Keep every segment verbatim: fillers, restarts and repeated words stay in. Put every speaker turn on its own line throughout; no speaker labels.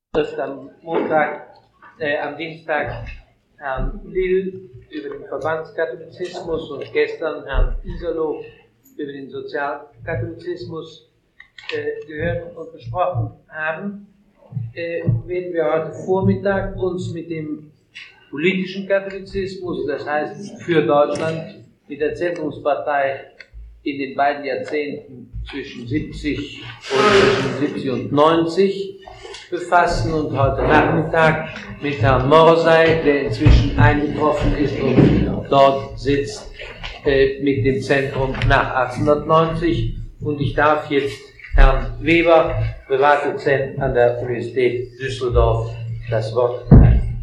trifft am Montag, äh, am Dienstag Herrn Lill über den Verbandskatholizismus und gestern Herrn Iserloh über den Sozialkatholizismus äh, gehört und besprochen haben, äh, werden wir heute Vormittag uns mit dem politischen Katholizismus, das heißt für Deutschland, mit der Zentrumspartei in den beiden Jahrzehnten zwischen siebzig und, zwischen siebzig und neunzig befassen und heute Nachmittag mit Herrn Morsey, der inzwischen eingetroffen ist und dort sitzt, äh, mit dem Zentrum nach achtzehnhundertneunzig. Und ich darf jetzt Herrn Weber, Privatdozent an der Universität Düsseldorf, das Wort erteilen.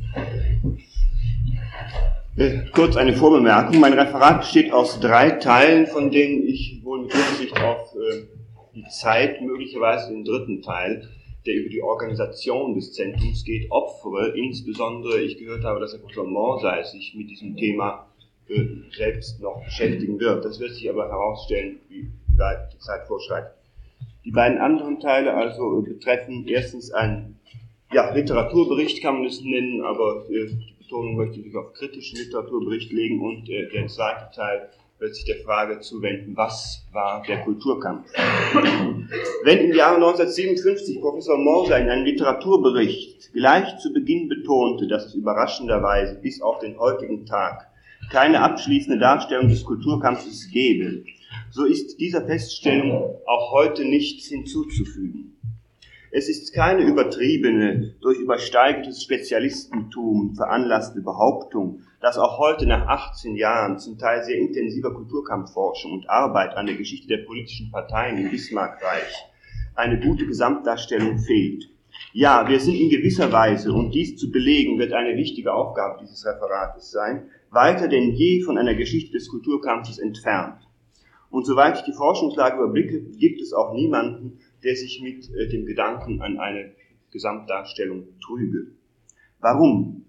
Äh, kurz eine Vorbemerkung. Mein Referat besteht aus drei Teilen, von denen ich wohl mit Rücksicht auf äh, die Zeit möglicherweise den dritten Teil, der über die Organisation des Zentrums geht, opfere. Insbesondere, ich gehört habe, dass Herr Professor Morsey sich mit diesem Thema äh, selbst noch beschäftigen wird. Das wird sich aber herausstellen, wie weit die Zeit vorschreitet. Die beiden anderen Teile also äh, betreffen erstens einen ja, Literaturbericht, kann man es nennen, aber äh, die Betonung möchte ich auf kritischen Literaturbericht legen, und äh, der zweite Teil wird sich der Frage zuwenden, was war der Kulturkampf? Wenn im Jahre neunzehnhundertsiebenundfünfzig Professor Morsey in einem Literaturbericht gleich zu Beginn betonte, dass es überraschenderweise bis auf den heutigen Tag keine abschließende Darstellung des Kulturkampfes gebe, so ist dieser Feststellung auch heute nichts hinzuzufügen. Es ist keine übertriebene, durch übersteigertes Spezialistentum veranlasste Behauptung, dass auch heute nach achtzehn Jahren zum Teil sehr intensiver Kulturkampfforschung und Arbeit an der Geschichte der politischen Parteien im Bismarckreich eine gute Gesamtdarstellung fehlt. Ja, wir sind in gewisser Weise, und dies zu belegen wird eine wichtige Aufgabe dieses Referates sein, weiter denn je von einer Geschichte des Kulturkampfes entfernt. Und soweit ich die Forschungslage überblicke, gibt es auch niemanden, der sich mit äh, dem Gedanken an eine Gesamtdarstellung trüge. Warum?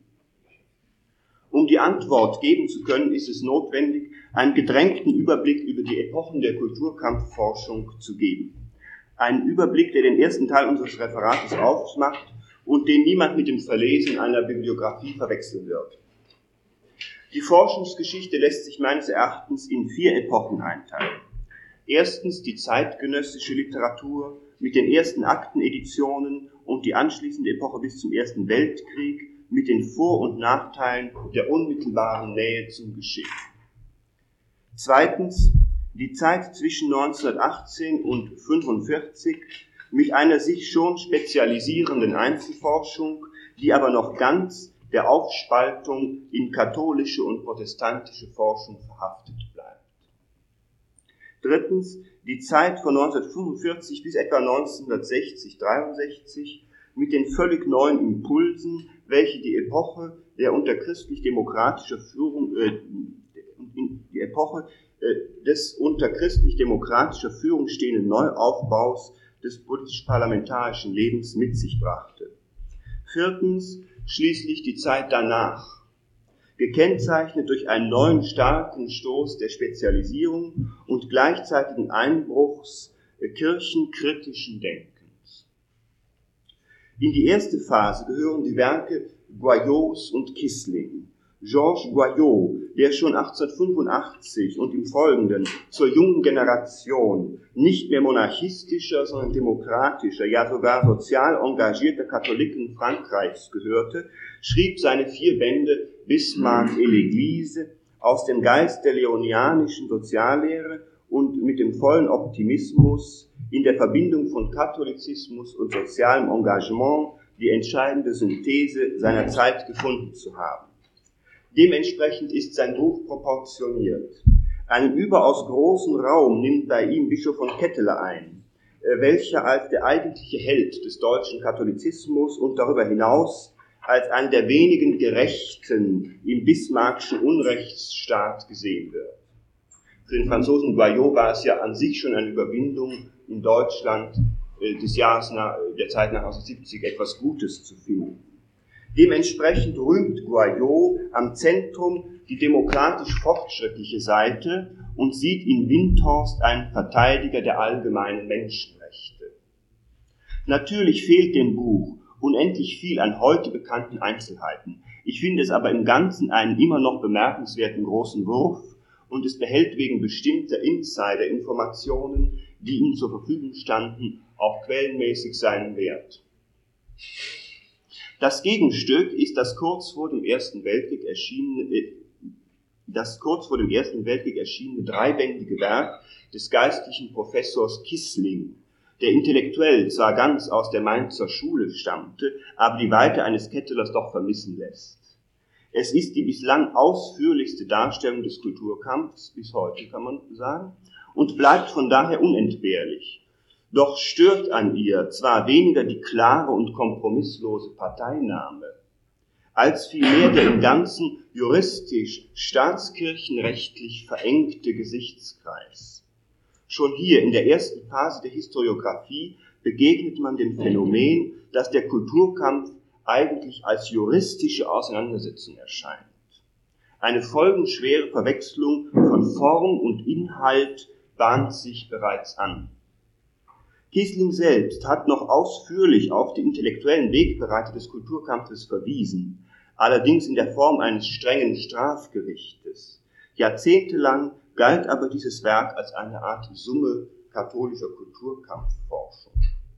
Um die Antwort geben zu können, ist es notwendig, einen gedrängten Überblick über die Epochen der Kulturkampfforschung zu geben. Einen Überblick, der den ersten Teil unseres Referates ausmacht und den niemand mit dem Verlesen einer Bibliografie verwechseln wird. Die Forschungsgeschichte lässt sich meines Erachtens in vier Epochen einteilen. Erstens die zeitgenössische Literatur mit den ersten Akteneditionen und die anschließende Epoche bis zum Ersten Weltkrieg mit den Vor- und Nachteilen der unmittelbaren Nähe zum Geschehen. Zweitens die Zeit zwischen neunzehnhundertachtzehn und fünfundvierzig mit einer sich schon spezialisierenden Einzelforschung, die aber noch ganz der Aufspaltung in katholische und protestantische Forschung verhaftet bleibt. Drittens die Zeit von neunzehnhundertfünfundvierzig bis etwa neunzehnhundertsechzig, dreiundsechzig mit den völlig neuen Impulsen, welche die Epoche der unter christlich-demokratischer Führung, äh, die Epoche äh, des unter christlich-demokratischer Führung stehenden Neuaufbaus des politisch-parlamentarischen Lebens mit sich brachte. Viertens schließlich die Zeit danach, gekennzeichnet durch einen neuen starken Stoß der Spezialisierung und gleichzeitigen Einbruchs äh, kirchenkritischen Denkens. In die erste Phase gehören die Werke Goyots und Kissling. Georges Goyot, der schon achtzehnhundertfünfundachtzig und im Folgenden zur jungen Generation nicht mehr monarchistischer, sondern demokratischer, ja sogar sozial engagierter Katholiken Frankreichs gehörte, schrieb seine vier Bände Bismarck et l'Église aus dem Geist der leonianischen Soziallehre und mit dem vollen Optimismus in der Verbindung von Katholizismus und sozialem Engagement die entscheidende Synthese seiner Zeit gefunden zu haben. Dementsprechend ist sein Buch proportioniert. Einen überaus großen Raum nimmt bei ihm Bischof von Ketteler ein, welcher als der eigentliche Held des deutschen Katholizismus und darüber hinaus als einen der wenigen Gerechten im bismarckschen Unrechtsstaat gesehen wird. Für den Franzosen Goyot war es ja an sich schon eine Überwindung, in Deutschland äh, des Jahres nach, der Zeit nach achtzehnhundertsiebzig etwas Gutes zu finden. Dementsprechend rühmt Goyot am Zentrum die demokratisch fortschrittliche Seite und sieht in Windthorst einen Verteidiger der allgemeinen Menschenrechte. Natürlich fehlt dem Buch unendlich viel an heute bekannten Einzelheiten. Ich finde es aber im Ganzen einen immer noch bemerkenswerten großen Wurf und es behält wegen bestimmter Insider-Informationen, die ihm zur Verfügung standen, auch quellenmäßig seinen Wert. Das Gegenstück ist das kurz vor dem Ersten Weltkrieg erschienene, das kurz vor dem Ersten Weltkrieg erschienene dreibändige Werk des geistlichen Professors Kissling, der intellektuell zwar ganz aus der Mainzer Schule stammte, aber die Weite eines Kettelers doch vermissen lässt. Es ist die bislang ausführlichste Darstellung des Kulturkampfs, bis heute kann man sagen, und bleibt von daher unentbehrlich. Doch stört an ihr zwar weniger die klare und kompromisslose Parteinahme, als vielmehr der im Ganzen juristisch, staatskirchenrechtlich verengte Gesichtskreis. Schon hier in der ersten Phase der Historiographie begegnet man dem Phänomen, dass der Kulturkampf eigentlich als juristische Auseinandersetzung erscheint. Eine folgenschwere Verwechslung von Form und Inhalt bahnt sich bereits an. Kissling selbst hat noch ausführlich auf die intellektuellen Wegbereiter des Kulturkampfes verwiesen, allerdings in der Form eines strengen Strafgerichtes. Jahrzehntelang galt aber dieses Werk als eine Art Summe katholischer Kulturkampfforschung.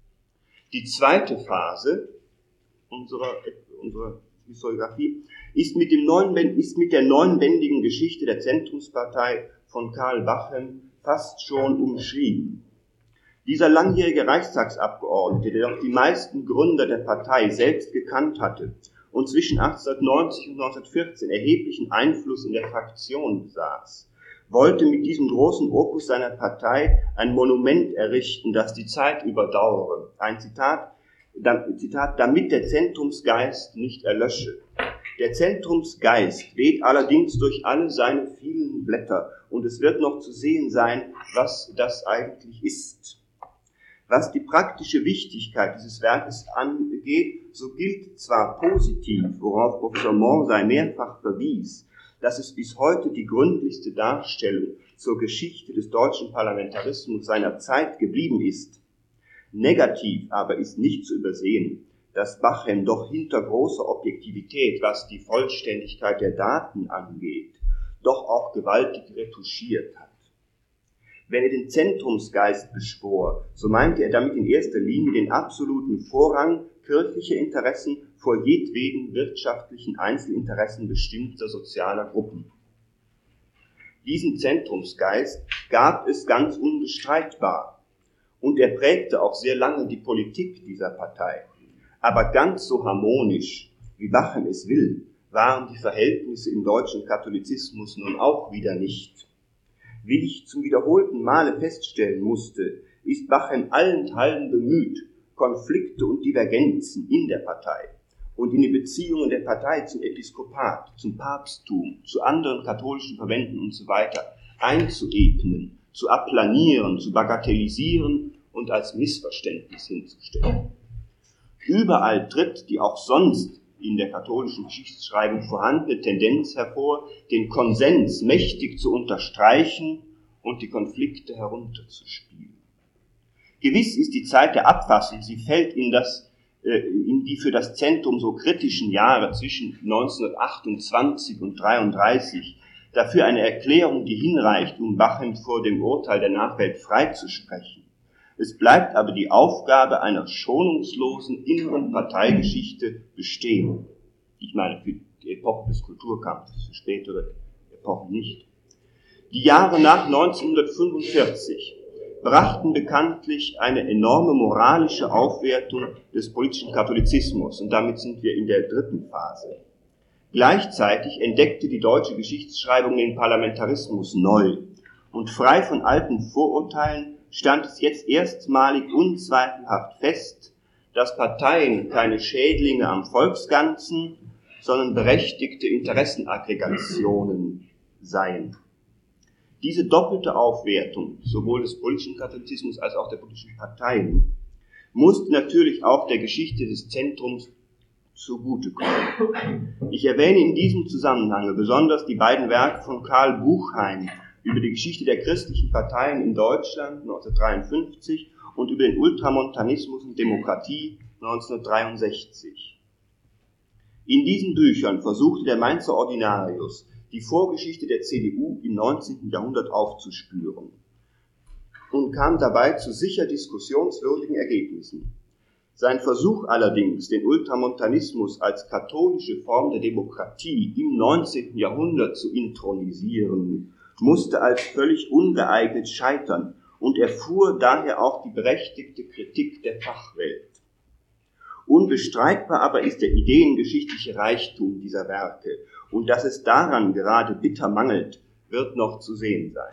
Die zweite Phase unserer, unserer Historiographie ist mit, dem neuen, ist mit der neunbändigen Geschichte der Zentrumspartei von Karl Bachem fast schon umschrieben. Dieser langjährige Reichstagsabgeordnete, der doch die meisten Gründer der Partei selbst gekannt hatte und zwischen achtzehnhundertneunzig und neunzehnhundertvierzehn erheblichen Einfluss in der Fraktion besaß, wollte mit diesem großen Opus seiner Partei ein Monument errichten, das die Zeit überdauere. Ein Zitat, Zitat, damit der Zentrumsgeist nicht erlösche. Der Zentrumsgeist weht allerdings durch alle seine vielen Blätter und es wird noch zu sehen sein, was das eigentlich ist. Was die praktische Wichtigkeit dieses Werkes angeht, so gilt zwar positiv, worauf Professor Morsay mehrfach verwies, dass es bis heute die gründlichste Darstellung zur Geschichte des deutschen Parlamentarismus seiner Zeit geblieben ist. Negativ aber ist nicht zu übersehen, dass Bachem doch hinter großer Objektivität, was die Vollständigkeit der Daten angeht, doch auch gewaltig retuschiert hat. Wenn er den Zentrumsgeist beschwor, so meinte er damit in erster Linie den absoluten Vorrang kirchlicher Interessen vor jedweden wirtschaftlichen Einzelinteressen bestimmter sozialer Gruppen. Diesen Zentrumsgeist gab es ganz unbestreitbar und er prägte auch sehr lange die Politik dieser Partei. Aber ganz so harmonisch, wie Bachem es will, waren die Verhältnisse im deutschen Katholizismus nun auch wieder nicht. Wie ich zum wiederholten Male feststellen musste, ist Bachem allenthalben bemüht, Konflikte und Divergenzen in der Partei und in den Beziehungen der Partei zum Episkopat, zum Papsttum, zu anderen katholischen Verbänden usw. einzuebnen, zu applanieren, zu bagatellisieren und als Missverständnis hinzustellen. Überall tritt die auch sonst in der katholischen Geschichtsschreibung vorhandene Tendenz hervor, den Konsens mächtig zu unterstreichen und die Konflikte herunterzuspielen. Gewiss ist die Zeit der Abfassung, sie fällt in, das, äh, in die für das Zentrum so kritischen Jahre zwischen neunzehnhundertachtundzwanzig und dreiunddreißig, dafür eine Erklärung, die hinreicht, um Bachem vor dem Urteil der Nachwelt freizusprechen. Es bleibt aber die Aufgabe einer schonungslosen inneren Parteigeschichte bestehen. Ich meine für die Epoche des Kulturkampfes, für spätere Epochen nicht. Die Jahre nach neunzehnhundertfünfundvierzig brachten bekanntlich eine enorme moralische Aufwertung des politischen Katholizismus und damit sind wir in der dritten Phase. Gleichzeitig entdeckte die deutsche Geschichtsschreibung den Parlamentarismus neu und frei von alten Vorurteilen stand es jetzt erstmalig unzweifelhaft fest, dass Parteien keine Schädlinge am Volksganzen, sondern berechtigte Interessenaggregationen seien. Diese doppelte Aufwertung, sowohl des politischen Katholizismus als auch der politischen Parteien, musste natürlich auch der Geschichte des Zentrums zugutekommen. Ich erwähne in diesem Zusammenhang besonders die beiden Werke von Karl Buchheim über die Geschichte der christlichen Parteien in Deutschland neunzehnhundertdreiundfünfzig und über den Ultramontanismus und Demokratie neunzehnhundertdreiundsechzig. In diesen Büchern versuchte der Mainzer Ordinarius, die Vorgeschichte der C D U im neunzehnten Jahrhundert aufzuspüren und kam dabei zu sicher diskussionswürdigen Ergebnissen. Sein Versuch allerdings, den Ultramontanismus als katholische Form der Demokratie im neunzehnten Jahrhundert zu intronisieren, musste als völlig ungeeignet scheitern und erfuhr daher auch die berechtigte Kritik der Fachwelt. Unbestreitbar aber ist der ideengeschichtliche Reichtum dieser Werke, und dass es daran gerade bitter mangelt, wird noch zu sehen sein.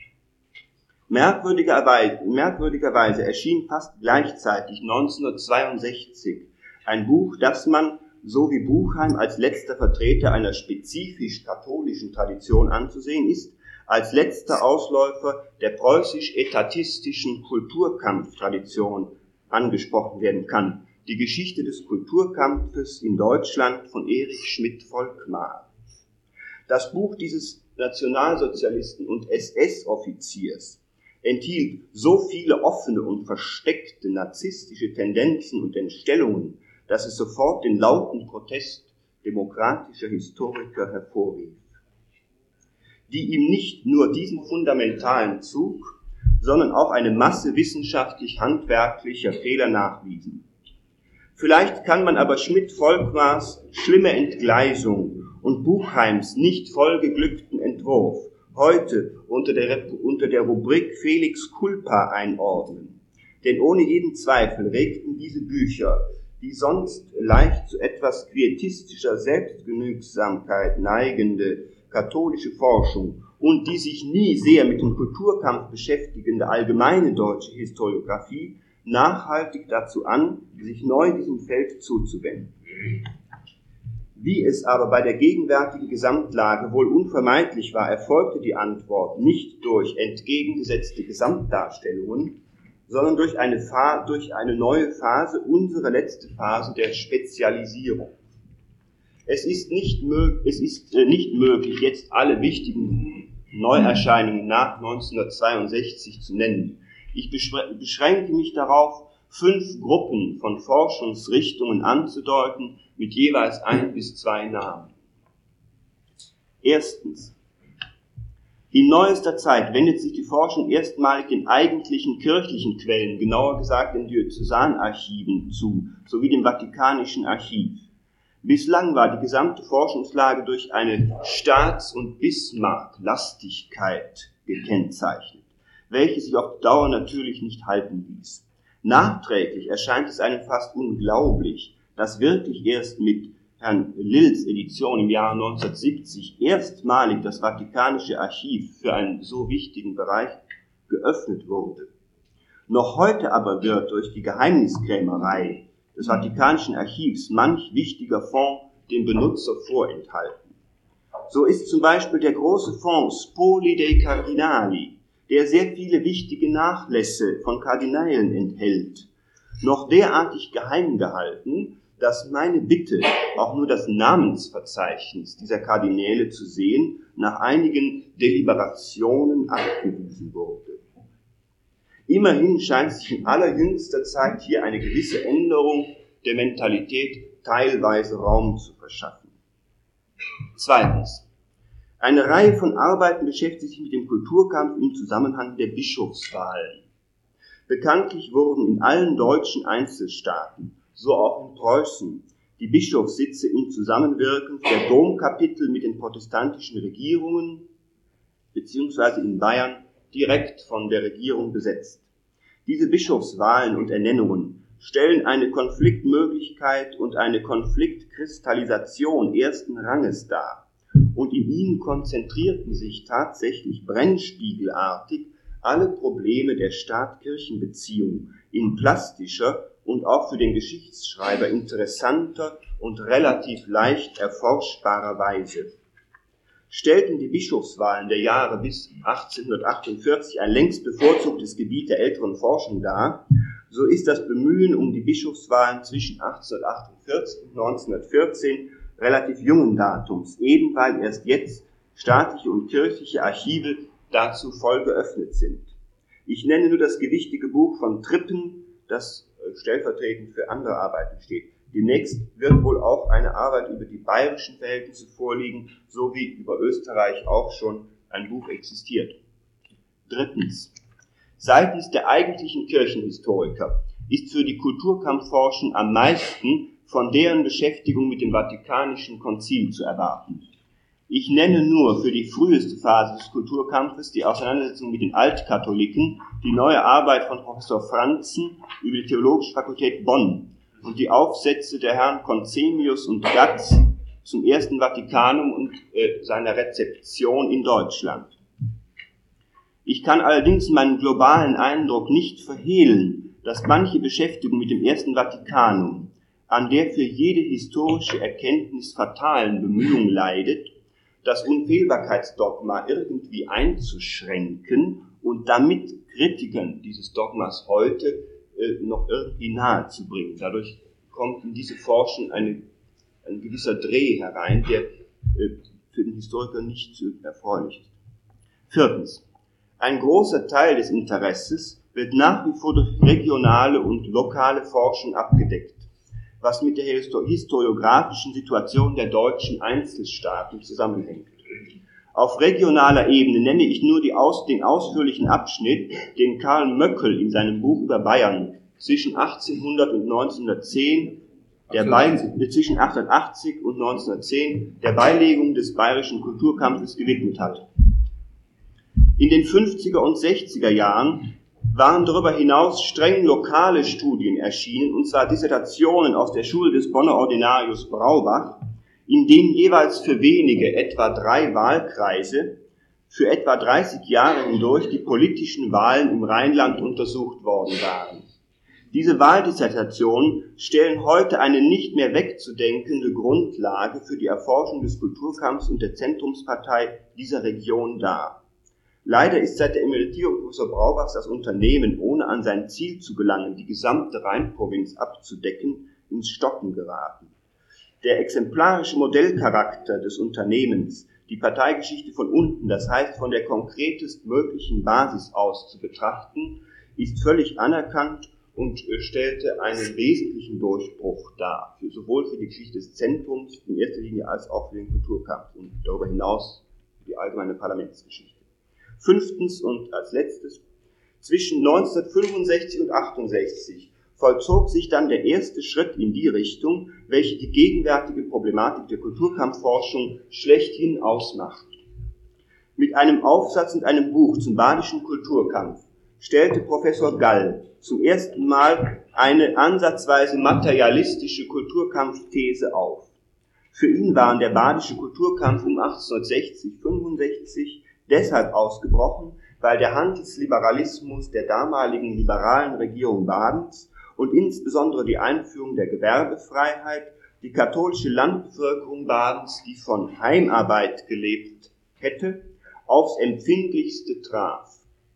Merkwürdigerweise, merkwürdigerweise erschien fast gleichzeitig neunzehnhundertzweiundsechzig ein Buch, das man, so wie Buchheim als letzter Vertreter einer spezifisch katholischen Tradition anzusehen ist, als letzter Ausläufer der preußisch-etatistischen Kulturkampftradition angesprochen werden kann. Die Geschichte des Kulturkampfes in Deutschland von Erich Schmidt-Volkmar. Das Buch dieses Nationalsozialisten und S S-Offiziers enthielt so viele offene und versteckte narzisstische Tendenzen und Entstellungen, dass es sofort den lauten Protest demokratischer Historiker hervorrief, die ihm nicht nur diesen fundamentalen Zug, sondern auch eine Masse wissenschaftlich-handwerklicher Fehler nachwiesen. Vielleicht kann man aber Schmidt-Volkmars schlimme Entgleisung und Buchheims nicht vollgeglückten Entwurf heute unter der, unter der Rubrik Felix Culpa einordnen. Denn ohne jeden Zweifel regten diese Bücher, die sonst leicht zu etwas quietistischer Selbstgenügsamkeit neigende katholische Forschung und die sich nie sehr mit dem Kulturkampf beschäftigende allgemeine deutsche Historiographie nachhaltig dazu an, sich neu diesem Feld zuzuwenden. Wie es aber bei der gegenwärtigen Gesamtlage wohl unvermeidlich war, erfolgte die Antwort nicht durch entgegengesetzte Gesamtdarstellungen, sondern durch eine, Fa- durch eine neue Phase, unsere letzte Phase der Spezialisierung. Es ist nicht, mög- es ist äh, nicht möglich, jetzt alle wichtigen Neuerscheinungen nach neunzehnhundertzweiundsechzig zu nennen. Ich beschränke mich darauf, fünf Gruppen von Forschungsrichtungen anzudeuten, mit jeweils ein bis zwei Namen. Erstens. In neuester Zeit wendet sich die Forschung erstmalig den eigentlichen kirchlichen Quellen, genauer gesagt den Diözesanarchiven zu, sowie dem Vatikanischen Archiv. Bislang war die gesamte Forschungslage durch eine Staats- und Bismarck-Lastigkeit gekennzeichnet, welche sich auf Dauer natürlich nicht halten ließ. Nachträglich erscheint es einem fast unglaublich, dass wirklich erst mit Herrn Lills Edition im Jahre neunzehnhundertsiebzig erstmalig das Vatikanische Archiv für einen so wichtigen Bereich geöffnet wurde. Noch heute aber wird durch die Geheimniskrämerei des Vatikanischen Archivs manch wichtiger Fonds dem Benutzer vorenthalten. So ist zum Beispiel der große Fonds Spoli dei Cardinali, der sehr viele wichtige Nachlässe von Kardinälen enthält, noch derartig geheim gehalten, dass meine Bitte, auch nur das Namensverzeichnis dieser Kardinäle zu sehen, nach einigen Deliberationen abgewiesen wurde. Immerhin scheint sich in allerjüngster Zeit hier eine gewisse Änderung der Mentalität teilweise Raum zu verschaffen. Zweitens. Eine Reihe von Arbeiten beschäftigt sich mit dem Kulturkampf im Zusammenhang der Bischofswahlen. Bekanntlich wurden in allen deutschen Einzelstaaten, so auch in Preußen, die Bischofssitze im Zusammenwirken der Domkapitel mit den protestantischen Regierungen beziehungsweise in Bayern direkt von der Regierung besetzt. Diese Bischofswahlen und Ernennungen stellen eine Konfliktmöglichkeit und eine Konfliktkristallisation ersten Ranges dar. Und in ihnen konzentrierten sich tatsächlich brennspiegelartig alle Probleme der Staat-Kirchen-Beziehung in plastischer und auch für den Geschichtsschreiber interessanter und relativ leicht erforschbarer Weise. Stellten die Bischofswahlen der Jahre bis achtzehnhundertachtundvierzig ein längst bevorzugtes Gebiet der älteren Forschung dar, so ist das Bemühen um die Bischofswahlen zwischen achtzehnhundertachtundvierzig und neunzehnhundertvierzehn relativ jungen Datums, eben weil erst jetzt staatliche und kirchliche Archive dazu voll geöffnet sind. Ich nenne nur das gewichtige Buch von Trippen, das stellvertretend für andere Arbeiten steht. Demnächst wird wohl auch eine Arbeit über die bayerischen Verhältnisse vorliegen, so wie über Österreich auch schon ein Buch existiert. Drittens. Seitens der eigentlichen Kirchenhistoriker ist für die Kulturkampfforschung am meisten von deren Beschäftigung mit dem Vatikanischen Konzil zu erwarten. Ich nenne nur für die früheste Phase des Kulturkampfes die Auseinandersetzung mit den Altkatholiken, die neue Arbeit von Professor Franzen über die Theologische Fakultät Bonn und die Aufsätze der Herren Konzemius und Gatz zum Ersten Vatikanum und äh, seiner Rezeption in Deutschland. Ich kann allerdings meinen globalen Eindruck nicht verhehlen, dass manche Beschäftigung mit dem Ersten Vatikanum an der für jede historische Erkenntnis fatalen Bemühung leidet, das Unfehlbarkeitsdogma irgendwie einzuschränken und damit Kritikern dieses Dogmas heute äh, noch irgendwie nahe zu bringen. Dadurch kommt in diese Forschung eine, ein gewisser Dreh herein, der äh, für den Historiker nicht so erfreulich ist. Viertens. Ein großer Teil des Interesses wird nach wie vor durch regionale und lokale Forschung abgedeckt, was mit der historiografischen Situation der deutschen Einzelstaaten zusammenhängt. Auf regionaler Ebene nenne ich nur die aus, den ausführlichen Abschnitt, den Karl Möckel in seinem Buch über Bayern zwischen achtzehnhundert und neunzehnhundertzehn, der Bei, zwischen achtzehnhundertachtzig und neunzehnhundertzehn der Beilegung des bayerischen Kulturkampfes gewidmet hat. In den fünfziger und sechziger Jahren waren darüber hinaus streng lokale Studien erschienen, und zwar Dissertationen aus der Schule des Bonner Ordinarius Braubach, in denen jeweils für wenige, etwa drei Wahlkreise, für etwa dreißig Jahre hindurch die politischen Wahlen im Rheinland untersucht worden waren. Diese Wahldissertationen stellen heute eine nicht mehr wegzudenkende Grundlage für die Erforschung des Kulturkampfs und der Zentrumspartei dieser Region dar. Leider ist seit der Emeritierung Professor Braubachs das Unternehmen, ohne an sein Ziel zu gelangen, die gesamte Rheinprovinz abzudecken, ins Stocken geraten. Der exemplarische Modellcharakter des Unternehmens, die Parteigeschichte von unten, das heißt von der konkretest möglichen Basis aus zu betrachten, ist völlig anerkannt und stellte einen wesentlichen Durchbruch dar, für, sowohl für die Geschichte des Zentrums in erster Linie als auch für den Kulturkampf und darüber hinaus für die allgemeine Parlamentsgeschichte. Fünftens und als letztes, zwischen neunzehnhundertfünfundsechzig und achtundsechzig vollzog sich dann der erste Schritt in die Richtung, welche die gegenwärtige Problematik der Kulturkampfforschung schlechthin ausmacht. Mit einem Aufsatz und einem Buch zum badischen Kulturkampf stellte Professor Gall zum ersten Mal eine ansatzweise materialistische Kulturkampfthese auf. Für ihn waren der badische Kulturkampf um achtzehnhundertsechzig fünfundsechzig deshalb ausgebrochen, weil der Handelsliberalismus der damaligen liberalen Regierung Badens und insbesondere die Einführung der Gewerbefreiheit die katholische Landbevölkerung Badens, die von Heimarbeit gelebt hätte, aufs Empfindlichste traf.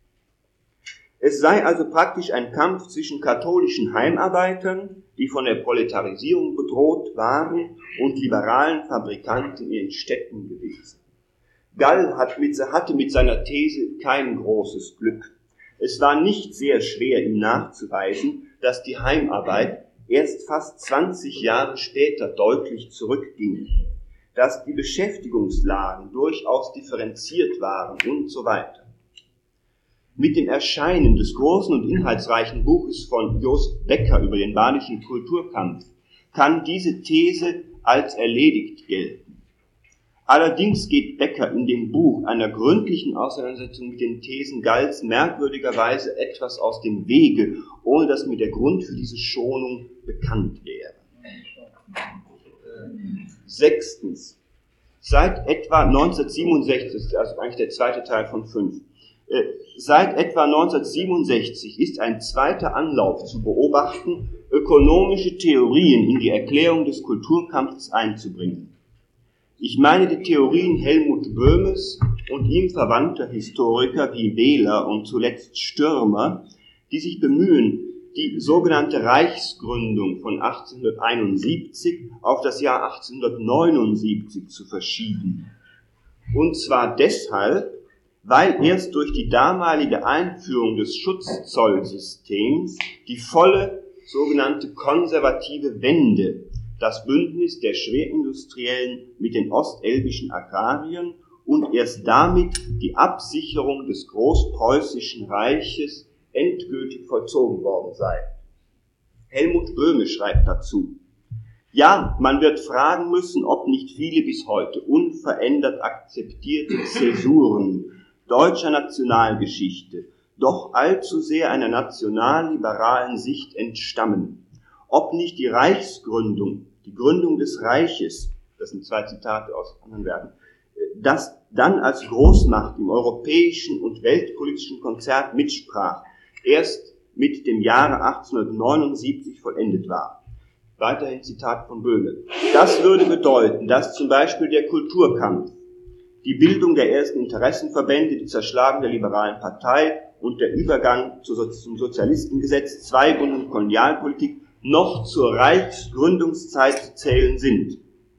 Es sei also praktisch ein Kampf zwischen katholischen Heimarbeitern, die von der Proletarisierung bedroht waren, und liberalen Fabrikanten in den Städten gewesen. Gall hat mit, hatte mit seiner These kein großes Glück. Es war nicht sehr schwer, ihm nachzuweisen, dass die Heimarbeit erst fast zwanzig Jahre später deutlich zurückging, dass die Beschäftigungslagen durchaus differenziert waren und so weiter. Mit dem Erscheinen des großen und inhaltsreichen Buches von Josef Becker über den badischen Kulturkampf kann diese These als erledigt gelten. Allerdings geht Becker in dem Buch einer gründlichen Auseinandersetzung mit den Thesen Galls merkwürdigerweise etwas aus dem Wege, ohne dass mir der Grund für diese Schonung bekannt wäre. Sechstens. Seit etwa neunzehnhundertsiebenundsechzig, das ist also eigentlich der zweite Teil von fünf, äh, seit etwa neunzehnhundertsiebenundsechzig ist ein zweiter Anlauf zu beobachten, ökonomische Theorien in die Erklärung des Kulturkampfes einzubringen. Ich meine die Theorien Helmut Böhmes und ihm verwandter Historiker wie Wähler und zuletzt Stürmer, die sich bemühen, die sogenannte Reichsgründung von achtzehnhunderteinundsiebzig auf das Jahr achtzehnhundertneunundsiebzig zu verschieben. Und zwar deshalb, weil erst durch die damalige Einführung des Schutzzollsystems die volle sogenannte konservative Wende, das Bündnis der Schwerindustriellen mit den ostelbischen Agrariern und erst damit die Absicherung des Großpreußischen Reiches endgültig vollzogen worden sei. Helmut Böhme schreibt dazu: Ja, man wird fragen müssen, ob nicht viele bis heute unverändert akzeptierte Zäsuren deutscher Nationalgeschichte doch allzu sehr einer nationalliberalen Sicht entstammen, ob nicht die Reichsgründung, die Gründung des Reiches, das sind zwei Zitate aus anderen Werken, das dann als Großmacht im europäischen und weltpolitischen Konzert mitsprach, erst mit dem Jahre achtzehnhundertneunundsiebzig vollendet war. Weiterhin Zitat von Böhme. Das würde bedeuten, dass zum Beispiel der Kulturkampf, die Bildung der ersten Interessenverbände, die Zerschlagung der liberalen Partei und der Übergang zum Sozialistengesetz, Zweibund und Kolonialpolitik noch zur Reichsgründungszeit zu zählen sind.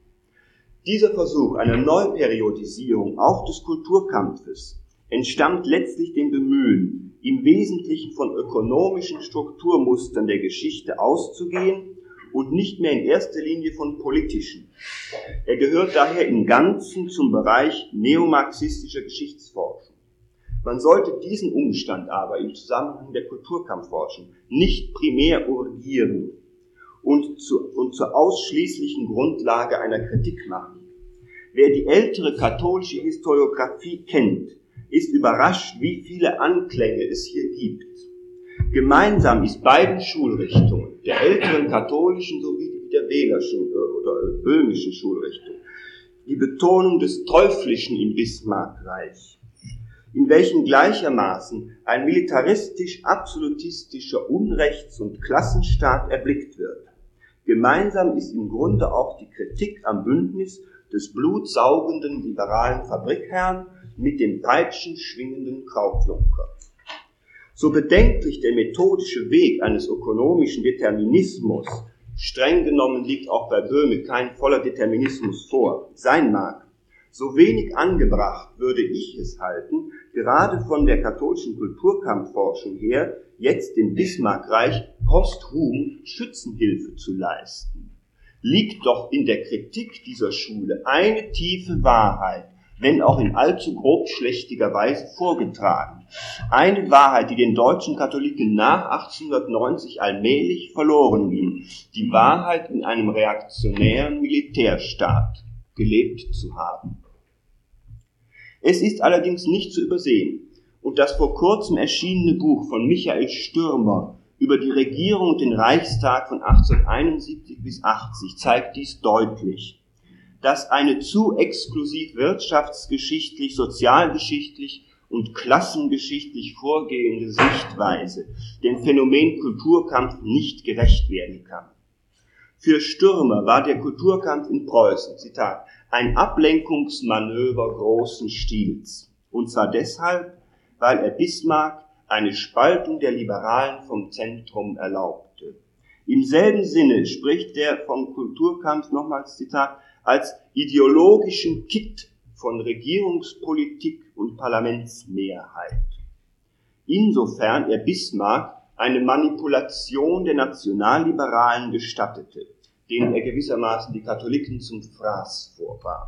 Dieser Versuch einer Neuperiodisierung auch des Kulturkampfes entstammt letztlich dem Bemühen, im Wesentlichen von ökonomischen Strukturmustern der Geschichte auszugehen und nicht mehr in erster Linie von politischen. Er gehört daher im Ganzen zum Bereich neomarxistischer Geschichtsforschung. Man sollte diesen Umstand aber im Zusammenhang der Kulturkampfforschung nicht primär urgieren und, zu, und zur ausschließlichen Grundlage einer Kritik machen. Wer die ältere katholische Historiographie kennt, ist überrascht, wie viele Anklänge es hier gibt. Gemeinsam ist beiden Schulrichtungen, der älteren katholischen sowie der wählerschen oder böhmischen Schulrichtung, die Betonung des Teuflischen im Bismarckreich, in welchem gleichermaßen ein militaristisch-absolutistischer Unrechts- und Klassenstaat erblickt wird. Gemeinsam ist im Grunde auch die Kritik am Bündnis des blutsaugenden liberalen Fabrikherrn mit dem peitschenschwingenden Krautjunker. So bedenklich der methodische Weg eines ökonomischen Determinismus, streng genommen liegt auch bei Böhme kein voller Determinismus vor, sein mag, so wenig angebracht würde ich es halten, gerade von der katholischen Kulturkampfforschung her, jetzt dem Bismarckreich posthum Schützenhilfe zu leisten. Liegt doch in der Kritik dieser Schule eine tiefe Wahrheit, wenn auch in allzu grobschlächtiger Weise vorgetragen. Eine Wahrheit, die den deutschen Katholiken nach achtzehnhundertneunzig allmählich verloren ging. Die Wahrheit, in einem reaktionären Militärstaat gelebt zu haben. Es ist allerdings nicht zu übersehen, und das vor kurzem erschienene Buch von Michael Stürmer über die Regierung und den Reichstag von achtzehnhunderteinundsiebzig bis achtzig zeigt dies deutlich, dass eine zu exklusiv wirtschaftsgeschichtlich, sozialgeschichtlich und klassengeschichtlich vorgehende Sichtweise dem Phänomen Kulturkampf nicht gerecht werden kann. Für Stürmer war der Kulturkampf in Preußen, Zitat, ein Ablenkungsmanöver großen Stils. Und zwar deshalb, weil er Bismarck eine Spaltung der Liberalen vom Zentrum erlaubte. Im selben Sinne spricht er vom Kulturkampf, nochmals Zitat, als ideologischen Kitt von Regierungspolitik und Parlamentsmehrheit. Insofern er Bismarck eine Manipulation der Nationalliberalen gestattete, denen er gewissermaßen die Katholiken zum Fraß vorwarf.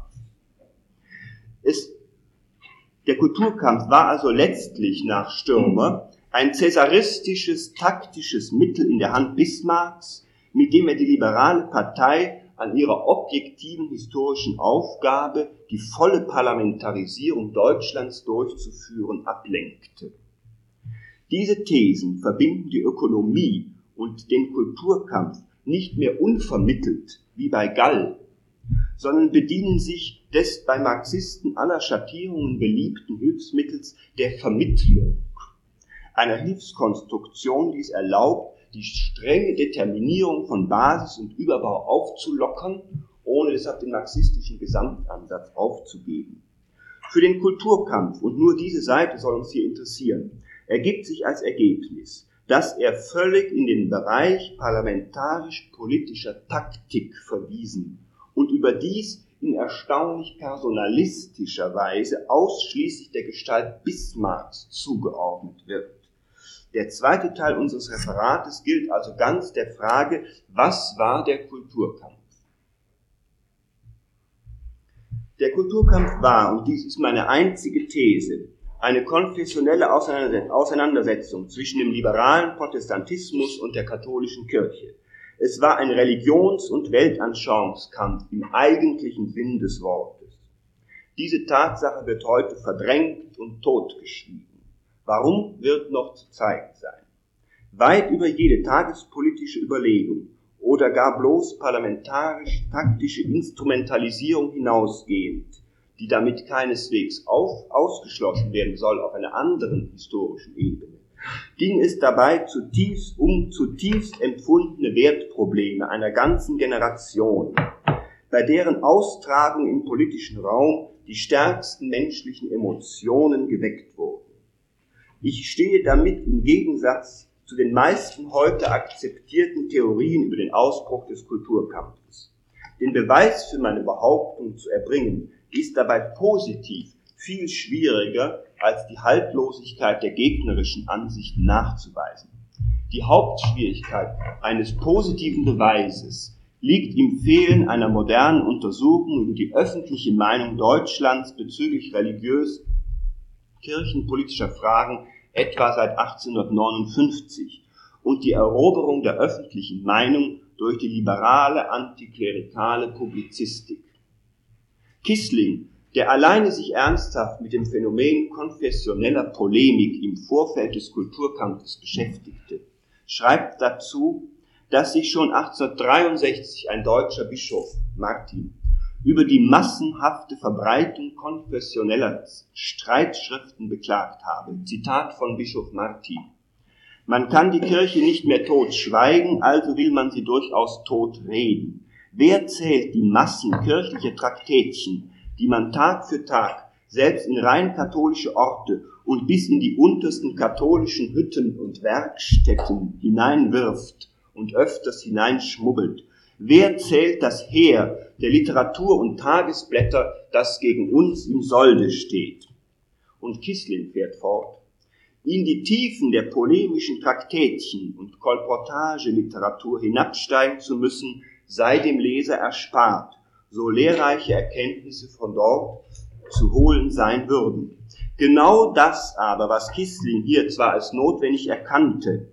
Es, der Kulturkampf war also letztlich nach Stürmer ein cäsaristisches, taktisches Mittel in der Hand Bismarcks, mit dem er die liberale Partei an ihrer objektiven historischen Aufgabe, die volle Parlamentarisierung Deutschlands durchzuführen, ablenkte. Diese Thesen verbinden die Ökonomie und den Kulturkampf nicht mehr unvermittelt wie bei Gall, sondern bedienen sich des bei Marxisten aller Schattierungen beliebten Hilfsmittels der Vermittlung, einer Hilfskonstruktion, die es erlaubt, die strenge Determinierung von Basis und Überbau aufzulockern, ohne deshalb den marxistischen Gesamtansatz aufzugeben. Für den Kulturkampf, und nur diese Seite soll uns hier interessieren, ergibt sich als Ergebnis, dass er völlig in den Bereich parlamentarisch-politischer Taktik verwiesen und überdies in erstaunlich personalistischer Weise ausschließlich der Gestalt Bismarcks zugeordnet wird. Der zweite Teil unseres Referates gilt also ganz der Frage, was war der Kulturkampf? Der Kulturkampf war, und dies ist meine einzige These, eine konfessionelle Auseinandersetzung zwischen dem liberalen Protestantismus und der katholischen Kirche. Es war ein Religions- und Weltanschauungskampf im eigentlichen Sinn des Wortes. Diese Tatsache wird heute verdrängt und totgeschwiegen. Warum, wird noch zu zeigen sein. Weit über jede tagespolitische Überlegung oder gar bloß parlamentarisch-taktische Instrumentalisierung hinausgehend, die damit keineswegs auf, ausgeschlossen werden soll auf einer anderen historischen Ebene, ging es dabei zutiefst um zutiefst empfundene Wertprobleme einer ganzen Generation, bei deren Austragung im politischen Raum die stärksten menschlichen Emotionen geweckt wurden. Ich stehe damit im Gegensatz zu den meisten heute akzeptierten Theorien über den Ausbruch des Kulturkampfes. Den Beweis für meine Behauptung zu erbringen, ist dabei positiv viel schwieriger als die Haltlosigkeit der gegnerischen Ansichten nachzuweisen. Die Hauptschwierigkeit eines positiven Beweises liegt im Fehlen einer modernen Untersuchung über die öffentliche Meinung Deutschlands bezüglich religiös kirchenpolitischer Fragen etwa seit achtzehnhundertneunundfünfzig und die Eroberung der öffentlichen Meinung durch die liberale antiklerikale Publizistik. Kissling, der alleine sich ernsthaft mit dem Phänomen konfessioneller Polemik im Vorfeld des Kulturkampfes beschäftigte, schreibt dazu, dass sich schon achtzehnhundertdreiundsechzig ein deutscher Bischof, Martin, über die massenhafte Verbreitung konfessioneller Streitschriften beklagt habe. Zitat von Bischof Martin. Man kann die Kirche nicht mehr tot schweigen, also will man sie durchaus tot reden. Wer zählt die Massen kirchlicher Traktätchen, die man Tag für Tag selbst in rein katholische Orte und bis in die untersten katholischen Hütten und Werkstätten hineinwirft und öfters hineinschmuggelt? Wer zählt das Heer der Literatur und Tagesblätter, das gegen uns im Solde steht? Und Kissling fährt fort. In die Tiefen der polemischen Traktätchen und Kolportageliteratur hinabsteigen zu müssen, sei dem Leser erspart, so lehrreiche Erkenntnisse von dort zu holen sein würden. Genau das aber, was Kissling hier zwar als notwendig erkannte,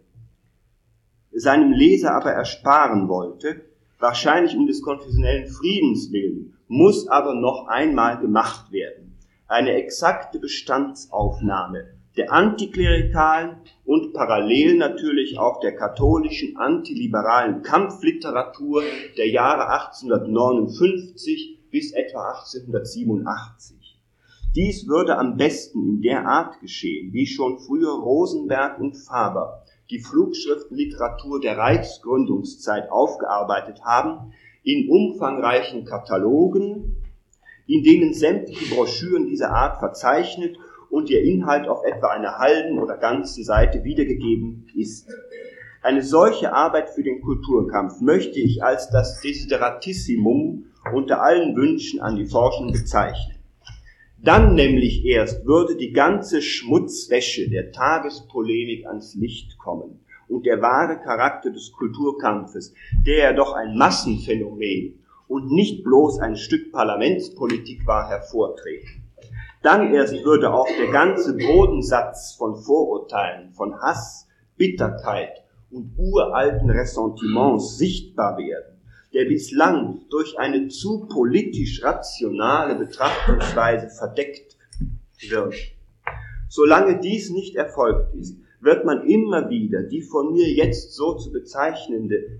seinem Leser aber ersparen wollte, wahrscheinlich um des konfessionellen Friedens willen, muss aber noch einmal gemacht werden. Eine exakte Bestandsaufnahme der antiklerikalen und parallel natürlich auch der katholischen antiliberalen Kampfliteratur der Jahre achtzehnhundertneunundfünfzig bis etwa achtzehnhundertsiebenundachtzig. Dies würde am besten in der Art geschehen, wie schon früher Rosenberg und Faber die Flugschriftenliteratur der Reichsgründungszeit aufgearbeitet haben, in umfangreichen Katalogen, in denen sämtliche Broschüren dieser Art verzeichnet und ihr Inhalt auf etwa einer halben oder ganzen Seite wiedergegeben ist. Eine solche Arbeit für den Kulturkampf möchte ich als das Desideratissimum unter allen Wünschen an die Forschung bezeichnen. Dann nämlich erst würde die ganze Schmutzwäsche der Tagespolemik ans Licht kommen und der wahre Charakter des Kulturkampfes, der ja doch ein Massenphänomen und nicht bloß ein Stück Parlamentspolitik war, hervortreten. Dann erst würde auch der ganze Bodensatz von Vorurteilen, von Hass, Bitterkeit und uralten Ressentiments sichtbar werden, der bislang durch eine zu politisch rationale Betrachtungsweise verdeckt wird. Solange dies nicht erfolgt ist, wird man immer wieder die von mir jetzt so zu bezeichnende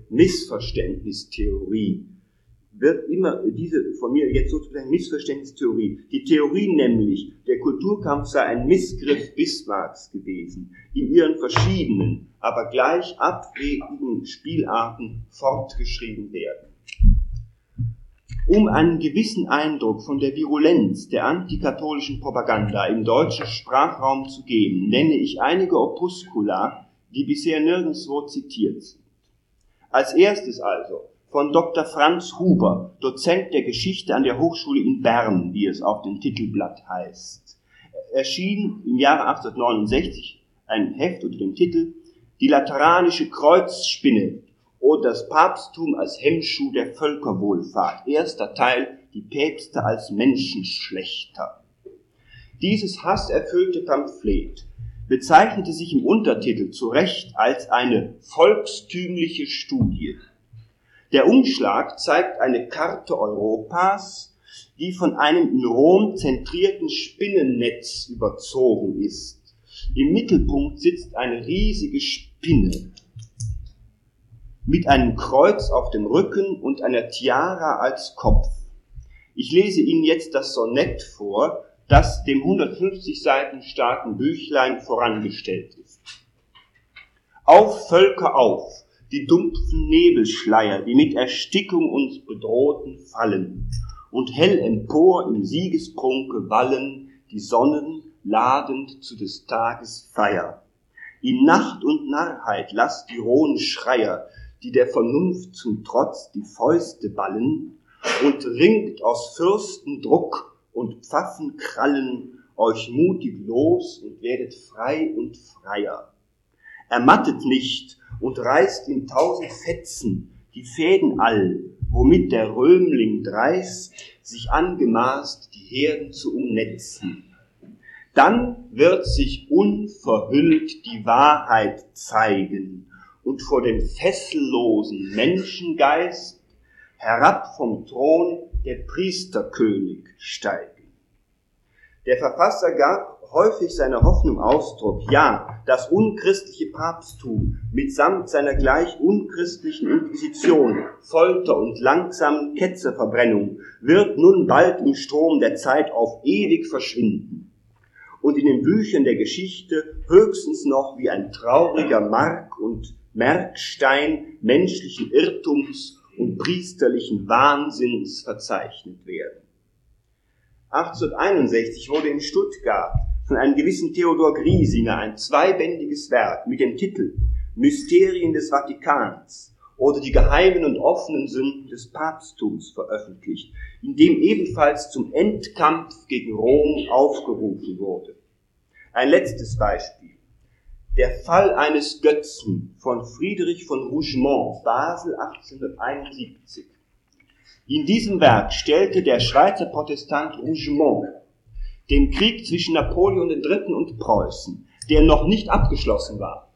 Missverständnistheorie, wird immer diese von mir jetzt so zu bezeichnende Missverständnistheorie, die Theorie nämlich, der Kulturkampf sei ein Missgriff Bismarcks gewesen, in ihren verschiedenen, aber gleich abwegigen Spielarten fortgeschrieben werden. Um einen gewissen Eindruck von der Virulenz der antikatholischen Propaganda im deutschen Sprachraum zu geben, nenne ich einige Opuscula, die bisher nirgendwo zitiert sind. Als erstes also von Doktor Franz Huber, Dozent der Geschichte an der Hochschule in Bern, wie es auf dem Titelblatt heißt. Erschien im Jahre achtzehnhundertneunundsechzig ein Heft unter dem Titel Die Lateranische Kreuzspinne oder das Papsttum als Hemmschuh der Völkerwohlfahrt. Erster Teil, die Päpste als Menschenschlechter. Dieses hasserfüllte Pamphlet bezeichnete sich im Untertitel zu Recht als eine volkstümliche Studie. Der Umschlag zeigt eine Karte Europas, die von einem in Rom zentrierten Spinnennetz überzogen ist. Im Mittelpunkt sitzt eine riesige Spinne mit einem Kreuz auf dem Rücken und einer Tiara als Kopf. Ich lese Ihnen jetzt das Sonett vor, das dem hundertfünfzig Seiten starken Büchlein vorangestellt ist. Auf, Völker, auf, die dumpfen Nebelschleier, die mit Erstickung uns bedrohten, fallen, und hell empor im Siegesprunke wallen die Sonnen, ladend zu des Tages Feier. In Nacht und Narrheit lasst die rohen Schreier, die der Vernunft zum Trotz die Fäuste ballen, und ringt aus Fürsten Druck und Pfaffenkrallen euch mutig los und werdet frei und freier. Ermattet nicht und reißt in tausend Fetzen die Fäden all, womit der Römling dreist sich angemaßt, die Herden zu umnetzen. Dann wird sich unverhüllt die Wahrheit zeigen und vor dem fessellosen Menschengeist herab vom Thron der Priesterkönig steigen. Der Verfasser gab häufig seiner Hoffnung Ausdruck, ja, das unchristliche Papsttum mitsamt seiner gleich unchristlichen Inquisition, Folter und langsamen Ketzerverbrennung wird nun bald im Strom der Zeit auf ewig verschwinden und in den Büchern der Geschichte höchstens noch wie ein trauriger Mark und Merkstein menschlichen Irrtums und priesterlichen Wahnsinns verzeichnet werden. achtzehnhunderteinundsechzig wurde in Stuttgart von einem gewissen Theodor Griesinger ein zweibändiges Werk mit dem Titel Mysterien des Vatikans oder die geheimen und offenen Sünden des Papsttums veröffentlicht, in dem ebenfalls zum Endkampf gegen Rom aufgerufen wurde. Ein letztes Beispiel. Der Fall eines Götzen von Friedrich von Rougemont, Basel achtzehnhunderteinundsiebzig. In diesem Werk stellte der Schweizer Protestant Rougemont den Krieg zwischen Napoleon der Dritte und Preußen, der noch nicht abgeschlossen war,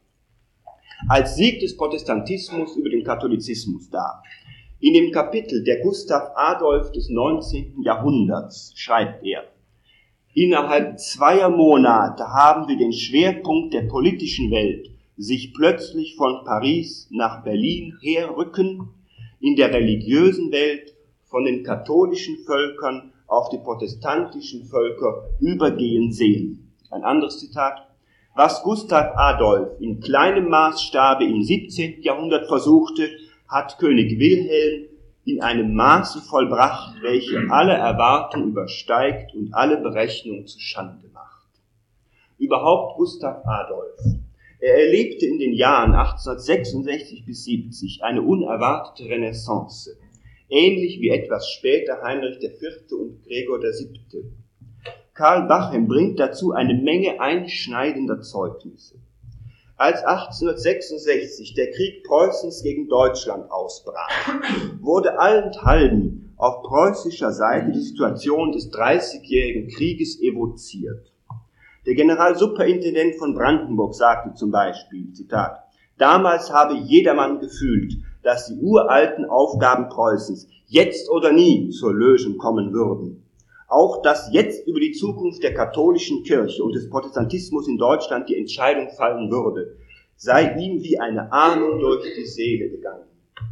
als Sieg des Protestantismus über den Katholizismus dar. In dem Kapitel Der Gustav Adolf des neunzehnten Jahrhunderts schreibt er: Innerhalb zweier Monate haben wir den Schwerpunkt der politischen Welt sich plötzlich von Paris nach Berlin herrücken, in der religiösen Welt von den katholischen Völkern auf die protestantischen Völker übergehen sehen. Ein anderes Zitat: Was Gustav Adolf in kleinem Maßstabe im siebzehnten Jahrhundert versuchte, hat König Wilhelm in einem Maße vollbracht, welche alle Erwartung übersteigt und alle Berechnung zu Schande macht. Überhaupt Gustav Adolf. Er erlebte in den Jahren achtzehnhundertsechsundsechzig bis siebzig eine unerwartete Renaissance, ähnlich wie etwas später Heinrich der Vierte und Gregor der Siebte. Karl Bachem bringt dazu eine Menge einschneidender Zeugnisse. Als achtzehnhundertsechsundsechzig der Krieg Preußens gegen Deutschland ausbrach, wurde allenthalben auf preußischer Seite die Situation des Dreißigjährigen Krieges evoziert. Der Generalsuperintendent von Brandenburg sagte zum Beispiel, Zitat, damals habe jedermann gefühlt, dass die uralten Aufgaben Preußens jetzt oder nie zur Lösung kommen würden. Auch dass jetzt über die Zukunft der katholischen Kirche und des Protestantismus in Deutschland die Entscheidung fallen würde, sei ihm wie eine Ahnung durch die Seele gegangen.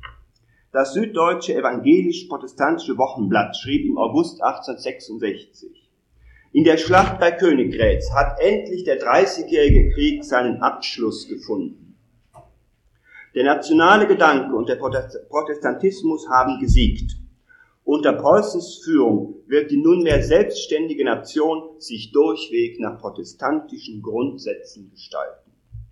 Das Süddeutsche Evangelisch-Protestantische Wochenblatt schrieb im August achtzehnhundertsechsundsechzig: In der Schlacht bei Königgrätz hat endlich der Dreißigjährige Krieg seinen Abschluss gefunden. Der nationale Gedanke und der Protestantismus haben gesiegt. Unter Preußens Führung wird die nunmehr selbstständige Nation sich durchweg nach protestantischen Grundsätzen gestalten.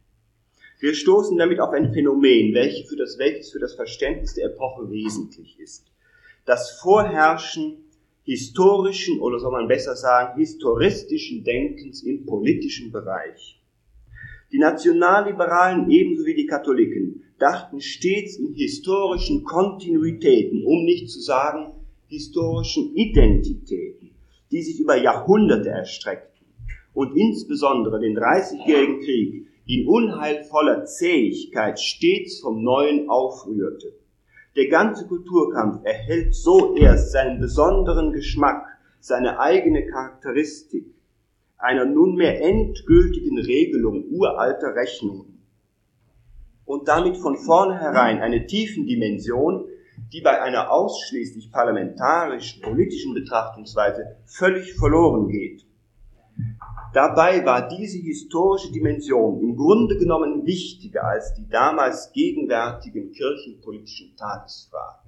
Wir stoßen damit auf ein Phänomen, welches für das, welches für das Verständnis der Epoche wesentlich ist. Das Vorherrschen historischen oder soll man besser sagen historistischen Denkens im politischen Bereich. Die Nationalliberalen ebenso wie die Katholiken dachten stets in historischen Kontinuitäten, um nicht zu sagen historischen Identitäten, die sich über Jahrhunderte erstreckten und insbesondere den Dreißigjährigen Krieg in unheilvoller Zähigkeit stets vom Neuen aufrührte. Der ganze Kulturkampf erhält so erst seinen besonderen Geschmack, seine eigene Charakteristik, einer nunmehr endgültigen Regelung uralter Rechnungen und damit von vornherein eine Tiefendimension, die bei einer ausschließlich parlamentarisch-politischen Betrachtungsweise völlig verloren geht. Dabei war diese historische Dimension im Grunde genommen wichtiger als die damals gegenwärtigen kirchenpolitischen Tagesfragen.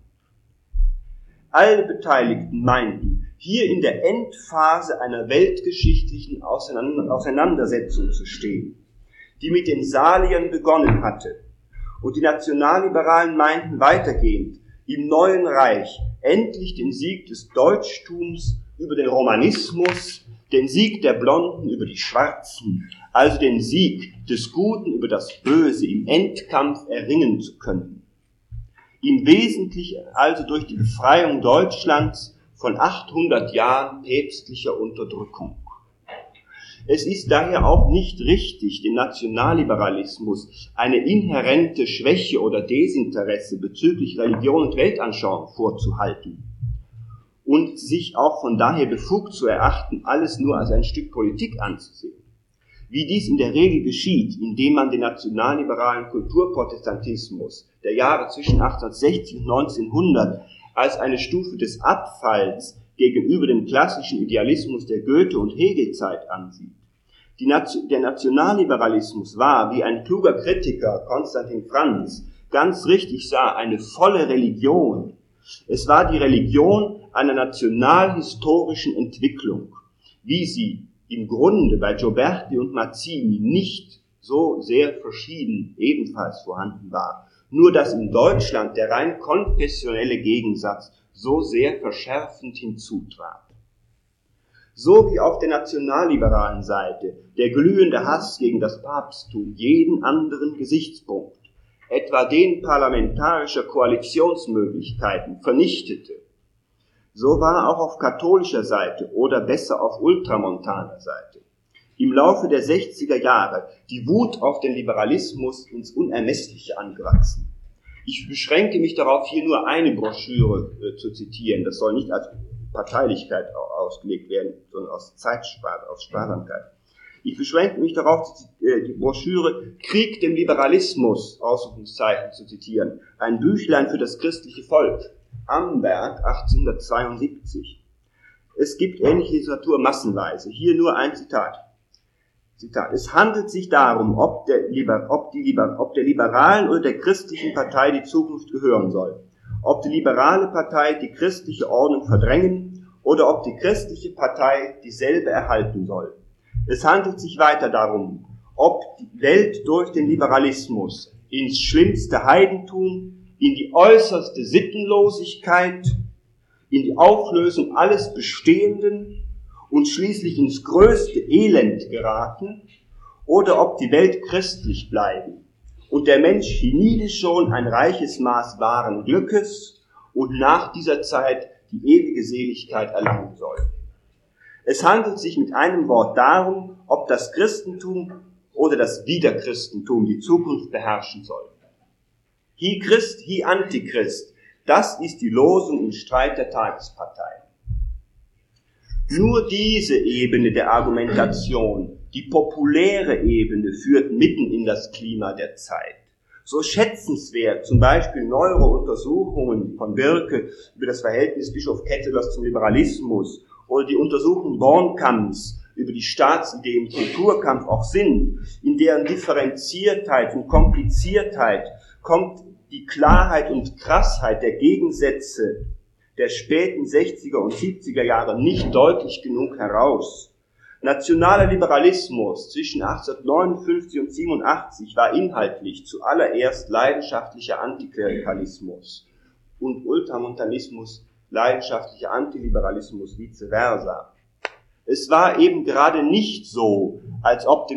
Alle Beteiligten meinten, hier in der Endphase einer weltgeschichtlichen Auseinandersetzung zu stehen, die mit den Saliern begonnen hatte. Und die Nationalliberalen meinten weitergehend, im neuen Reich endlich den Sieg des Deutschtums über den Romanismus, den Sieg der Blonden über die Schwarzen, also den Sieg des Guten über das Böse im Endkampf erringen zu können. Im Wesentlichen also durch die Befreiung Deutschlands von achthundert Jahren päpstlicher Unterdrückung. Es ist daher auch nicht richtig, dem Nationalliberalismus eine inhärente Schwäche oder Desinteresse bezüglich Religion und Weltanschauung vorzuhalten und sich auch von daher befugt zu erachten, alles nur als ein Stück Politik anzusehen. Wie dies in der Regel geschieht, indem man den nationalliberalen Kulturprotestantismus der Jahre zwischen achtzehnhundertsechzig und neunzehnhundert als eine Stufe des Abfalls gegenüber dem klassischen Idealismus der Goethe- und Hegelzeit ansieht. Die Nation, der Nationalliberalismus war, wie ein kluger Kritiker, Konstantin Franz, ganz richtig sah, eine volle Religion. Es war die Religion einer nationalhistorischen Entwicklung, wie sie im Grunde bei Gioberti und Mazzini nicht so sehr verschieden ebenfalls vorhanden war, nur dass in Deutschland der rein konfessionelle Gegensatz so sehr verschärfend hinzutrat. So wie auf der nationalliberalen Seite der glühende Hass gegen das Papsttum jeden anderen Gesichtspunkt, etwa den parlamentarischer Koalitionsmöglichkeiten, vernichtete, so war auch auf katholischer Seite oder besser auf ultramontaner Seite im Laufe der sechziger Jahre die Wut auf den Liberalismus ins Unermessliche angewachsen. Ich beschränke mich darauf, hier nur eine Broschüre äh, zu zitieren. Das soll nicht als Parteilichkeit ausgelegt werden, sondern aus Zeitsparsamkeit, aus Sparsamkeit. Ich beschränke mich darauf, die Broschüre Krieg dem Liberalismus, Ausrufungszeichen, zu zitieren. Ein Büchlein für das christliche Volk, Amberg, achtzehnhundertzweiundsiebzig. Es gibt ähnliche Literatur massenweise. Hier nur ein Zitat. Zitat. Es handelt sich darum, ob der, ob, die, ob der liberalen oder der christlichen Partei die Zukunft gehören soll. Ob die liberale Partei die christliche Ordnung verdrängen oder ob die christliche Partei dieselbe erhalten soll. Es handelt sich weiter darum, ob die Welt durch den Liberalismus ins schlimmste Heidentum, in die äußerste Sittenlosigkeit, in die Auflösung alles Bestehenden und schließlich ins größte Elend geraten, oder ob die Welt christlich bleiben und der Mensch hieniede schon ein reiches Maß wahren Glückes und nach dieser Zeit die ewige Seligkeit erlangen soll. Es handelt sich mit einem Wort darum, ob das Christentum oder das Wiederchristentum die Zukunft beherrschen soll. Hi Christ, hi Antichrist, das ist die Losung im Streit der Tagesparteien. Nur diese Ebene der Argumentation, die populäre Ebene, führt mitten in das Klima der Zeit. So schätzenswert zum Beispiel neuere Untersuchungen von Birke über das Verhältnis Bischof Kettelers zum Liberalismus oder die Untersuchung Bornkamps über die Staatsidee im Kulturkampf auch sind, in deren Differenziertheit und Kompliziertheit kommt die Klarheit und Krassheit der Gegensätze der späten sechziger und siebziger Jahre nicht deutlich genug heraus. Nationaler Liberalismus zwischen achtzehnhundertneunundfünfzig und siebenundachtzig war inhaltlich zuallererst leidenschaftlicher Antiklerikalismus und Ultramontanismus leidenschaftlicher Antiliberalismus, vice versa. Es war eben gerade nicht so, als ob, dem,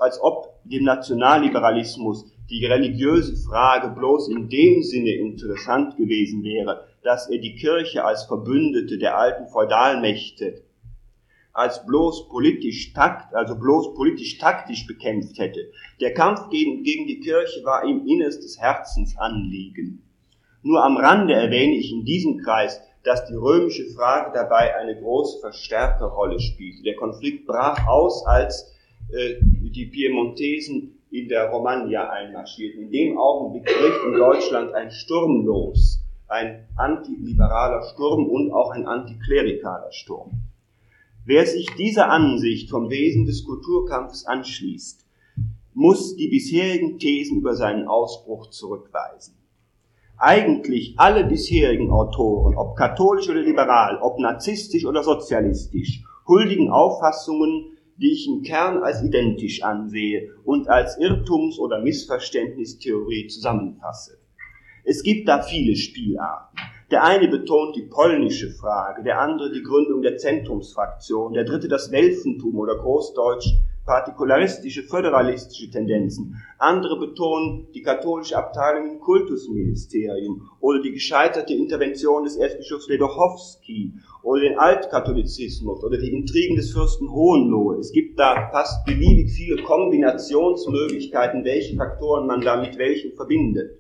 als ob dem Nationalliberalismus die religiöse Frage bloß in dem Sinne interessant gewesen wäre, dass er die Kirche als Verbündete der alten Feudalmächte als bloß politisch takt, also bloß politisch taktisch bekämpft hätte. Der Kampf gegen, gegen die Kirche war ihm innerstes Herzensanliegen. Nur am Rande erwähne ich in diesem Kreis, dass die römische Frage dabei eine große Verstärkerrolle spielte. Der Konflikt brach aus, als äh, die Piemontesen in der Romagna einmarschierten. In dem Augenblick bricht in Deutschland ein Sturm los, ein antiliberaler Sturm und auch ein antiklerikaler Sturm. Wer sich dieser Ansicht vom Wesen des Kulturkampfes anschließt, muss die bisherigen Thesen über seinen Ausbruch zurückweisen. Eigentlich alle bisherigen Autoren, ob katholisch oder liberal, ob narzisstisch oder sozialistisch, huldigen Auffassungen, die ich im Kern als identisch ansehe und als Irrtums- oder Missverständnistheorie zusammenfasse. Es gibt da viele Spielarten. Der eine betont die polnische Frage, der andere die Gründung der Zentrumsfraktion, der dritte das Welfentum oder großdeutsch partikularistische, föderalistische Tendenzen. Andere betonen die katholische Abteilung im Kultusministerium oder die gescheiterte Intervention des Erzbischofs Ledochowski oder den Altkatholizismus oder die Intrigen des Fürsten Hohenlohe. Es gibt da fast beliebig viele Kombinationsmöglichkeiten, welche Faktoren man da mit welchen verbindet.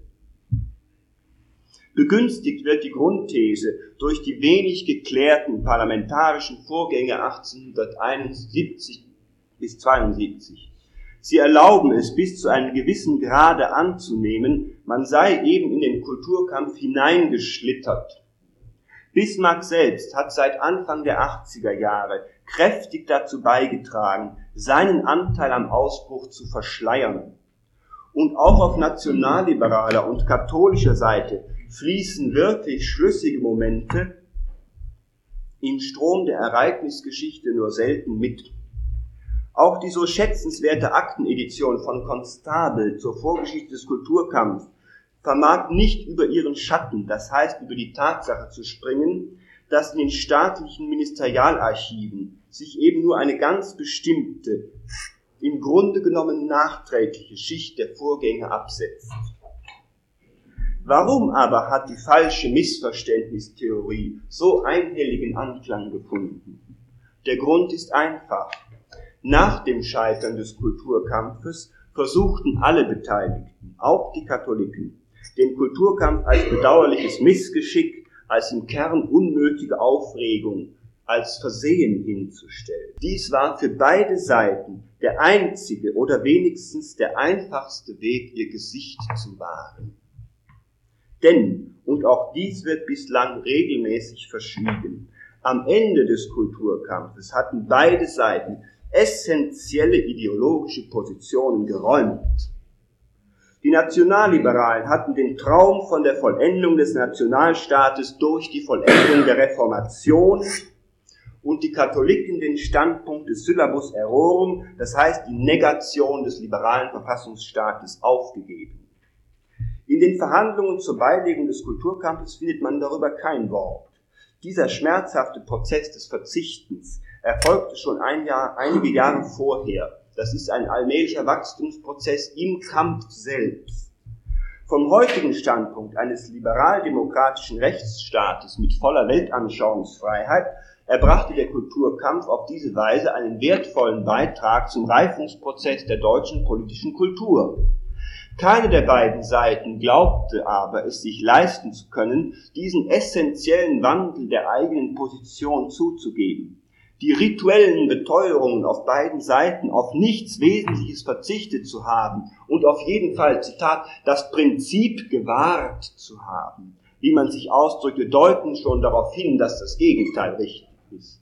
Begünstigt wird die Grundthese durch die wenig geklärten parlamentarischen Vorgänge achtzehnhunderteinundsiebzig bis zweiundsiebzig. Sie erlauben es bis zu einem gewissen Grade anzunehmen, man sei eben in den Kulturkampf hineingeschlittert. Bismarck selbst hat seit Anfang der achtziger Jahre kräftig dazu beigetragen, seinen Anteil am Ausbruch zu verschleiern. Und auch auf nationalliberaler und katholischer Seite fließen wirklich schlüssige Momente im Strom der Ereignisgeschichte nur selten mit. Auch die so schätzenswerte Aktenedition von Konstabel zur Vorgeschichte des Kulturkampfs vermag nicht über ihren Schatten, das heißt über die Tatsache zu springen, dass in den staatlichen Ministerialarchiven sich eben nur eine ganz bestimmte, im Grunde genommen nachträgliche Schicht der Vorgänge absetzt. Warum aber hat die falsche Missverständnistheorie so einhelligen Anklang gefunden? Der Grund ist einfach. Nach dem Scheitern des Kulturkampfes versuchten alle Beteiligten, auch die Katholiken, den Kulturkampf als bedauerliches Missgeschick, als im Kern unnötige Aufregung, als Versehen hinzustellen. Dies war für beide Seiten der einzige oder wenigstens der einfachste Weg, ihr Gesicht zu wahren. Denn, und auch dies wird bislang regelmäßig verschwiegen, am Ende des Kulturkampfes hatten beide Seiten essentielle ideologische Positionen geräumt. Die Nationalliberalen hatten den Traum von der Vollendung des Nationalstaates durch die Vollendung der Reformation und die Katholiken den Standpunkt des Syllabus errorum, das heißt die Negation des liberalen Verfassungsstaates, aufgegeben. In den Verhandlungen zur Beilegung des Kulturkampfes findet man darüber kein Wort. Dieser schmerzhafte Prozess des Verzichtens erfolgte schon ein Jahr, einige Jahre vorher. Das ist ein allmählicher Wachstumsprozess im Kampf selbst. Vom heutigen Standpunkt eines liberal-demokratischen Rechtsstaates mit voller Weltanschauungsfreiheit erbrachte der Kulturkampf auf diese Weise einen wertvollen Beitrag zum Reifungsprozess der deutschen politischen Kultur. Keine der beiden Seiten glaubte aber, es sich leisten zu können, diesen essentiellen Wandel der eigenen Position zuzugeben. Die rituellen Beteuerungen auf beiden Seiten, auf nichts Wesentliches verzichtet zu haben und auf jeden Fall, Zitat, das Prinzip gewahrt zu haben, wie man sich ausdrückte, deuten schon darauf hin, dass das Gegenteil richtig ist.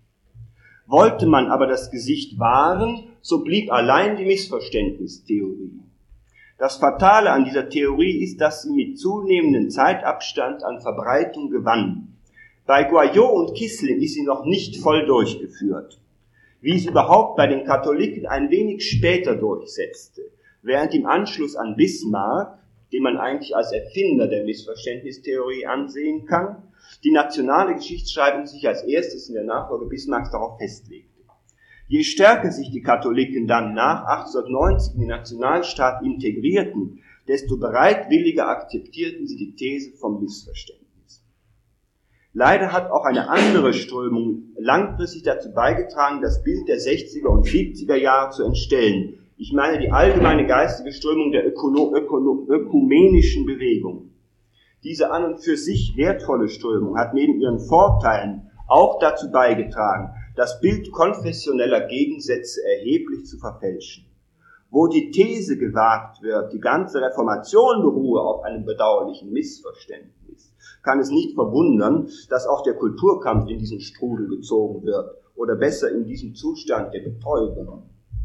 Wollte man aber das Gesicht wahren, so blieb allein die Missverständnistheorie. Das Fatale an dieser Theorie ist, dass sie mit zunehmendem Zeitabstand an Verbreitung gewann. Bei Guyot und Kissling ist sie noch nicht voll durchgeführt, wie sie überhaupt bei den Katholiken ein wenig später durchsetzte, während im Anschluss an Bismarck, den man eigentlich als Erfinder der Missverständnistheorie ansehen kann, die nationale Geschichtsschreibung sich als erstes in der Nachfolge Bismarcks darauf festlegte. Je stärker sich die Katholiken dann nach achtzehnhundertneunzig in den Nationalstaat integrierten, desto bereitwilliger akzeptierten sie die These vom Missverständnis. Leider hat auch eine andere Strömung langfristig dazu beigetragen, das Bild der sechziger und siebziger Jahre zu entstellen. Ich meine die allgemeine geistige Strömung der Ökono- Ökono- ökumenischen Bewegung. Diese an und für sich wertvolle Strömung hat neben ihren Vorteilen auch dazu beigetragen, das Bild konfessioneller Gegensätze erheblich zu verfälschen. Wo die These gewagt wird, die ganze Reformation beruhe auf einem bedauerlichen Missverständnis, kann es nicht verwundern, dass auch der Kulturkampf in diesen Strudel gezogen wird, oder besser in diesen Zustand der Betäubung.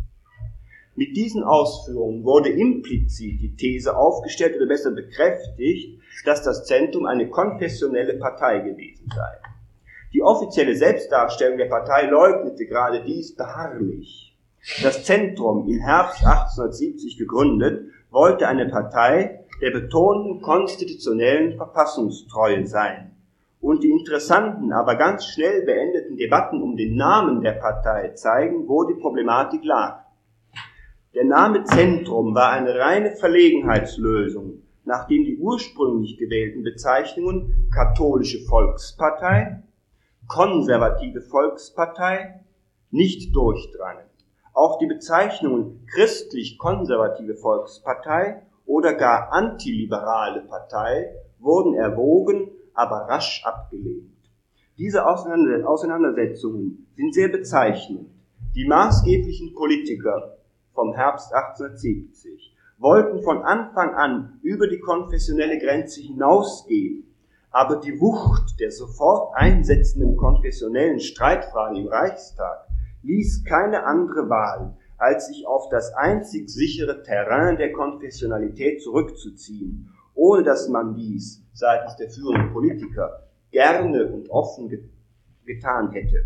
Mit diesen Ausführungen wurde implizit die These aufgestellt oder besser bekräftigt, dass das Zentrum eine konfessionelle Partei gewesen sei. Die offizielle Selbstdarstellung der Partei leugnete gerade dies beharrlich. Das Zentrum, im Herbst achtzehnhundertsiebzig gegründet, wollte eine Partei der betonten konstitutionellen Verfassungstreue sein. Und die interessanten, aber ganz schnell beendeten Debatten um den Namen der Partei zeigen, wo die Problematik lag. Der Name Zentrum war eine reine Verlegenheitslösung, nachdem die ursprünglich gewählten Bezeichnungen Katholische Volkspartei, Konservative Volkspartei nicht durchdrangen. Auch die Bezeichnungen christlich-konservative Volkspartei oder gar antiliberale Partei wurden erwogen, aber rasch abgelehnt. Diese Auseinandersetzungen sind sehr bezeichnend. Die maßgeblichen Politiker vom Herbst achtzehnhundertsiebzig wollten von Anfang an über die konfessionelle Grenze hinausgehen, aber die Wucht der sofort einsetzenden konfessionellen Streitfragen im Reichstag ließ keine andere Wahl, als sich auf das einzig sichere Terrain der Konfessionalität zurückzuziehen, ohne dass man dies seitens der führenden Politiker gerne und offen get- getan hätte.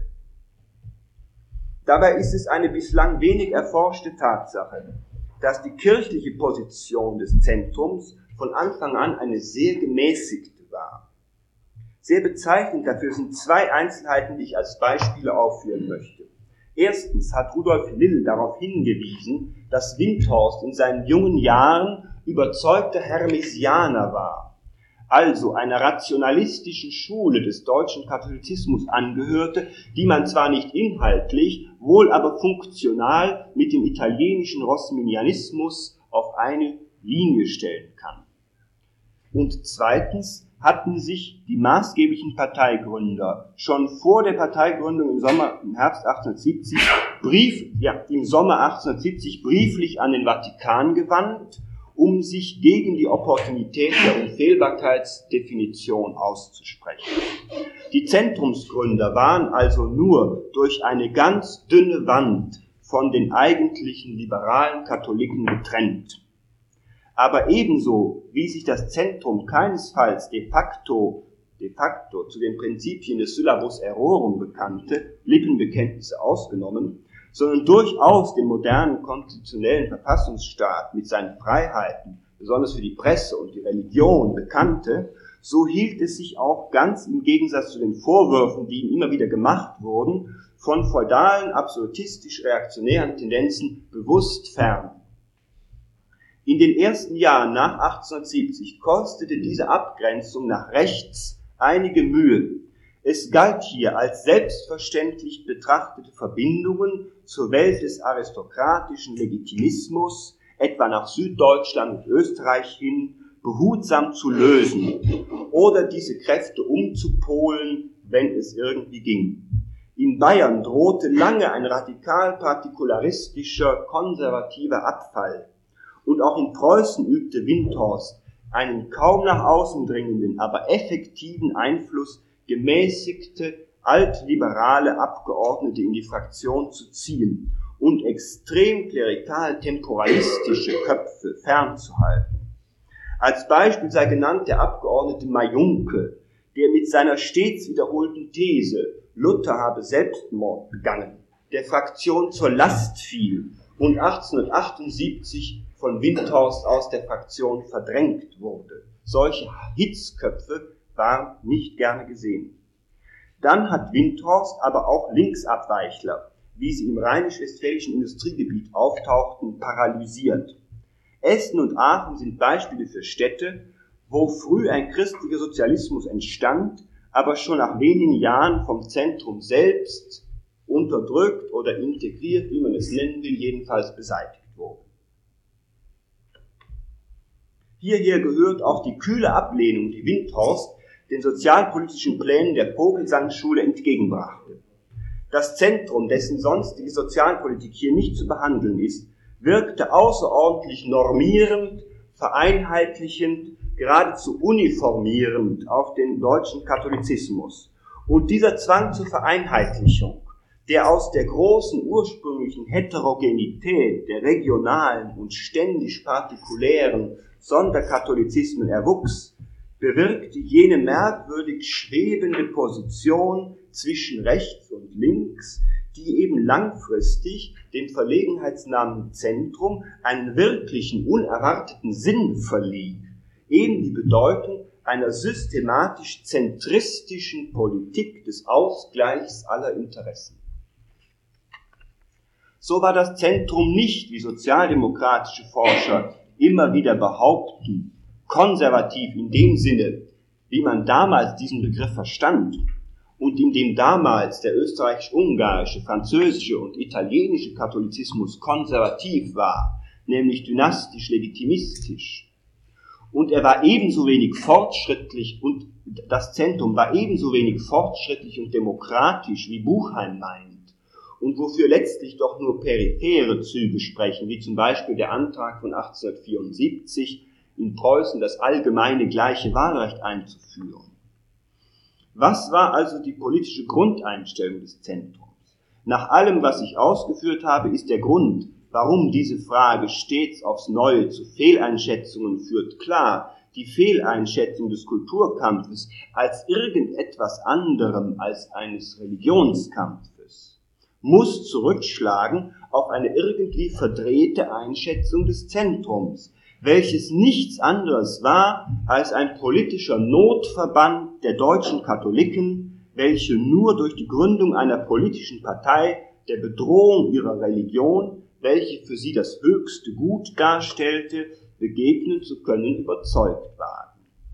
Dabei ist es eine bislang wenig erforschte Tatsache, dass die kirchliche Position des Zentrums von Anfang an eine sehr gemäßigte war. Sehr bezeichnend dafür sind zwei Einzelheiten, die ich als Beispiele aufführen möchte. Erstens hat Rudolf Lill darauf hingewiesen, dass Windthorst in seinen jungen Jahren überzeugter Hermesianer war, also einer rationalistischen Schule des deutschen Katholizismus angehörte, die man zwar nicht inhaltlich, wohl aber funktional mit dem italienischen Rossminianismus auf eine Linie stellen kann. Und zweitens hatten sich die maßgeblichen Parteigründer schon vor der Parteigründung im Sommer, im Herbst achtzehnhundertsiebzig, Brief, ja, im Sommer achtzehnhundertsiebzig brieflich an den Vatikan gewandt, um sich gegen die Opportunität der Unfehlbarkeitsdefinition auszusprechen. Die Zentrumsgründer waren also nur durch eine ganz dünne Wand von den eigentlichen liberalen Katholiken getrennt. Aber ebenso, wie sich das Zentrum keinesfalls de facto, de facto zu den Prinzipien des Syllabus Errorum bekannte, Lippenbekenntnisse ausgenommen, sondern durchaus den modernen konstitutionellen Verfassungsstaat mit seinen Freiheiten, besonders für die Presse und die Religion, bekannte, so hielt es sich auch ganz im Gegensatz zu den Vorwürfen, die ihm immer wieder gemacht wurden, von feudalen, absolutistisch-reaktionären Tendenzen bewusst fern. In den ersten Jahren nach achtzehnhundertsiebzig kostete diese Abgrenzung nach rechts einige Mühe. Es galt hier als selbstverständlich betrachtete Verbindungen zur Welt des aristokratischen Legitimismus, etwa nach Süddeutschland und Österreich hin, behutsam zu lösen oder diese Kräfte umzupolen, wenn es irgendwie ging. In Bayern drohte lange ein radikal partikularistischer, konservativer Abfall. Und auch in Preußen übte Windthorst einen kaum nach außen dringenden, aber effektiven Einfluss, gemäßigte, altliberale Abgeordnete in die Fraktion zu ziehen und extrem klerikal-temporalistische Köpfe fernzuhalten. Als Beispiel sei genannt der Abgeordnete Majunke, der mit seiner stets wiederholten These, Luther habe Selbstmord begangen, der Fraktion zur Last fiel und achtzehnhundertachtundsiebzig von Windthorst aus der Fraktion verdrängt wurde. Solche Hitzköpfe waren nicht gerne gesehen. Dann hat Windthorst aber auch Linksabweichler, wie sie im rheinisch-westfälischen Industriegebiet auftauchten, paralysiert. Essen und Aachen sind Beispiele für Städte, wo früh ein christlicher Sozialismus entstand, aber schon nach wenigen Jahren vom Zentrum selbst unterdrückt oder integriert, wie man es nennen will, jedenfalls beseitigt wurde. Hierher gehört auch die kühle Ablehnung, die Windthorst den sozialpolitischen Plänen der Vogelsang-Schule entgegenbrachte. Das Zentrum, dessen sonstige Sozialpolitik hier nicht zu behandeln ist, wirkte außerordentlich normierend, vereinheitlichend, geradezu uniformierend auf den deutschen Katholizismus. Und dieser Zwang zur Vereinheitlichung, der aus der großen ursprünglichen Heterogenität der regionalen und ständig partikulären Sonderkatholizismen erwuchs, bewirkte jene merkwürdig schwebende Position zwischen rechts und links, die eben langfristig dem Verlegenheitsnamen Zentrum einen wirklichen, unerwarteten Sinn verlieh, eben die Bedeutung einer systematisch zentristischen Politik des Ausgleichs aller Interessen. So war das Zentrum nicht, wie sozialdemokratische Forscher immer wieder behaupten, konservativ in dem Sinne, wie man damals diesen Begriff verstand und in dem damals der österreichisch-ungarische, französische und italienische Katholizismus konservativ war, nämlich dynastisch-legitimistisch. Und er war ebenso wenig fortschrittlich und das Zentrum war ebenso wenig fortschrittlich und demokratisch, wie Buchheim meint, und wofür letztlich doch nur periphere Züge sprechen, wie zum Beispiel der Antrag von achtzehnhundertvierundsiebzig, in Preußen das allgemeine gleiche Wahlrecht einzuführen. Was war also die politische Grundeinstellung des Zentrums? Nach allem, was ich ausgeführt habe, ist der Grund, warum diese Frage stets aufs Neue zu Fehleinschätzungen führt, klar: die Fehleinschätzung des Kulturkampfes als irgendetwas anderem als eines Religionskampfes muss zurückschlagen auf eine irgendwie verdrehte Einschätzung des Zentrums, welches nichts anderes war als ein politischer Notverband der deutschen Katholiken, welche nur durch die Gründung einer politischen Partei der Bedrohung ihrer Religion, welche für sie das höchste Gut darstellte, begegnen zu können, überzeugt waren.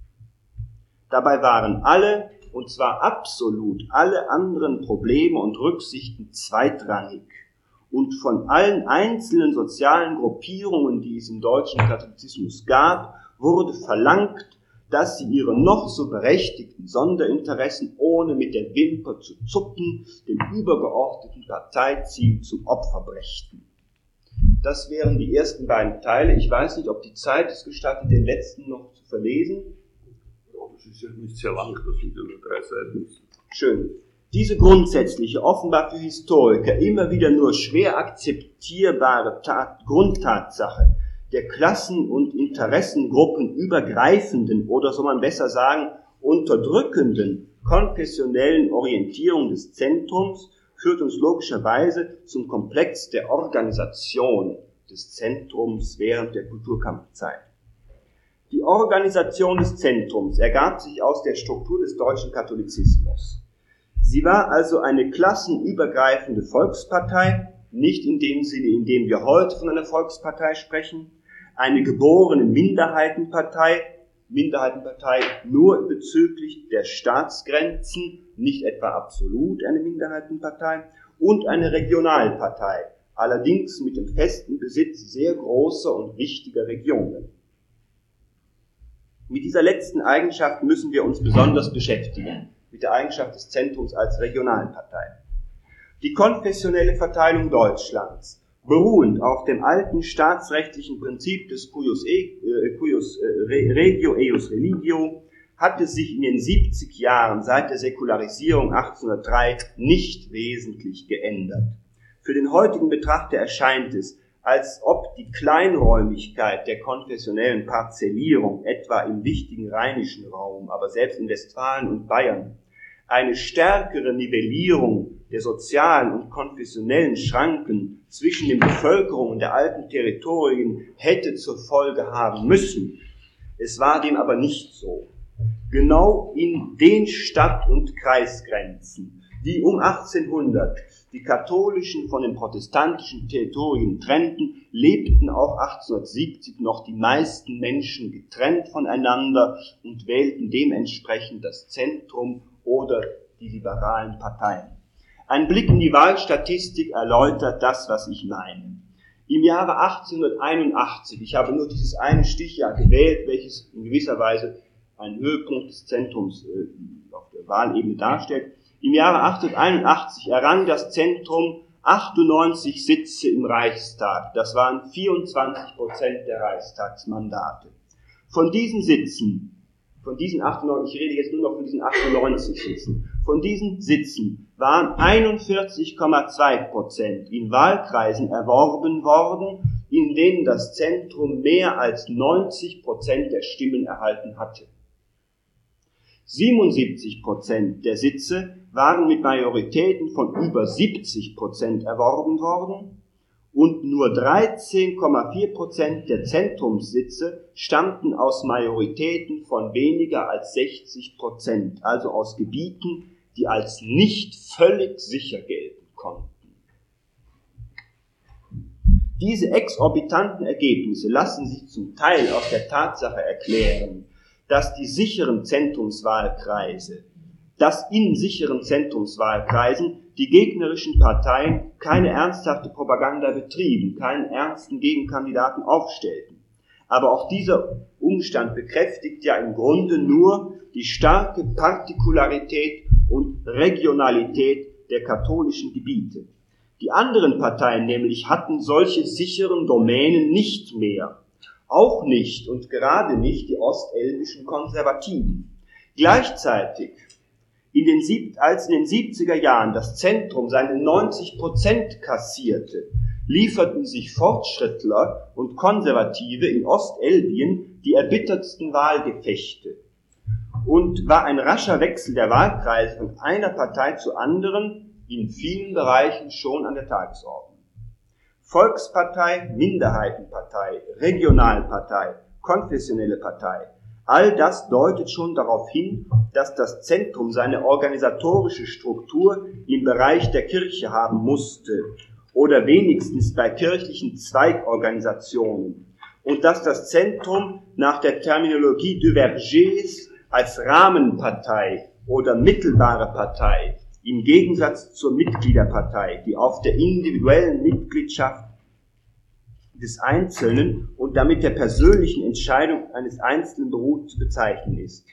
Dabei waren alle, und zwar absolut alle anderen Probleme und Rücksichten zweitrangig. Und von allen einzelnen sozialen Gruppierungen, die es im deutschen Katholizismus gab, wurde verlangt, dass sie ihre noch so berechtigten Sonderinteressen ohne mit der Wimper zu zucken dem übergeordneten Parteiziel zum Opfer brächten. Das wären die ersten beiden Teile. Ich weiß nicht, ob die Zeit es gestattet, den letzten noch zu verlesen.
Ja, das ist ja nicht sehr lang, das sind ja nur drei Seiten.
Schön. Diese grundsätzliche, offenbar für Historiker immer wieder nur schwer akzeptierbare Tat, Grundtatsache der Klassen- und Interessengruppen übergreifenden oder, soll man besser sagen, unterdrückenden konfessionellen Orientierung des Zentrums führt uns logischerweise zum Komplex der Organisation des Zentrums während der Kulturkampfzeit. Die Organisation des Zentrums ergab sich aus der Struktur des deutschen Katholizismus. Sie war also eine klassenübergreifende Volkspartei, nicht in dem Sinne, in dem wir heute von einer Volkspartei sprechen, eine geborene Minderheitenpartei, Minderheitenpartei nur bezüglich der Staatsgrenzen, nicht etwa absolut eine Minderheitenpartei, und eine Regionalpartei, allerdings mit dem festen Besitz sehr großer und wichtiger Regionen. Mit dieser letzten Eigenschaft müssen wir uns besonders beschäftigen, mit der Eigenschaft des Zentrums als Regionalpartei. Die konfessionelle Verteilung Deutschlands, beruhend auf dem alten staatsrechtlichen Prinzip des cuius, e, äh, cuius äh, regio eius religio, hatte sich in den siebzig Jahren seit der Säkularisierung achtzehnhundertdrei nicht wesentlich geändert. Für den heutigen Betrachter erscheint es, als ob die Kleinräumigkeit der konfessionellen Parzellierung, etwa im wichtigen rheinischen Raum, aber selbst in Westfalen und Bayern, eine stärkere Nivellierung der sozialen und konfessionellen Schranken zwischen den Bevölkerungen der alten Territorien hätte zur Folge haben müssen. Es war dem aber nicht so. Genau in den Stadt- und Kreisgrenzen, Die um achtzehnhundert die katholischen von den protestantischen Territorien trennten, lebten auch achtzehnhundertsiebzig noch die meisten Menschen getrennt voneinander und wählten dementsprechend das Zentrum oder die liberalen Parteien. Ein Blick in die Wahlstatistik erläutert das, was ich meine. Im Jahre achtzehnhunderteinundachtzig, ich habe nur dieses eine Stichjahr gewählt, welches in gewisser Weise einen Höhepunkt des Zentrums äh, auf der Wahlebene darstellt. Im Jahre achtzehnhunderteinundachtzig errang das Zentrum achtundneunzig Sitze im Reichstag. Das waren vierundzwanzig Prozent der Reichstagsmandate. Von diesen Sitzen, von diesen achtundneunzig, ich rede jetzt nur noch von diesen achtundneunzig Sitzen, von diesen Sitzen waren einundvierzig Komma zwei Prozent in Wahlkreisen erworben worden, in denen das Zentrum mehr als neunzig Prozent der Stimmen erhalten hatte. siebenundsiebzig Prozent der Sitze waren mit Majoritäten von über siebzig Prozent erworben worden und nur dreizehn Komma vier Prozent der Zentrumssitze stammten aus Majoritäten von weniger als sechzig Prozent, also aus Gebieten, die als nicht völlig sicher gelten konnten. Diese exorbitanten Ergebnisse lassen sich zum Teil aus der Tatsache erklären, dass die sicheren Zentrumswahlkreise, dass in sicheren Zentrumswahlkreisen die gegnerischen Parteien keine ernsthafte Propaganda betrieben, keinen ernsten Gegenkandidaten aufstellten. Aber auch dieser Umstand bekräftigt ja im Grunde nur die starke Partikularität und Regionalität der katholischen Gebiete. Die anderen Parteien nämlich hatten solche sicheren Domänen nicht mehr. Auch nicht und gerade nicht die ostelbischen Konservativen. Gleichzeitig, in den Sieb- als in den siebziger Jahren das Zentrum seine neunzig Prozent kassierte, lieferten sich Fortschrittler und Konservative in Ostelbien die erbittertsten Wahlgefechte. Und war ein rascher Wechsel der Wahlkreise von einer Partei zur anderen in vielen Bereichen schon an der Tagesordnung. Volkspartei, Minderheitenpartei, Regionalpartei, konfessionelle Partei, all das deutet schon darauf hin, dass das Zentrum seine organisatorische Struktur im Bereich der Kirche haben musste oder wenigstens bei kirchlichen Zweigorganisationen und dass das Zentrum nach der Terminologie Duvergers als Rahmenpartei oder mittelbare Partei im Gegensatz zur Mitgliederpartei, die auf der individuellen Mitgliedschaft des Einzelnen und damit der persönlichen Entscheidung eines Einzelnen beruht, zu bezeichnen ist.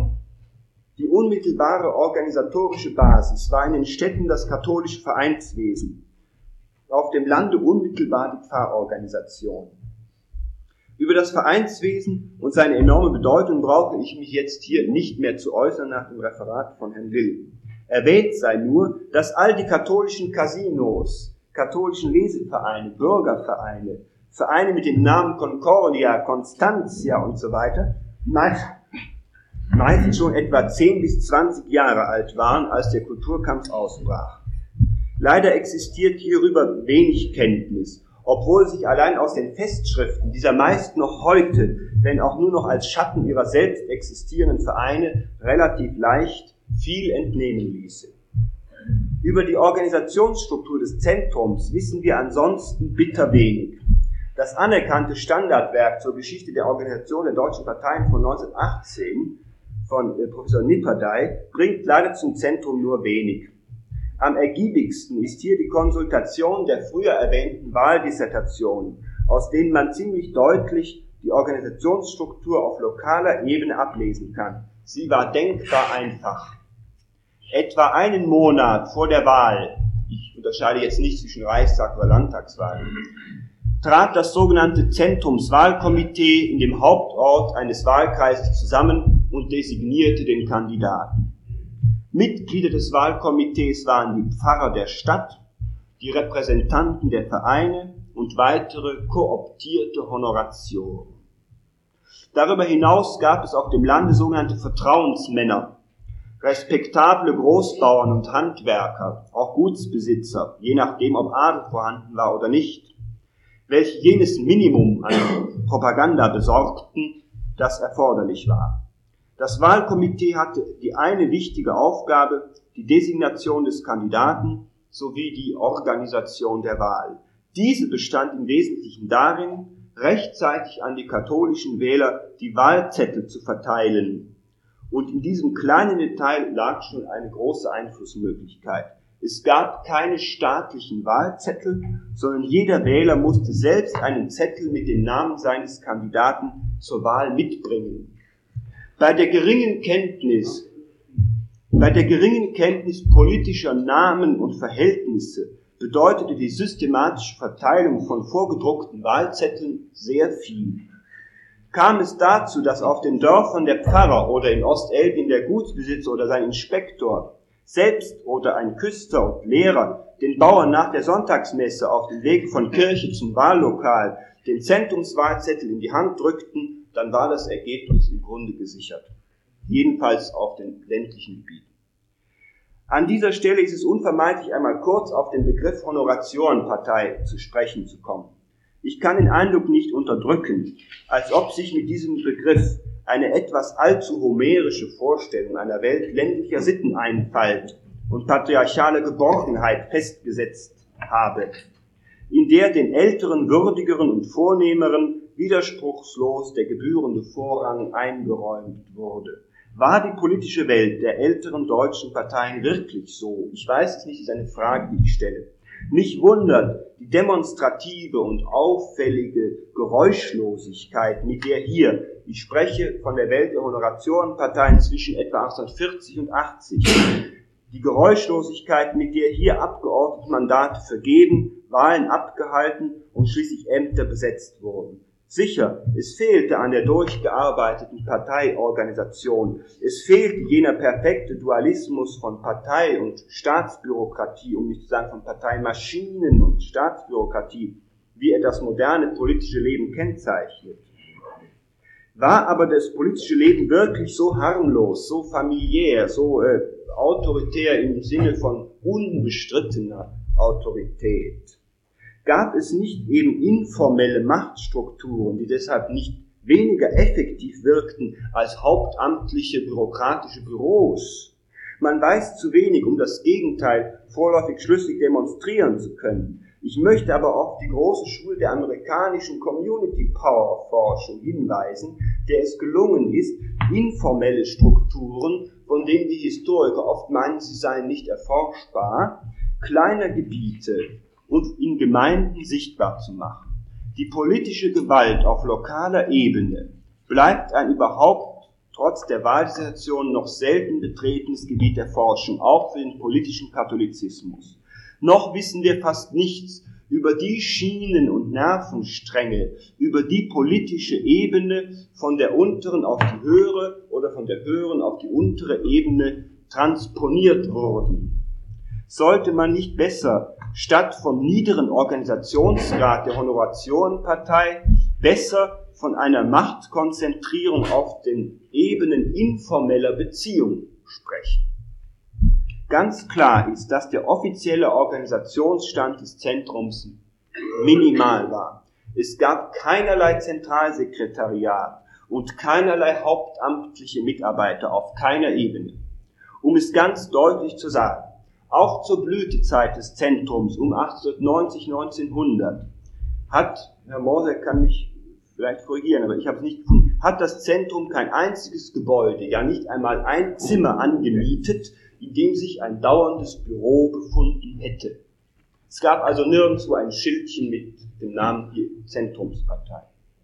Die unmittelbare organisatorische Basis war in den Städten das katholische Vereinswesen, auf dem Lande unmittelbar die Pfarrorganisation. Über das Vereinswesen und seine enorme Bedeutung brauche ich mich jetzt hier nicht mehr zu äußern nach dem Referat von Herrn Will. Erwähnt sei nur, dass all die katholischen Casinos, katholischen Lesevereine, Bürgervereine, Vereine mit dem Namen Concordia, Constantia und so weiter, meist, meist schon etwa zehn bis zwanzig Jahre alt waren, als der Kulturkampf ausbrach. Leider existiert hierüber wenig Kenntnis, obwohl sich allein aus den Festschriften dieser meist noch heute, wenn auch nur noch als Schatten ihrer selbst existierenden Vereine, relativ leicht viel entnehmen ließe. Über die Organisationsstruktur des Zentrums wissen wir ansonsten bitter wenig. Das anerkannte Standardwerk zur Geschichte der Organisation der deutschen Parteien von neunzehnhundertachtzehn von äh, Professor Nipperdey bringt leider zum Zentrum nur wenig. Am ergiebigsten ist hier die Konsultation der früher erwähnten Wahldissertationen, aus denen man ziemlich deutlich die Organisationsstruktur auf lokaler Ebene ablesen kann. Sie war denkbar einfach. Etwa einen Monat vor der Wahl, ich unterscheide jetzt nicht zwischen Reichstag- oder Landtagswahlen, trat das sogenannte Zentrumswahlkomitee in dem Hauptort eines Wahlkreises zusammen und designierte den Kandidaten. Mitglieder des Wahlkomitees waren die Pfarrer der Stadt, die Repräsentanten der Vereine und weitere kooptierte Honoratioren. Darüber hinaus gab es auf dem Lande sogenannte Vertrauensmänner, respektable Großbauern und Handwerker, auch Gutsbesitzer, je nachdem ob Adel vorhanden war oder nicht, welche jenes Minimum an Propaganda besorgten, das erforderlich war. Das Wahlkomitee hatte die eine wichtige Aufgabe, die Designation des Kandidaten sowie die Organisation der Wahl. Diese bestand im Wesentlichen darin, rechtzeitig an die katholischen Wähler die Wahlzettel zu verteilen. Und in diesem kleinen Detail lag schon eine große Einflussmöglichkeit. Es gab keine staatlichen Wahlzettel, sondern jeder Wähler musste selbst einen Zettel mit dem Namen seines Kandidaten zur Wahl mitbringen. Bei der geringen Kenntnis, bei der geringen Kenntnis politischer Namen und Verhältnisse bedeutete die systematische Verteilung von vorgedruckten Wahlzetteln sehr viel. Kam es dazu, dass auf den Dörfern der Pfarrer oder in Ostelbien der Gutsbesitzer oder sein Inspektor selbst oder ein Küster und Lehrer den Bauern nach der Sonntagsmesse auf dem Weg von Kirche zum Wahllokal den Zentrumswahlzettel in die Hand drückten, dann war das Ergebnis im Grunde gesichert. Jedenfalls auf den ländlichen Gebieten. An dieser Stelle ist es unvermeidlich, einmal kurz auf den Begriff Honoratiorenpartei zu sprechen zu kommen. Ich kann den Eindruck nicht unterdrücken, als ob sich mit diesem Begriff eine etwas allzu homerische Vorstellung einer Welt ländlicher Sitteneinfalt und patriarchaler Geborgenheit festgesetzt habe, in der den Älteren, Würdigeren und Vornehmeren widerspruchslos der gebührende Vorrang eingeräumt wurde. War die politische Welt der älteren deutschen Parteien wirklich so? Ich weiß es nicht, ist eine Frage, die ich stelle. Mich wundert die demonstrative und auffällige Geräuschlosigkeit, mit der hier, ich spreche von der Welt der Honoratiorenparteien zwischen etwa achtzehnhundertvierzig und achtzig, die Geräuschlosigkeit, mit der hier Abgeordnete Mandate vergeben, Wahlen abgehalten und schließlich Ämter besetzt wurden. Sicher, es fehlte an der durchgearbeiteten Parteiorganisation. Es fehlte jener perfekte Dualismus von Partei und Staatsbürokratie, um nicht zu sagen von Parteimaschinen und Staatsbürokratie, wie er das moderne politische Leben kennzeichnet. War aber das politische Leben wirklich so harmlos, so familiär, so äh, autoritär im Sinne von unbestrittener Autorität? Gab es nicht eben informelle Machtstrukturen, die deshalb nicht weniger effektiv wirkten als hauptamtliche bürokratische Büros? Man weiß zu wenig, um das Gegenteil vorläufig schlüssig demonstrieren zu können. Ich möchte aber auf die große Schule der amerikanischen Community Power Forschung hinweisen, der es gelungen ist, informelle Strukturen, von denen die Historiker oft meinen, sie seien nicht erforschbar, kleiner Gebiete und in Gemeinden sichtbar zu machen. Die politische Gewalt auf lokaler Ebene bleibt ein überhaupt trotz der Wahlsituation noch selten betretenes Gebiet der Forschung, auch für den politischen Katholizismus. Noch wissen wir fast nichts über die Schienen und Nervenstränge, über die politische Ebene von der unteren auf die höhere oder von der höheren auf die untere Ebene transponiert wurden. Sollte man nicht besser statt vom niederen Organisationsgrad der Honoratiorenpartei besser von einer Machtkonzentrierung auf den Ebenen informeller Beziehung sprechen? Ganz klar ist, dass der offizielle Organisationsstand des Zentrums minimal war. Es gab keinerlei Zentralsekretariat und keinerlei hauptamtliche Mitarbeiter auf keiner Ebene. Um es ganz deutlich zu sagen, auch zur Blütezeit des Zentrums um achtzehnhundertneunzig, neunzehnhundert hat, Herr Moser kann mich vielleicht korrigieren, aber ich habe es nicht gefunden, hat das Zentrum kein einziges Gebäude, ja nicht einmal ein Zimmer angemietet, in dem sich ein dauerndes Büro befunden hätte. Es gab also nirgendwo ein Schildchen mit dem Namen hier Zentrumspartei.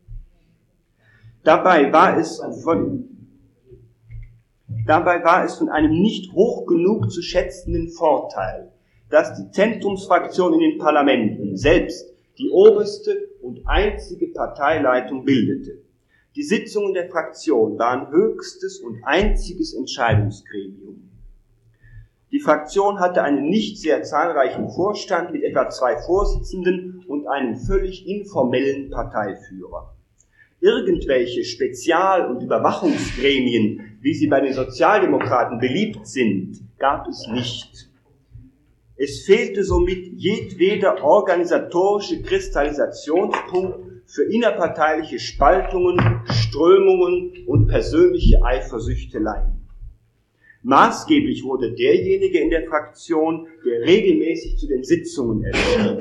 Dabei war es von Dabei war es von einem nicht hoch genug zu schätzenden Vorteil, dass die Zentrumsfraktion in den Parlamenten selbst die oberste und einzige Parteileitung bildete. Die Sitzungen der Fraktion waren höchstes und einziges Entscheidungsgremium. Die Fraktion hatte einen nicht sehr zahlreichen Vorstand mit etwa zwei Vorsitzenden und einen völlig informellen Parteiführer. Irgendwelche Spezial- und Überwachungsgremien, wie sie bei den Sozialdemokraten beliebt sind, gab es nicht. Es fehlte somit jedweder organisatorische Kristallisationspunkt für innerparteiliche Spaltungen, Strömungen und persönliche Eifersüchteleien. Maßgeblich wurde derjenige in der Fraktion, der regelmäßig zu den Sitzungen erschien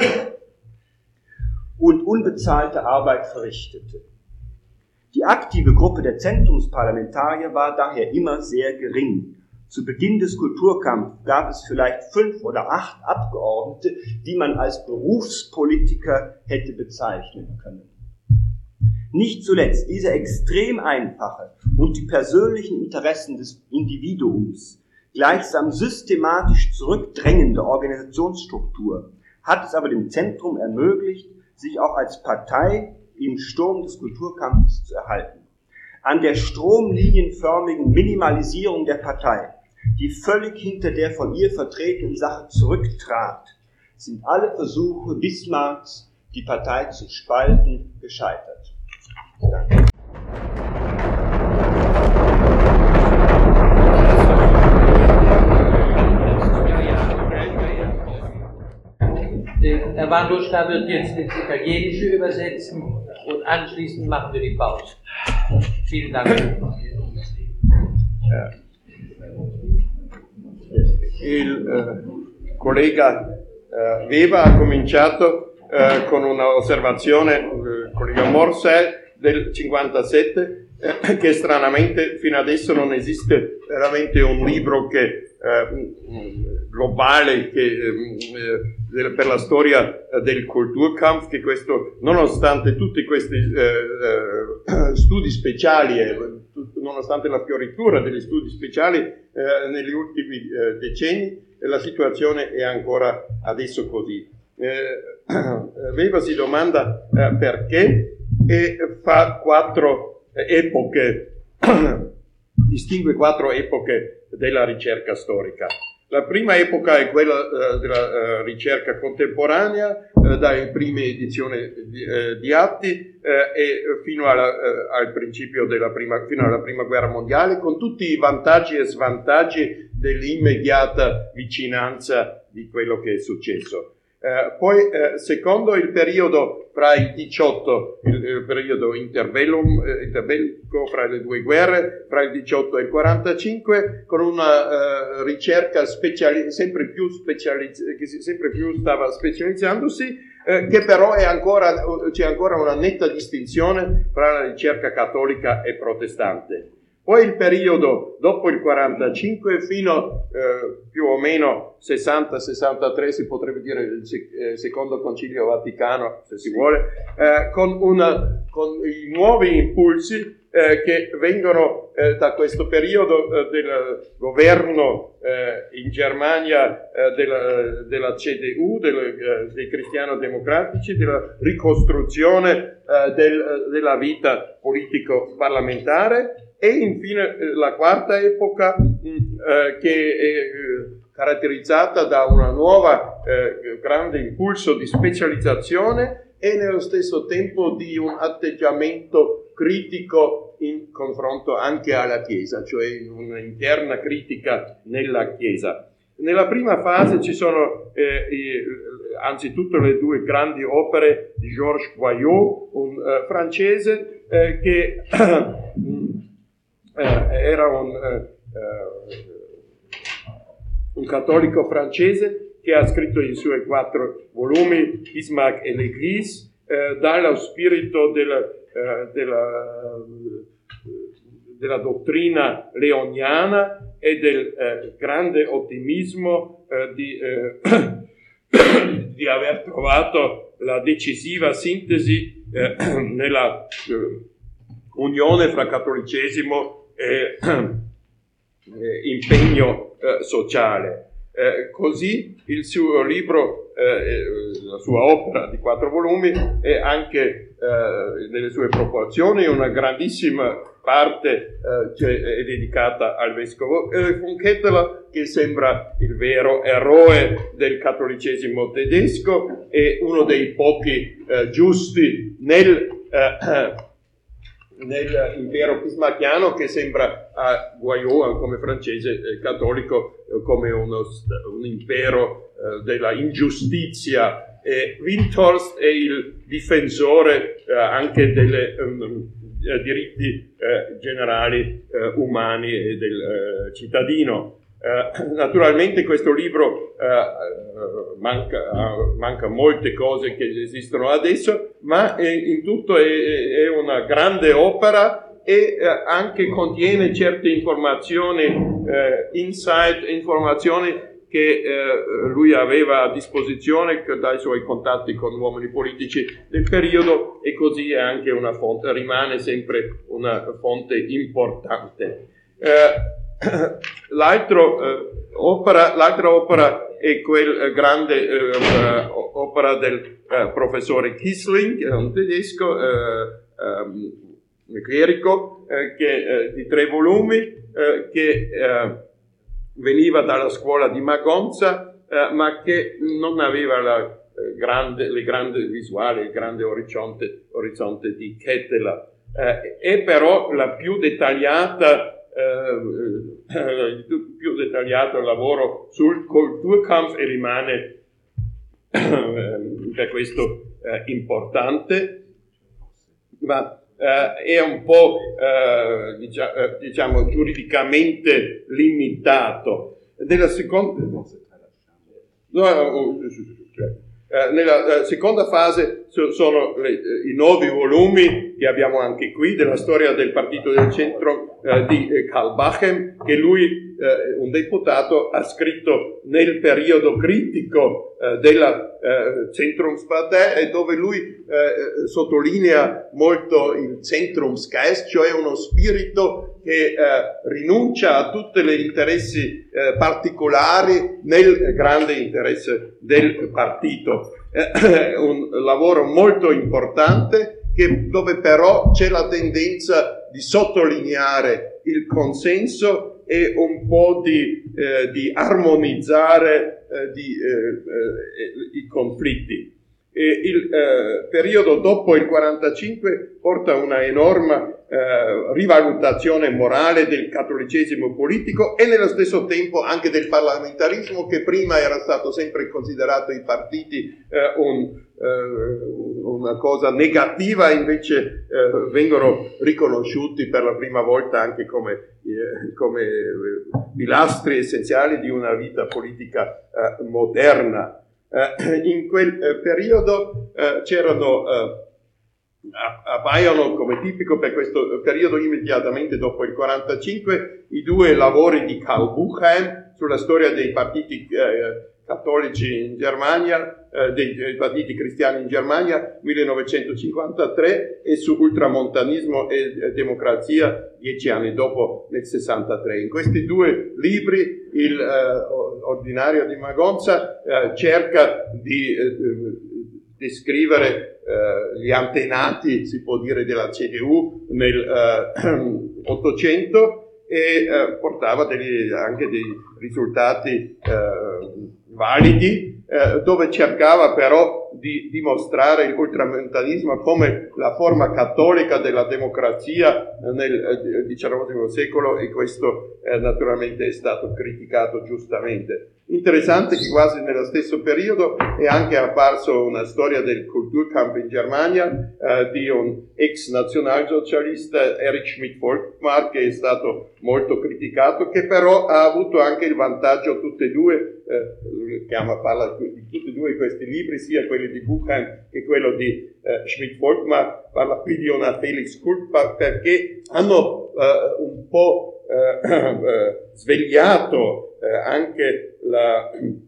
und unbezahlte Arbeit verrichtete. Die aktive Gruppe der Zentrumsparlamentarier war daher immer sehr gering. Zu Beginn des Kulturkampfs gab es vielleicht fünf oder acht Abgeordnete, die man als Berufspolitiker hätte bezeichnen können. Nicht zuletzt diese extrem einfache und die persönlichen Interessen des Individuums gleichsam systematisch zurückdrängende Organisationsstruktur hat es aber dem Zentrum ermöglicht, sich auch als Partei im Sturm des Kulturkampfes zu erhalten. An der stromlinienförmigen Minimalisierung der Partei, die völlig hinter der von ihr vertretenen Sache zurücktrat, sind alle Versuche Bismarcks, die Partei zu spalten, gescheitert. Danke.
Herr Wandluschka wird jetzt ins Italienische übersetzen und anschließend machen wir die Pause. Vielen Dank.
Il eh, collega eh, Weber ha cominciato eh, con una osservazione, il eh, collega Morse del cinquantasette, eh, che stranamente fino adesso non esiste veramente un libro che eh, globale che, eh, per la storia del Kulturkampf, che questo, nonostante tutti questi eh, eh, studi speciali, eh, nonostante la fioritura degli studi speciali eh, negli ultimi eh, decenni, la situazione è ancora adesso così. Eh, Weber si domanda eh, perché e fa quattro epoche, distingue quattro epoche della ricerca storica. La prima epoca è quella eh, della eh, ricerca contemporanea, eh, dalle prime edizioni di, eh, di Atti eh, e fino alla, eh, al principio della prima, fino alla prima guerra mondiale, con tutti i vantaggi e svantaggi dell'immediata vicinanza di quello che è successo. Eh, poi, eh, secondo il periodo fra il diciotto, il, il periodo interbellum, eh, interbellico fra le due guerre, fra il diciotto e il quarantacinque, con una eh, ricerca speciali- sempre più specializz- che si, sempre più stava specializzandosi, eh, che però è ancora, c'è ancora una netta distinzione fra la ricerca cattolica e protestante. Poi il periodo dopo il quarantacinque fino eh, più o meno sessanta sessantatré, si potrebbe dire il sec- eh, secondo concilio vaticano, se si vuole, eh, con, una, con i nuovi impulsi eh, che vengono eh, da questo periodo eh, del governo eh, in Germania eh, della, della C D U, del, eh, dei cristiano-democratici, della ricostruzione eh, del, della vita politico-parlamentare. E infine la quarta epoca eh, che è eh, caratterizzata da una nuova eh, grande impulso di specializzazione e nello stesso tempo di un atteggiamento critico in confronto anche alla Chiesa, cioè un'interna critica nella Chiesa. Nella prima fase ci sono eh, i, anzitutto le due grandi opere di Georges Boyot, un eh, francese eh, che Eh, era un, eh, un cattolico francese che ha scritto i suoi quattro volumi, Bismarck et l'Église, eh, dallo spirito della, eh, della, della dottrina leoniana e del eh, grande ottimismo eh, di, eh, di aver trovato la decisiva sintesi eh, nella eh, unione fra cattolicesimo e eh, impegno eh, sociale. Eh, così il suo libro, eh, la sua opera di quattro volumi è anche eh, nelle sue proporzioni una grandissima parte eh, cioè, è dedicata al vescovo eh, von Ketteler, che sembra il vero eroe del cattolicesimo tedesco e uno dei pochi eh, giusti nel eh, nell'impero bismarcchiano, che sembra a Boyot, come francese eh, cattolico, eh, come uno, un impero eh, della ingiustizia E Windthorst è il difensore eh, anche dei um, diritti eh, generali eh, umani e del eh, cittadino. Eh, naturalmente questo libro eh, manca, manca molte cose che esistono adesso, ma è, in tutto è, è una grande opera e eh, anche contiene certe informazioni, eh, insight, informazioni che eh, lui aveva a disposizione dai suoi contatti con uomini politici del periodo, e così è anche una fonte, rimane sempre una fonte importante. Eh, L'altro, eh, opera, l'altra opera è quella eh, grande eh, opera del eh, professore Kissling, un tedesco eh, eh, clerico, eh, che, eh, di tre volumi, eh, che eh, veniva dalla scuola di Magonza, eh, ma che non aveva la, eh, grande, le grandi visuali, il grande orizzonte, orizzonte di Ketteler. Eh, è però la più dettagliata Uh, uh, più dettagliato lavoro sul Kulturkampf e rimane uh, per questo uh, importante, ma uh, è un po' uh, diciamo, uh, diciamo giuridicamente limitato. Nella seconda no, uh, Uh, nella uh, seconda fase so, sono le, uh, i nuovi volumi che abbiamo anche qui della storia del partito del centro uh, di uh, Karl Bachem, che lui, uh, un deputato, ha scritto nel periodo critico uh, della uh, Zentrumspartei, e dove lui uh, sottolinea molto il Zentrumsgeist, cioè uno spirito che uh, rinuncia a tutti gli interessi uh, particolari nel grande interesse del partito. Eh, un lavoro molto importante, che, dove però c'è la tendenza di sottolineare il consenso e un po' di, eh, di armonizzare eh, di, eh, eh, i conflitti. E il eh, periodo dopo il quarantacinque porta una enorme eh, rivalutazione morale del cattolicesimo politico e nello stesso tempo anche del parlamentarismo, che prima era stato sempre considerato i partiti eh, un, eh, una cosa negativa, invece eh, vengono riconosciuti per la prima volta anche come, eh, come pilastri essenziali di una vita politica eh, moderna. Uh, in quel uh, periodo uh, c'erano, uh, appaiono come tipico per questo periodo immediatamente dopo il quarantacinque i due lavori di Karl Buchheim sulla storia dei partiti uh, cattolici in Germania, uh, dei, dei partiti cristiani in Germania, millenovecentocinquantatré, e su ultramontanismo e eh, democrazia, dieci anni dopo, nel sessantatré. In questi due libri il uh, ordinario di Magonza uh, cerca di uh, descrivere uh, gli antenati, si può dire, della C D U nel Ottocento, e uh, portava degli, anche dei risultati uh, validi, eh, dove cercava però di dimostrare il ultramontanismo come la forma cattolica della democrazia nel diciannovesimo secolo, e questo eh, naturalmente è stato criticato giustamente. Interessante che quasi nello stesso periodo è anche apparso una storia del Kulturkampf in Germania eh, di un ex nazionalsocialista, Erich Schmidt-Volkmar, che è stato molto criticato, che però ha avuto anche il vantaggio, tutti e due, eh, chiama, parla di tutti e due questi libri, sia quelli di Buchheim che quello di eh, Schmidt-Volkmar, parla qui di una Felix Culpa, perché hanno eh, un po' eh, eh, svegliato eh, anche la,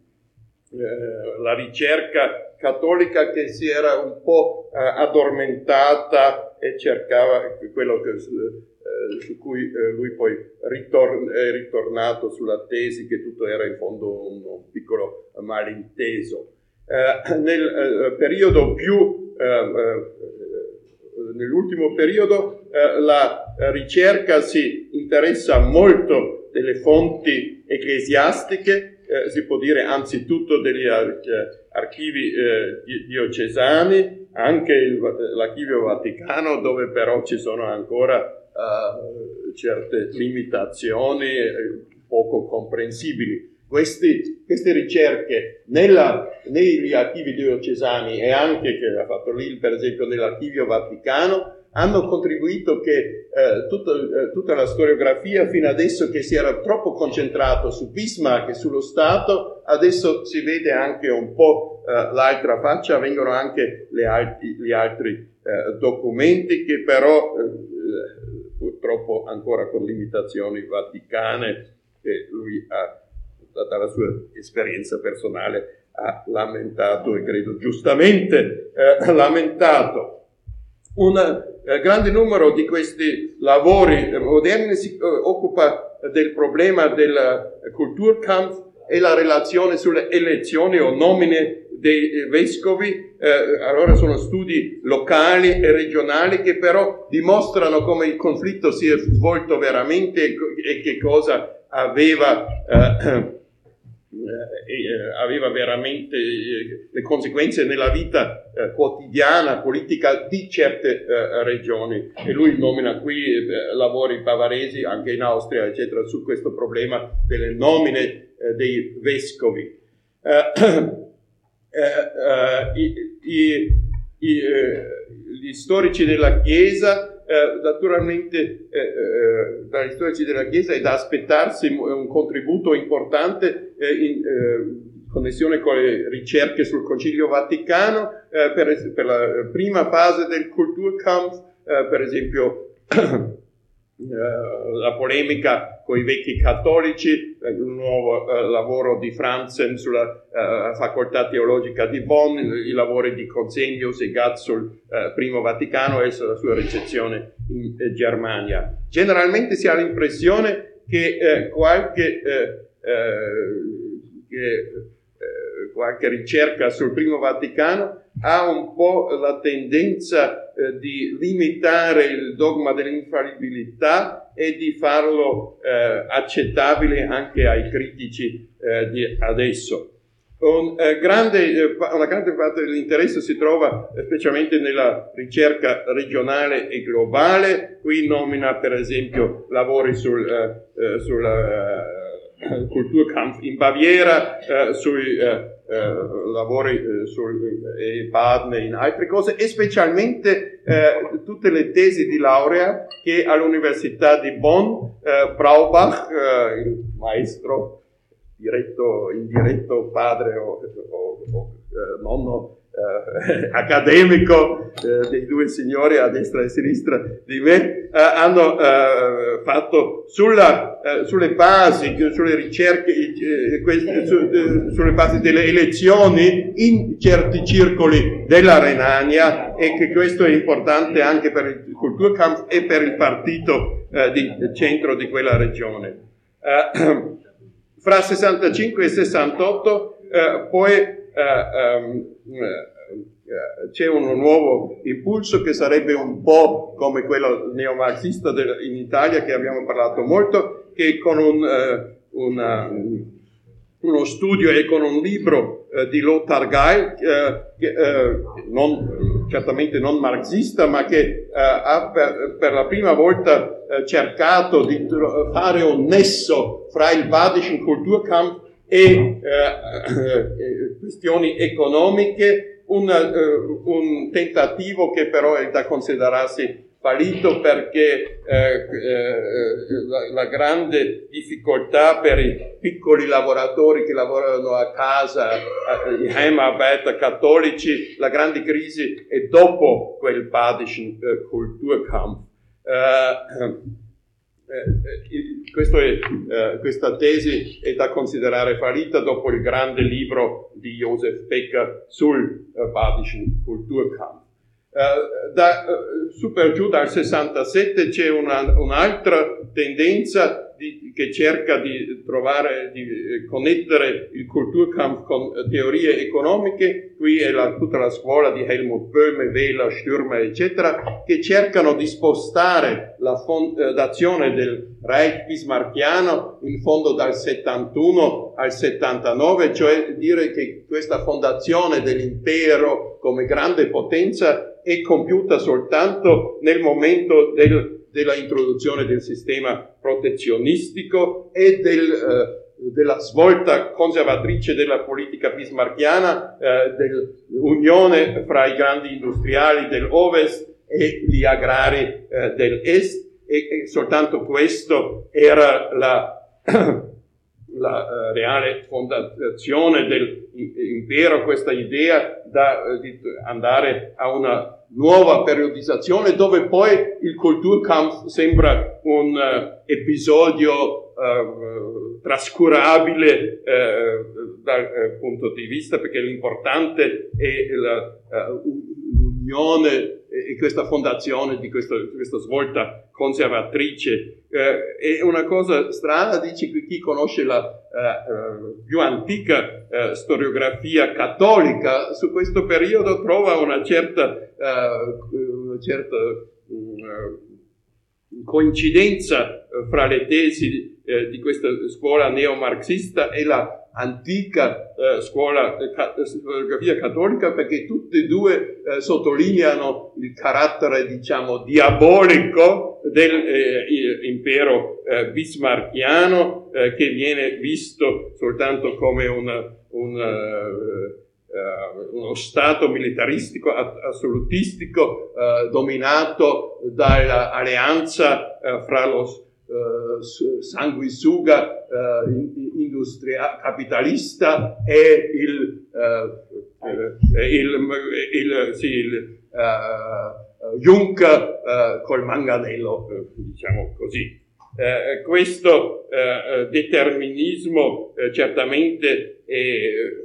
eh, la ricerca cattolica, che si era un po' eh, addormentata e cercava quello che, eh, su cui eh, lui poi ritorn- è ritornato sulla tesi che tutto era in fondo un, un piccolo malinteso. Eh, nel eh, periodo più eh, eh, nell'ultimo periodo eh, la ricerca si interessa molto delle fonti ecclesiastiche, eh, si può dire anzitutto degli ar- archivi eh, diocesani, anche il, l'archivio Vaticano, dove però ci sono ancora eh, certe limitazioni eh, poco comprensibili. questi, queste ricerche nella, negli archivi diocesani e anche, che ha fatto lì per esempio nell'archivio Vaticano, hanno contribuito che eh, tutta, eh, tutta la storiografia fino adesso, che si era troppo concentrato su Bismarck e sullo Stato, adesso si vede anche un po' eh, l'altra faccia, vengono anche le alti, gli altri eh, documenti che però eh, purtroppo ancora con limitazioni vaticane, che lui ha, data la sua esperienza personale, ha lamentato, e credo giustamente eh, lamentato. Un eh, grande numero di questi lavori eh, moderni si eh, occupa del problema del eh, Kulturkampf e la relazione sulle elezioni o nomine dei eh, vescovi. Eh, allora sono studi locali e regionali che però dimostrano come il conflitto si è svolto veramente e, e che cosa aveva eh, Eh, aveva veramente eh, le conseguenze nella vita eh, quotidiana, politica di certe eh, regioni. E lui nomina qui eh, lavori bavaresi, anche in Austria, eccetera, su questo problema delle nomine eh, dei vescovi. Eh, eh, eh, i, i, i, eh, gli storici della Chiesa, Eh, naturalmente eh, eh, dagli storici della Chiesa è da aspettarsi un contributo importante eh, in eh, connessione con le ricerche sul Concilio Vaticano eh, per, per la prima fase del Kulturkampf, eh, per esempio la polemica con i vecchi cattolici, il nuovo uh, lavoro di Franzen sulla uh, facoltà teologica di Bonn, i lavori di Consenius e Gatz sul uh, primo Vaticano e sulla sua ricezione in uh, Germania. Generalmente si ha l'impressione che uh, qualche, uh, uh, che, uh, qualche ricerca sul primo Vaticano ha un po' la tendenza eh, di limitare il dogma dell'infallibilità e di farlo eh, accettabile anche ai critici eh, di adesso. Un, eh, grande, eh, una grande parte dell'interesse si trova eh, specialmente nella ricerca regionale e globale. Qui nomina per esempio lavori sul, eh, eh, sul eh, Kulturkampf in Baviera, eh, sui eh, Uh, lavori uh, sul uh, Baden e in altre cose, e specialmente uh, tutte le tesi di laurea che all'Università di Bonn uh, Braubach, uh, il maestro diretto, indiretto padre o, o, o uh, nonno uh, accademico uh, dei due signori a destra e a sinistra di me, uh, hanno uh, fatto sulla, uh, sulle basi, sulle ricerche, uh, queste, su, uh, sulle basi delle elezioni in certi circoli della Renania, e che questo è importante anche per il Kulturkampf e per il partito uh, di centro di quella regione. Uh, fra sessantacinque e sessantotto uh, poi uh, um, uh, c'è un nuovo impulso che sarebbe un po' come quello neomarxista del, in Italia, che abbiamo parlato molto, che con un, uh, una, uno studio e con un libro uh, di Lothar Geil, uh, che, uh, non, certamente non marxista, ma che uh, ha per, per la prima volta uh, cercato di fare un nesso fra il Badischen Kulturkampf e uh, uh, questioni economiche. Un, uh, un tentativo che però è da considerarsi fallito, perché eh, eh, la, la grande difficoltà per i piccoli lavoratori che lavorano a casa, i Heimarbeiter cattolici, la grande crisi è dopo quel Badischen eh, Kulturkampf. Eh, Eh, questo è, eh, questa tesi è da considerare fallita dopo il grande libro di Josef Becker sul eh, Badischen Kulturkampf. Eh, da, eh, su per giù dal sessantasette c'è una, un'altra tendenza di, che cerca di trovare, di eh, connettere il Kulturkampf con eh, teorie economiche. Qui è la, tutta la scuola di Helmut Böhme, Wähler, Stürmer, eccetera, che cercano di spostare la fondazione del Reich bismarckiano in fondo dal settantuno al settantanove, cioè dire che questa fondazione dell'impero come grande potenza è compiuta soltanto nel momento del, della introduzione del sistema protezionistico e del, della svolta conservatrice della politica bismarckiana, eh, dell'unione fra i grandi industriali dell'Ovest e gli agrari eh, dell'Est, e, e soltanto questo era la, la uh, reale fondazione dell'impero, questa idea da, uh, di andare a una nuova periodizzazione, dove poi il Kulturkampf sembra un uh, episodio uh, trascurabile uh, dal uh, punto di vista, perché l'importante è la, uh, l'unione e questa fondazione di questa, questa svolta conservatrice. Eh, è una cosa strana, dice chi conosce la eh, più antica eh, storiografia cattolica su questo periodo trova una certa, eh, una certa uh, coincidenza fra le tesi eh, di questa scuola neomarxista e la antica eh, scuola eh, ca- storiografia cattolica, perché tutte e due eh, sottolineano il carattere, diciamo, diabolico dell'impero eh, eh, bismarckiano, eh, che viene visto soltanto come una, una, uh, uno stato militaristico, assolutistico, uh, dominato dall'alleanza uh, fra lo Uh, sanguisuga uh, industria capitalista e il, uh, uh, il, il, sì, il uh, Juncker uh, col manganello, uh, diciamo così. Uh, questo uh, determinismo uh, certamente è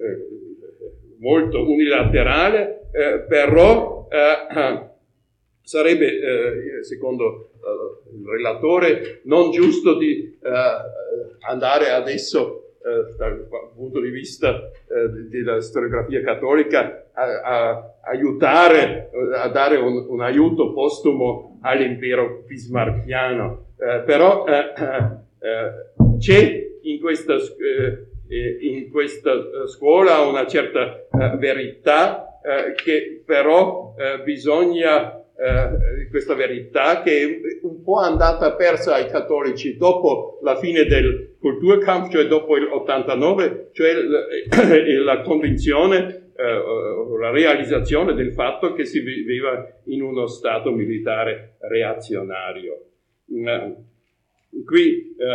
uh, molto unilaterale, uh, però uh, sarebbe, uh, secondo Uh, il relatore, non giusto di uh, andare adesso uh, dal punto di vista uh, della storiografia cattolica a, a aiutare, uh, a dare un, un aiuto postumo all'impero bismarckiano, uh, però uh, uh, c'è in questa, uh, in questa scuola una certa uh, verità uh, che però uh, bisogna Uh, questa verità che è un po' andata persa ai cattolici dopo la fine del Kulturkampf, cioè dopo il ottantanove, cioè l- la convinzione, uh, la realizzazione del fatto che si viveva in uno stato militare reazionario. Uh, qui uh,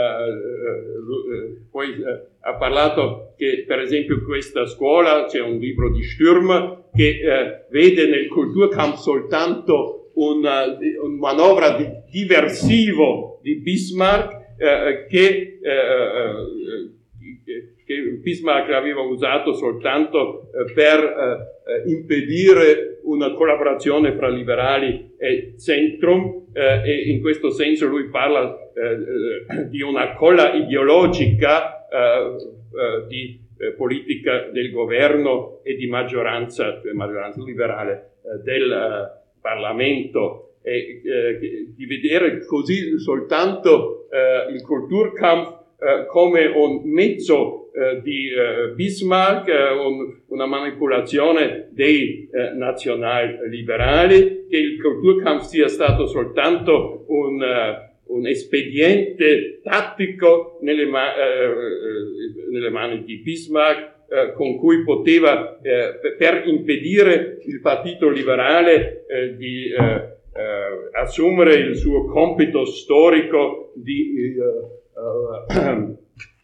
uh, poi uh, ha parlato che per esempio in questa scuola c'è un libro di Sturm che uh, vede nel Kulturkampf soltanto una, una manovra di diversivo di Bismarck uh, che, uh, che Bismarck aveva usato soltanto uh, per uh, impedire una collaborazione fra liberali e centrum, uh, e in questo senso lui parla Uh, di una colla ideologica uh, uh, di uh, politica del governo e di maggioranza, cioè maggioranza liberale uh, del uh, Parlamento, e uh, di vedere così soltanto uh, il Kulturkampf uh, come un mezzo uh, di uh, Bismarck, uh, un, una manipolazione dei uh, nazional-liberali, che il Kulturkampf sia stato soltanto un uh, un espediente tattico nelle, ma- eh, nelle mani di Bismarck, eh, con cui poteva, eh, per impedire il partito liberale eh, di eh, eh, assumere il suo compito storico di eh, eh,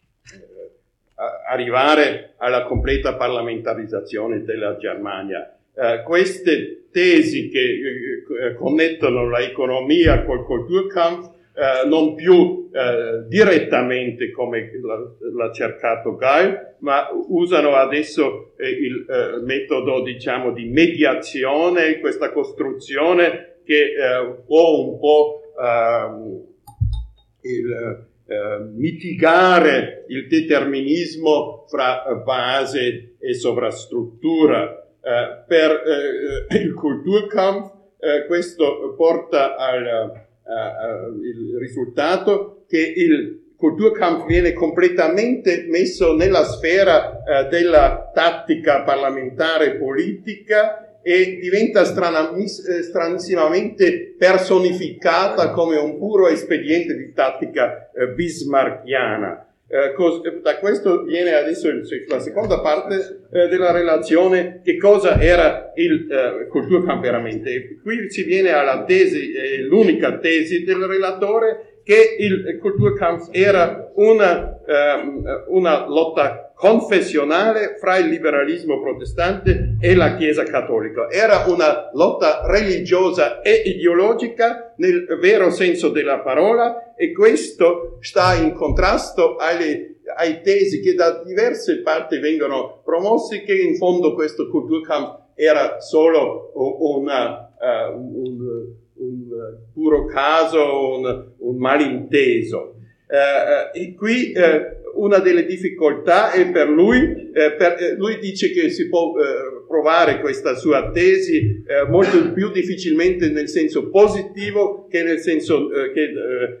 arrivare alla completa parlamentarizzazione della Germania. Eh, queste tesi che eh, connettono l'economia col Kulturkampf, Uh, non più uh, direttamente come l'ha cercato Geil, ma usano adesso eh, il uh, metodo, diciamo, di mediazione, questa costruzione che uh, può un po' uh, il, uh, mitigare il determinismo fra base e sovrastruttura. Uh, per uh, il Kulturkampf uh, questo porta al Uh, uh, il risultato che il Kulturkampf viene completamente messo nella sfera uh, della tattica parlamentare politica e diventa stranamis- eh, stranissimamente personificata come un puro espediente di tattica uh, bismarckiana. Eh, cos- da questo viene adesso il, la seconda parte eh, della relazione, che cosa era il eh, Kulturkampf veramente. E qui si viene alla tesi, eh, l'unica tesi del relatore, che il Kulturkampf era una, eh, una lotta confessionale fra il liberalismo protestante e la Chiesa cattolica. Era una lotta religiosa e ideologica nel vero senso della parola, e questo sta in contrasto alle, ai tesi che da diverse parti vengono promossi, che in fondo questo Kulturkampf era solo una, uh, un, un puro caso, un, un malinteso. Uh, e qui uh, una delle difficoltà è per lui, eh, per, eh, lui dice che si può eh, provare questa sua tesi eh, molto più difficilmente nel senso positivo che nel senso eh, che, eh,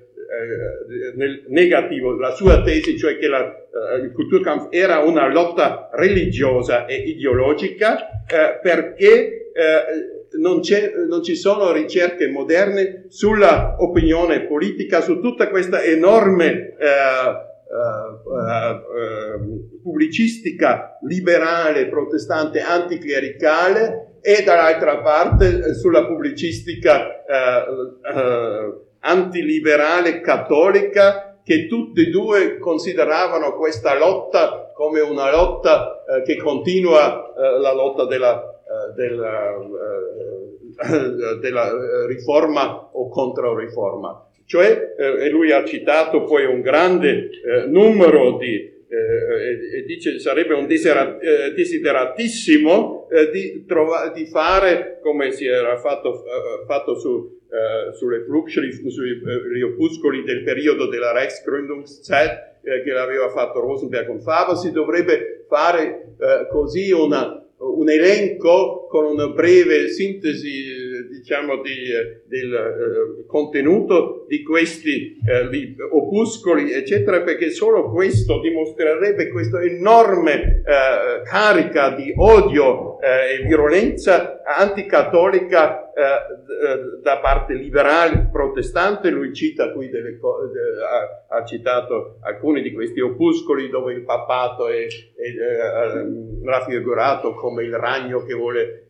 eh, nel negativo. La sua tesi, cioè che la, eh, il Kulturkampf era una lotta religiosa e ideologica, eh, perché eh, non, c'è, non ci sono ricerche moderne sulla opinione politica, su tutta questa enorme eh, Uh, uh, uh, pubblicistica liberale, protestante, anticlericale, e dall'altra parte uh, sulla pubblicistica uh, uh, antiliberale cattolica, che tutti e due consideravano questa lotta come una lotta uh, che continua uh, la lotta della, uh, della, uh, della riforma o controriforma. Cioè, eh, e lui ha citato poi un grande eh, numero di, eh, e dice sarebbe un desiderat, eh, desideratissimo eh, di, trova, di fare, come si era fatto, eh, fatto su, eh, sulle Flugschriften, sugli eh, opuscoli del periodo della Reichsgründungszeit, eh, che l'aveva fatto Rosenberg und Faber. Si dovrebbe fare eh, così una, un elenco con una breve sintesi, diciamo, di, del eh, contenuto di questi eh, li, opuscoli, eccetera, perché solo questo dimostrerebbe questa enorme eh, carica di odio eh, e violenza anticattolica eh, da parte liberale protestante. Lui cita qui delle co- de, ha, ha citato alcuni di questi opuscoli dove il papato è, è eh, raffigurato come il ragno che vuole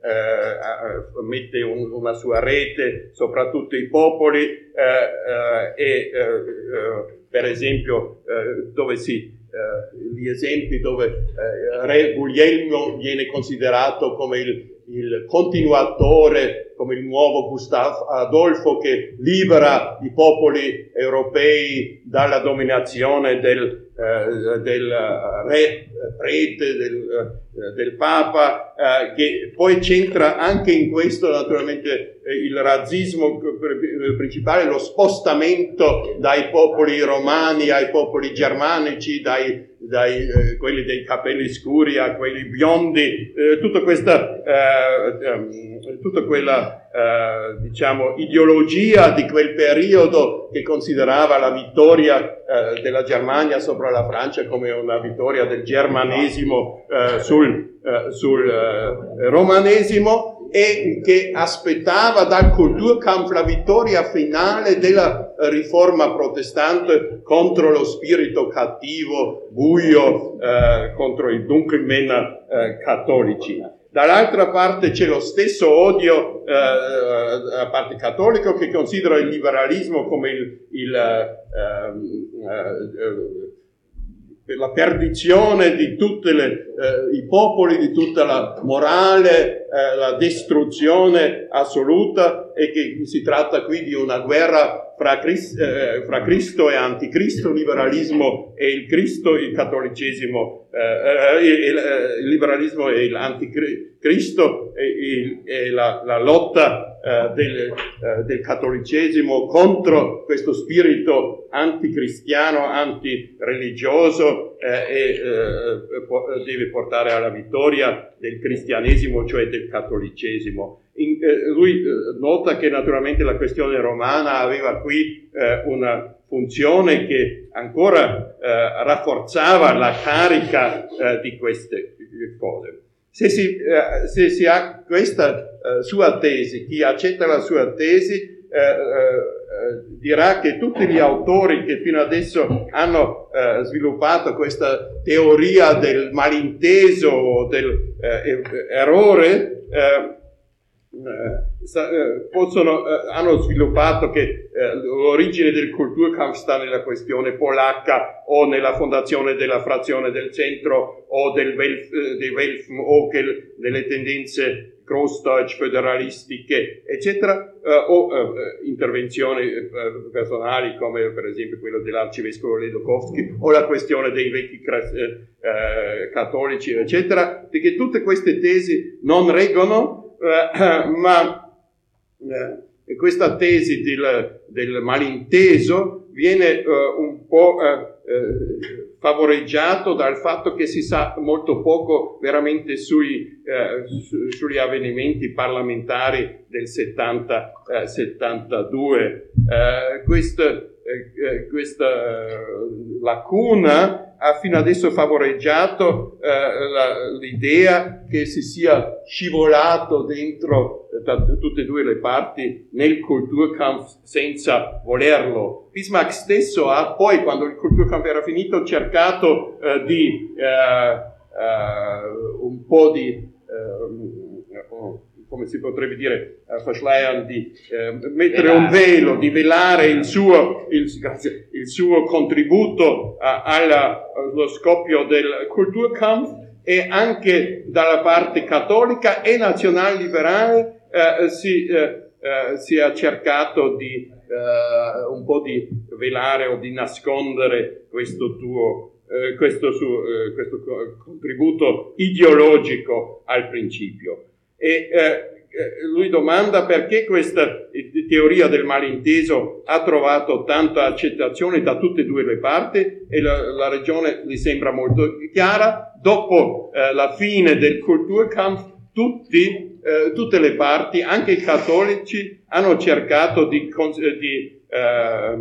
eh, mette un, una sua rete sopra tutti i popoli, eh, eh, e eh, per esempio eh, dove si eh, gli esempi dove eh, Re Guglielmo viene considerato come il, il continuatore, come il nuovo Gustav Adolfo che libera i popoli europei dalla dominazione del, eh, del re prete, del, eh, del Papa, eh, che poi c'entra anche in questo naturalmente eh, il razzismo principale, lo spostamento dai popoli romani ai popoli germanici, dai dai eh, quelli dei capelli scuri a quelli biondi, eh, tutta questa eh, eh, tutta quella eh, diciamo ideologia di quel periodo che considerava la vittoria eh, della Germania sopra la Francia come una vittoria del germanesimo eh, sul, eh, sul eh, romanesimo, e che aspettava dal Kulturkampf la vittoria finale della riforma protestante contro lo spirito cattivo, buio, eh, contro i Dunkelmänner eh, cattolici. Dall'altra parte c'è lo stesso odio eh, a parte cattolico, che considera il liberalismo come il, il eh, eh, la perdizione di tutti eh, i popoli, di tutta la morale, eh, la distruzione assoluta, e che si tratta qui di una guerra fra, Crist, eh, fra Cristo e Anticristo, il liberalismo e il Cristo, il cattolicesimo, eh, il, il liberalismo e l'anticristo, e, il, e la, la lotta eh, del, eh, del cattolicesimo contro questo spirito anticristiano, antireligioso, eh, e eh, deve portare alla vittoria del cristianesimo, cioè del cattolicesimo. In, eh, lui eh, nota che naturalmente la questione romana aveva qui eh, una funzione che ancora eh, rafforzava la carica eh, di queste cose. Se si, eh, se si ha questa eh, sua tesi, chi accetta la sua tesi, eh, eh, dirà che tutti gli autori che fino adesso hanno eh, sviluppato questa teoria del malinteso, del eh, errore, eh, eh, possono, eh, hanno sviluppato che eh, l'origine del Kulturkampf sta nella questione polacca o nella fondazione della frazione del centro o del Welf, eh, dei Welfen o che nelle tendenze Großdeutsch, federalistiche, eccetera, eh, o eh, intervenzioni eh, personali come per esempio quello dell'arcivescovo Ledokowski o la questione dei vecchi eh, eh, cattolici, eccetera, perché tutte queste tesi non reggono. Uh, ma uh, questa tesi del, del malinteso viene uh, un po' uh, uh, favoreggiato dal fatto che si sa molto poco veramente sui, uh, su, sugli avvenimenti parlamentari del settanta, uh, settantadue. Uh, questa, uh, questa uh, lacuna ha fino adesso favoreggiato eh, la, l'idea che si sia scivolato dentro eh, da tutte e due le parti nel Kulturkampf senza volerlo. Bismarck stesso ha poi, quando il Kulturkampf era finito, cercato eh, di eh, eh, un po' di eh, come si potrebbe dire, uh, verschleiern, di eh, mettere un velo, di velare il suo, il, grazie, il suo contributo uh, alla, allo scoppio del Kulturkampf, e anche dalla parte cattolica e nazional-liberale uh, si, uh, uh, si è cercato di uh, un po' di velare o di nascondere questo tuo uh, questo, su, uh, questo contributo ideologico al principio. E eh, lui domanda perché questa teoria del malinteso ha trovato tanta accettazione da tutte e due le parti, e la, la ragione gli sembra molto chiara. Dopo eh, la fine del Kulturkampf tutti, eh, tutte le parti, anche i cattolici, hanno cercato di, di, eh,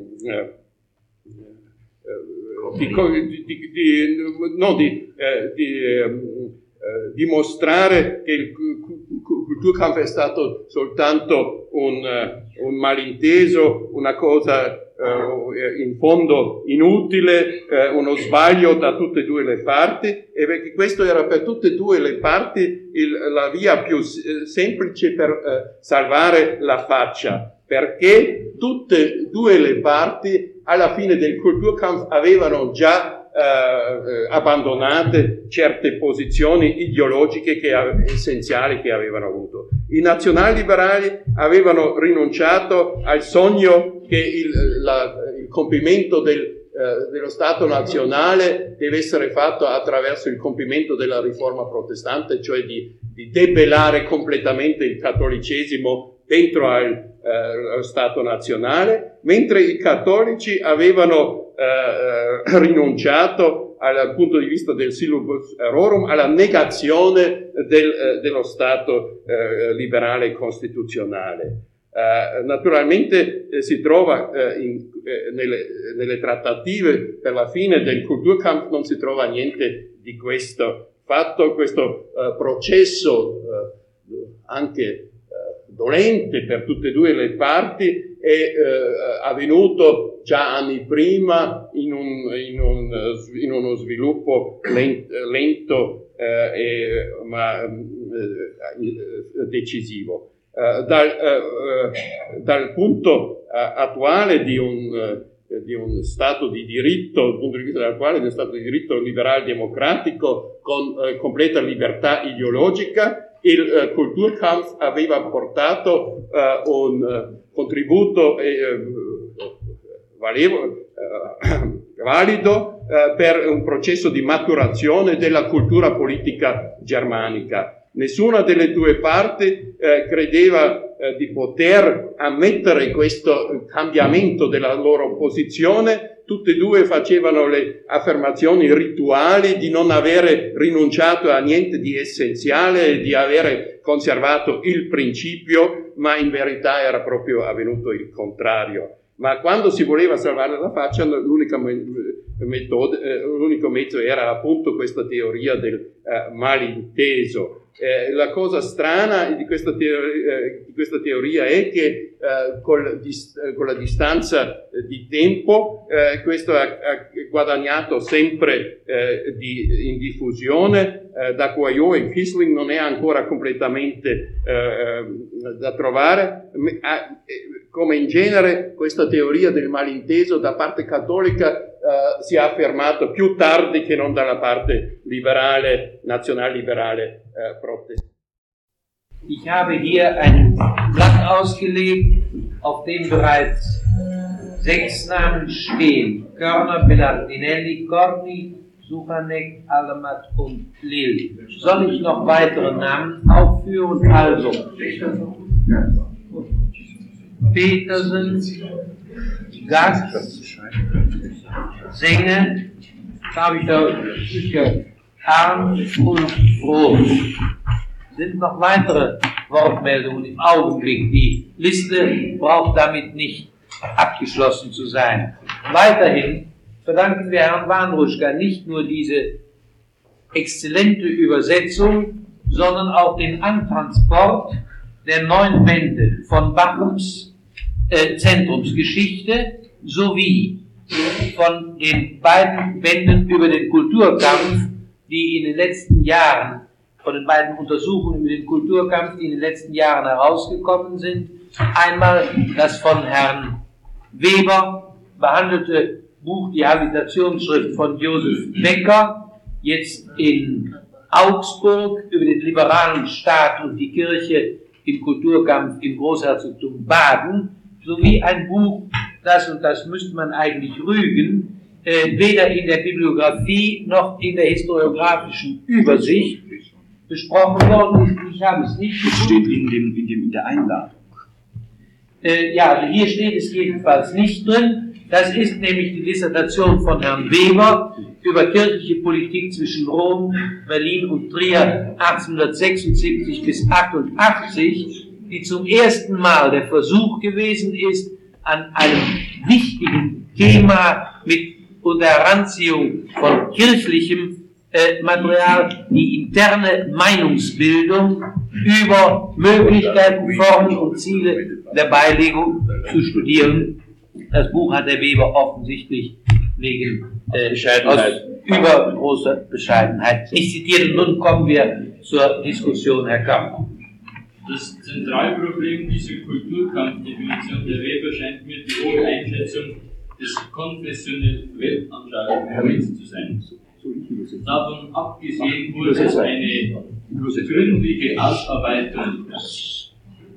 di, di, di, di, no, di, eh, di eh, dimostrare che il Kulturkampf è stato soltanto un, un malinteso, una cosa uh, in fondo inutile, uh, uno sbaglio da tutte e due le parti, e perché questo era per tutte e due le parti il, la via più semplice per uh, salvare la faccia, perché tutte e due le parti alla fine del Kulturkampf avevano già Uh, abbandonate certe posizioni ideologiche che, essenziali che avevano avuto. I nazionalliberali avevano rinunciato al sogno che il, la, il compimento del, uh, dello Stato nazionale deve essere fatto attraverso il compimento della riforma protestante, cioè di, di debellare completamente il cattolicesimo dentro al, uh, allo Stato nazionale, mentre i cattolici avevano Eh, rinunciato dal punto di vista del Silvus Errorum alla negazione del, eh, dello Stato eh, liberale costituzionale. Eh, naturalmente eh, si trova eh, in, eh, nelle, nelle trattative per la fine del Kulturkampf non si trova niente di questo fatto, questo eh, processo eh, anche dolente per tutte e due le parti è eh, avvenuto già anni prima in, un, in, un, in uno sviluppo lent, lento eh, e, ma eh, decisivo. Eh, dal, eh, dal punto eh, attuale di un, eh, di un Stato di diritto, dal punto di vista attuale di uno Stato di diritto liberal-democratico con eh, completa libertà ideologica, il uh, Kulturkampf aveva portato uh, un uh, contributo eh, valevo, uh, valido uh, per un processo di maturazione della cultura politica germanica. Nessuna delle due parti eh, credeva eh, di poter ammettere questo cambiamento della loro posizione. Tutte e due facevano le affermazioni rituali di non avere rinunciato a niente di essenziale, di avere conservato il principio, ma in verità era proprio avvenuto il contrario. Ma quando si voleva salvare la faccia, l'unica metodo, eh, l'unico mezzo era appunto questa teoria del eh, malinteso. Eh, la cosa strana di questa teoria, eh, di questa teoria è che eh, col, dis, eh, con la distanza eh, di tempo eh, questo ha, ha guadagnato sempre eh, di, in diffusione. Eh, da Quaillot e Quisling non è ancora completamente eh, da trovare. Ha, eh, come in genere questa teoria del malinteso da parte cattolica eh, si è affermata più tardi che non dalla parte liberale, nazionalliberale äh, Protest.
Ich habe hier ein Blatt ausgelegt, auf dem bereits sechs Namen stehen. Körner, Belardinelli, Corni, Suchanek, Alamat und Lil. Soll ich noch weitere Namen aufführen? Also, Petersen, Gast, Senge, da habe ich da sicher Arm und Brot. Sind noch weitere Wortmeldungen im Augenblick. Die Liste braucht damit nicht abgeschlossen zu sein. Weiterhin verdanken wir Herrn Wanruschka nicht nur diese exzellente Übersetzung, sondern auch den Antransport der neun Bände von Bachums äh, Zentrumsgeschichte sowie von den beiden Bänden über den Kulturkampf, die in den letzten Jahren, von den beiden Untersuchungen über den Kulturkampf, die in den letzten Jahren herausgekommen sind. Einmal das von Herrn Weber behandelte Buch, die Habilitationsschrift von Josef Becker, jetzt in Augsburg über den liberalen Staat und die Kirche im Kulturkampf im Großherzogtum Baden, sowie ein Buch, das, und das müsste man eigentlich rügen, Äh, weder in der Bibliografie noch in der historiografischen Übersicht besprochen worden ist. Ich habe es nicht
gefunden. Steht in, dem, in, dem, in der Einladung.
Äh, ja, also hier steht es jedenfalls nicht drin. Das ist nämlich die Dissertation von Herrn Weber über kirchliche Politik zwischen Rom, Berlin und Trier achtzehnhundertsechsundsiebzig bis achtundachtzig, die zum ersten Mal der Versuch gewesen ist, an einem wichtigen Thema mit unter Heranziehung von kirchlichem äh, Material die interne Meinungsbildung über Möglichkeiten, Formen und Ziele der Beilegung zu studieren. Das Buch hat der Weber offensichtlich wegen äh, aus übergroßer Bescheidenheit nicht zitiert. Und nun kommen wir zur Diskussion, Herr Kammer.
Das Zentralproblem dieser Kulturkampfdefinition der Weber scheint mir die hohe Einschätzung des konfessionellen Weltanschauungsmoments zu sein. Davon abgesehen wurde es eine gründliche Ausarbeitung, also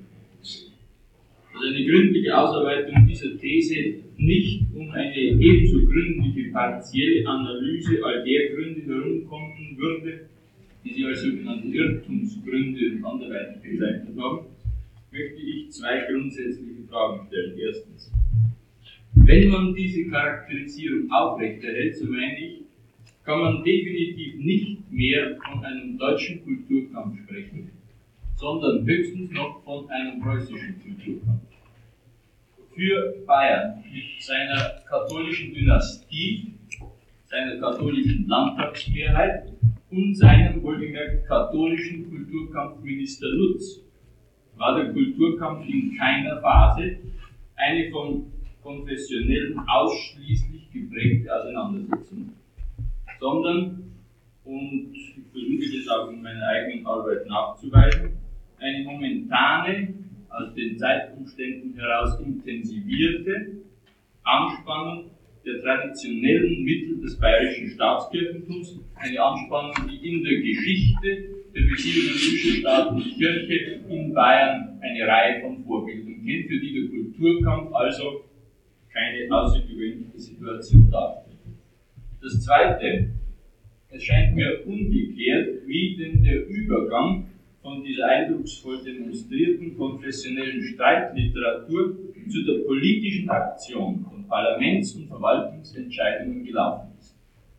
eine gründliche Ausarbeitung dieser These nicht um eine ebenso gründliche partielle Analyse all der Gründe herumkommen würde, die Sie als sogenannte Irrtumsgründe und anderweitig bezeichnet haben, möchte ich zwei grundsätzliche Fragen stellen. Erstens: Wenn man diese Charakterisierung aufrechterhält, so meine ich, kann man definitiv nicht mehr von einem deutschen Kulturkampf sprechen, sondern höchstens noch von einem preußischen Kulturkampf. Für Bayern mit seiner katholischen Dynastie, seiner katholischen Landtagsmehrheit und seinem wohlgemerkt katholischen Kulturkampfminister Lutz war der Kulturkampf in keiner Phase eine von konfessionell ausschließlich geprägte Auseinandersetzung, sondern, und ich versuche das auch in meiner eigenen Arbeit nachzuweisen, eine momentane, aus den Zeitumständen heraus intensivierte Anspannung der traditionellen Mittel des bayerischen Staatskirchentums, eine Anspannung, die in der Geschichte der Beziehungen zwischen Staat und Kirche in Bayern eine Reihe von Vorbildern kennt, für die der Kulturkampf also keine außergewöhnliche Situation darstellt. Das Zweite: Es scheint mir ungeklärt, wie denn der Übergang von dieser eindrucksvoll demonstrierten konfessionellen Streitliteratur zu der politischen Aktion von Parlaments- und Verwaltungsentscheidungen gelaufen ist.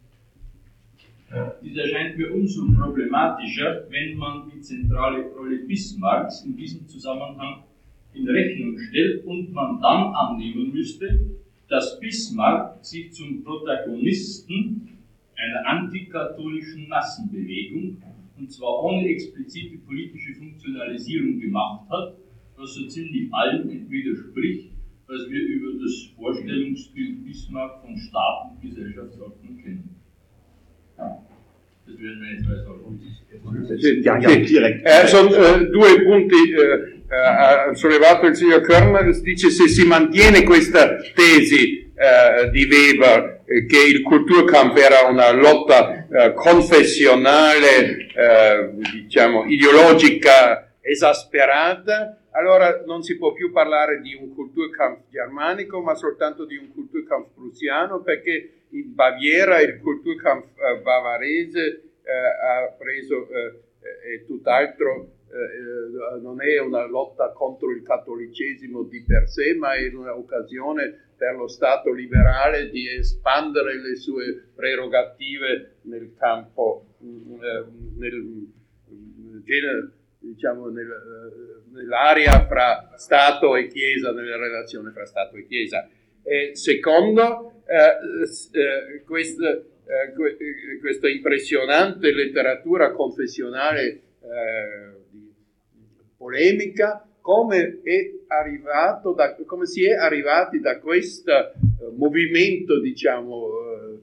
Dies erscheint mir umso problematischer, wenn man die zentrale Rolle Bismarcks in diesem Zusammenhang in Rechnung stellt und man dann annehmen müsste, dass Bismarck sich zum Protagonisten einer antikatholischen Massenbewegung, und zwar ohne explizite politische Funktionalisierung, gemacht hat, was so ziemlich allem widerspricht, was wir über das Vorstellungsbild Bismarck von Staat und Gesellschaftsordnung kennen. Ja. Das wären meine zwei Sorgen.
Ja, ja, direkt. Eh, sono eh, due punti, eh, ha sollevato il signor Körner, dice se si mantiene questa tesi eh, di Weber eh, che il Kulturkampf era una lotta eh, confessionale, eh, diciamo, ideologica esasperata, allora non si può più parlare di un Kulturkampf germanico, ma soltanto di un Kulturkampf prussiano, perché in Baviera il Kulturkampf eh, bavarese eh, ha preso eh, è tutt'altro, eh, non è una lotta contro il cattolicesimo di per sé, ma è un'occasione per lo Stato liberale di espandere le sue prerogative nel campo, eh, nel, nel, diciamo, nel, nell'area fra Stato e Chiesa, nella relazione fra Stato e Chiesa. E secondo, eh, eh, questa, eh, questa impressionante letteratura confessionale eh, di, polemica, come è arrivato da, come si è arrivati da questo uh, movimento, diciamo, uh,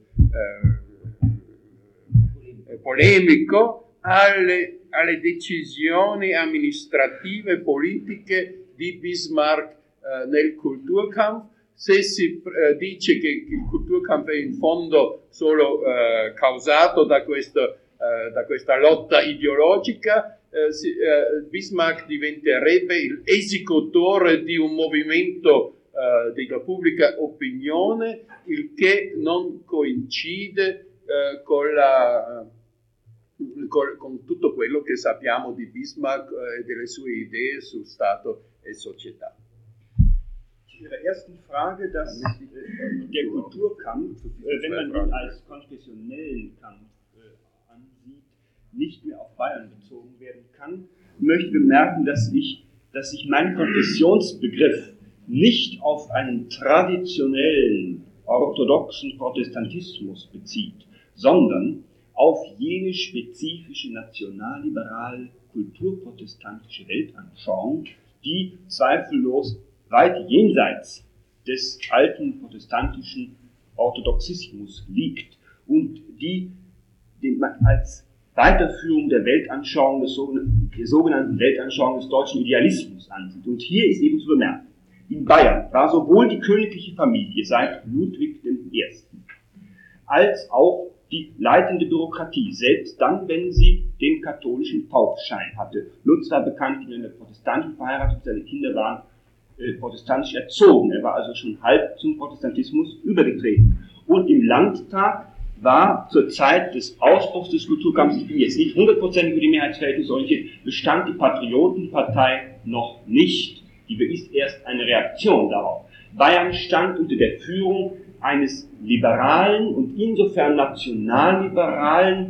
uh, polemico alle, alle decisioni amministrative politiche di Bismarck uh, nel Kulturkampf. Se si uh, dice che il Kulturkampf è in fondo solo uh, causato da, questo, uh, da questa lotta ideologica, Uh, si, uh, Bismarck diventerebbe l'esecutore di un movimento uh, della pubblica opinione, il che non coincide uh, con, la, uh, con, con tutto quello che sappiamo di Bismarck uh, e delle sue idee su Stato e società.
Zu Ihrer ersten Frage, dass äh, der Kulturkampf, äh, wenn man ihn als konfessionellen Kampf äh, ansieht, nicht mehr auf Bayern bezogen werden kann, möchte bemerken, dass ich, dass sich mein Konfessionsbegriff nicht auf einen traditionellen orthodoxen Protestantismus bezieht, sondern auf jene spezifische nationalliberal kulturprotestantische Weltanschauung, die zweifellos weit jenseits des alten protestantischen Orthodoxismus liegt und die den man als Weiterführung der Weltanschauung, des sogenannten, der sogenannten Weltanschauung des deutschen Idealismus ansieht. Und hier ist eben zu bemerken, in Bayern war sowohl die königliche Familie seit Ludwig dem Ersten als auch die leitende Bürokratie, selbst dann, wenn sie den katholischen Taufschein hatte. Lutz war bekanntlich in einer Protestantin verheiratet, seine Kinder waren äh, protestantisch erzogen. Er war also schon halb zum Protestantismus übergetreten. Und im Landtag war zur Zeit des Ausbruchs des Kulturkampfs, ich bin jetzt nicht hundertprozentig über die Mehrheitsverhältnisse orientiert, bestand die Patriotenpartei noch nicht. Die ist erst eine Reaktion darauf. Bayern stand unter der Führung eines liberalen und insofern nationalliberalen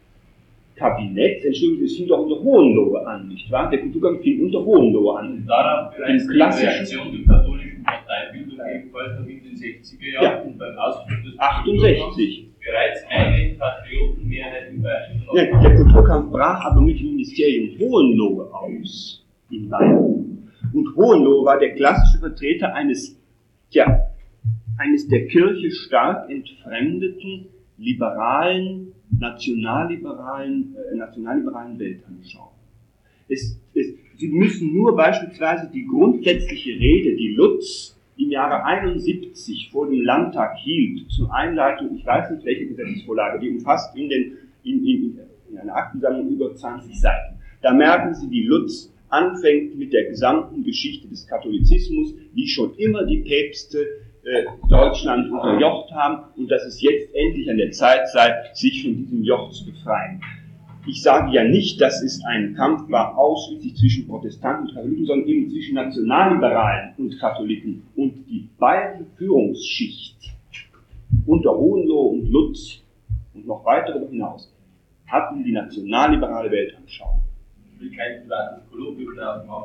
Kabinetts, Entschuldigung, es fing doch unter Hohenlohe an, nicht wahr? Der Kulturkampf fing unter Hohenlohe an.
Und darauf bereits die Reaktion der katholischen Parteibildung ebenfalls noch in den sechziger Jahren
ja.
und beim Ausbruch des
achtundsechzig.
Bereits eine Patriotenmehrheit in Bayern.
Ja, der Kulturkampf brach aber mit dem Ministerium Hohenlohe aus in Bayern. Und Hohenlohe war der klassische Vertreter eines, ja, eines der Kirche stark entfremdeten, liberalen, nationalliberalen, äh, nationalliberalen Weltanschauung. Es, es, Sie müssen nur beispielsweise die grundsätzliche Rede, die Lutz im Jahre einundsiebzig vor dem Landtag hielt, zur Einleitung, ich weiß nicht welche Gesetzesvorlage, die umfasst in, den, in, in, in einer Aktensammlung über zwanzig Seiten. Da merken Sie, wie Lutz anfängt mit der gesamten Geschichte des Katholizismus, wie schon immer die Päpste äh, Deutschland unterjocht haben und dass es jetzt endlich an der Zeit sei, sich von diesem Joch zu befreien. Ich sage ja nicht, dass es ein Kampf war ausschließlich zwischen Protestanten und Katholiken, sondern eben zwischen Nationalliberalen und Katholiken. Und die bayerische Führungsschicht unter Hohenlohe und Lutz und noch weiter darüber hinaus hatten die nationalliberale Weltanschauung.
Ich will kein privates Kolloquium darauf machen,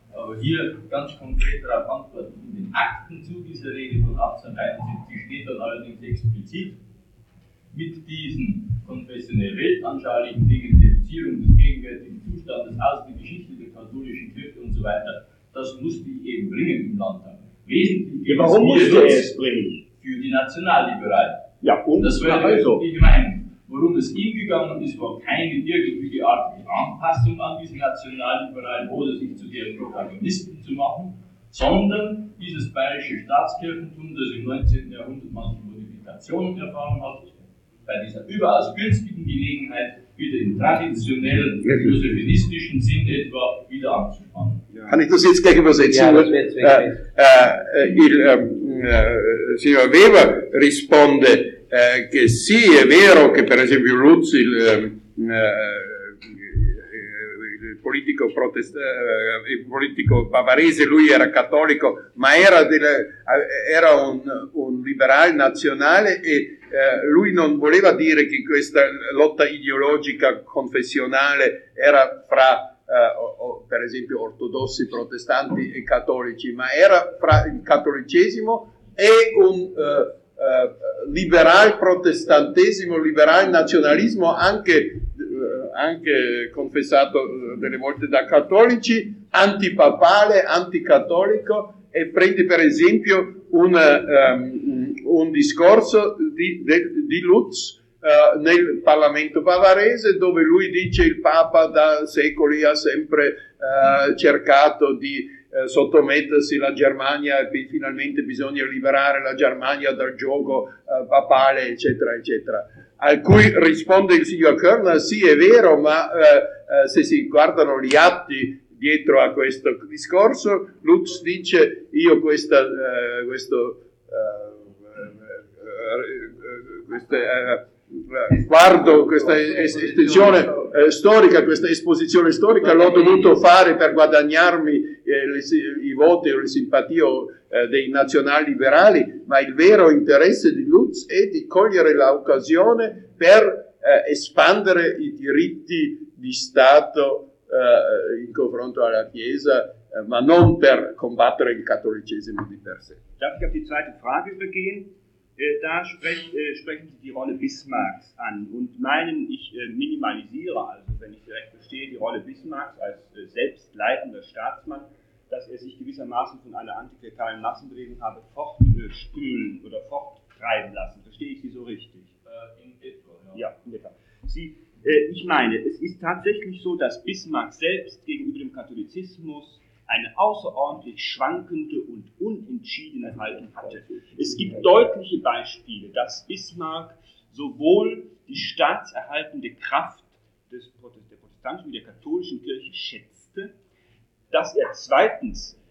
Aber hier ganz konkret darauf antworten. In den Akten zu dieser Rede von achtzehnhunderteinundsiebzig steht dann allerdings explizit, mit diesen konfessionell weltanschaulichen Dingen, Reduzierung des gegenwärtigen Zustandes aus der Geschichte der katholischen Kirche und so weiter, das musste ich eben bringen im Landtag. Wesentlich
ja, warum musste er es bringen?
Für die Nationalliberalen.
Ja, und
das wäre
also.
die Meinung. Worum es ihm gegangen ist, war keine irgendwie geartete Anpassung an diese Nationalliberalen oder sich zu deren Protagonisten zu machen, sondern dieses bayerische Staatskirchentum, das im neunzehnten Jahrhundert manche Modifikationen erfahren hat, bei dieser überaus günstigen Gelegenheit wieder im traditionellen, josephinistischen Sinn etwa wieder anzuspannen.
Kann ich das jetzt gleich übersetzen?
Ja, das wird
äh, äh, il eh, signor Weber risponde eh, che sì, è vero che per esempio Lutz, il, eh, il politico protest- eh, il politico bavarese, lui era cattolico, ma era, delle, era un, un liberale nazionale e eh, lui non voleva dire che questa lotta ideologica confessionale era fra Uh, o, o, per esempio ortodossi, protestanti e cattolici, ma era fra il cattolicesimo e un uh, uh, liberal protestantesimo, liberal nazionalismo anche, uh, anche confessato uh, delle volte da cattolici, antipapale, anticattolico, e prendi per esempio un, um, un discorso di, di, di Lutz Uh, nel Parlamento bavarese, dove lui dice il Papa da secoli ha sempre uh, cercato di uh, sottomettersi alla Germania e finalmente bisogna liberare la Germania dal gioco uh, papale, eccetera, eccetera. A cui risponde il signor Körner, sì è vero, ma uh, uh, se si guardano gli atti dietro a questo discorso, Lutz dice io questa, uh, questo uh, uh, uh, queste, uh, guardo questa esposizione eh, storica, questa esposizione storica l'ho dovuto fare per guadagnarmi eh, le, i voti o le simpatie eh, dei nazionali liberali, ma il vero interesse di Lutz è di cogliere l'occasione per eh, espandere i diritti di Stato eh, in confronto alla Chiesa, eh, ma non per combattere il cattolicesimo di per sé.
Darf ich auf die zweite Frage übergehen? Da sprech, äh, sprechen Sie die Rolle Bismarcks an und meinen, ich äh, minimalisiere, also wenn ich direkt verstehe, die Rolle Bismarcks als äh, selbstleitender Staatsmann, dass er sich gewissermaßen von einer antiklerikalen Massenbewegung habe fortspülen äh, oder forttreiben lassen. Verstehe ich Sie so richtig?
Äh, in etwa, ja.
Ja, in etwa. Sie, äh, ich meine, es ist tatsächlich so, dass Bismarck selbst gegenüber dem Katholizismus eine außerordentlich schwankende und unentschiedene Haltung hatte. Es gibt deutliche Beispiele, dass Bismarck sowohl die staatserhaltende Kraft des, der protestantischen wie der katholischen Kirche schätzte, dass er zweitens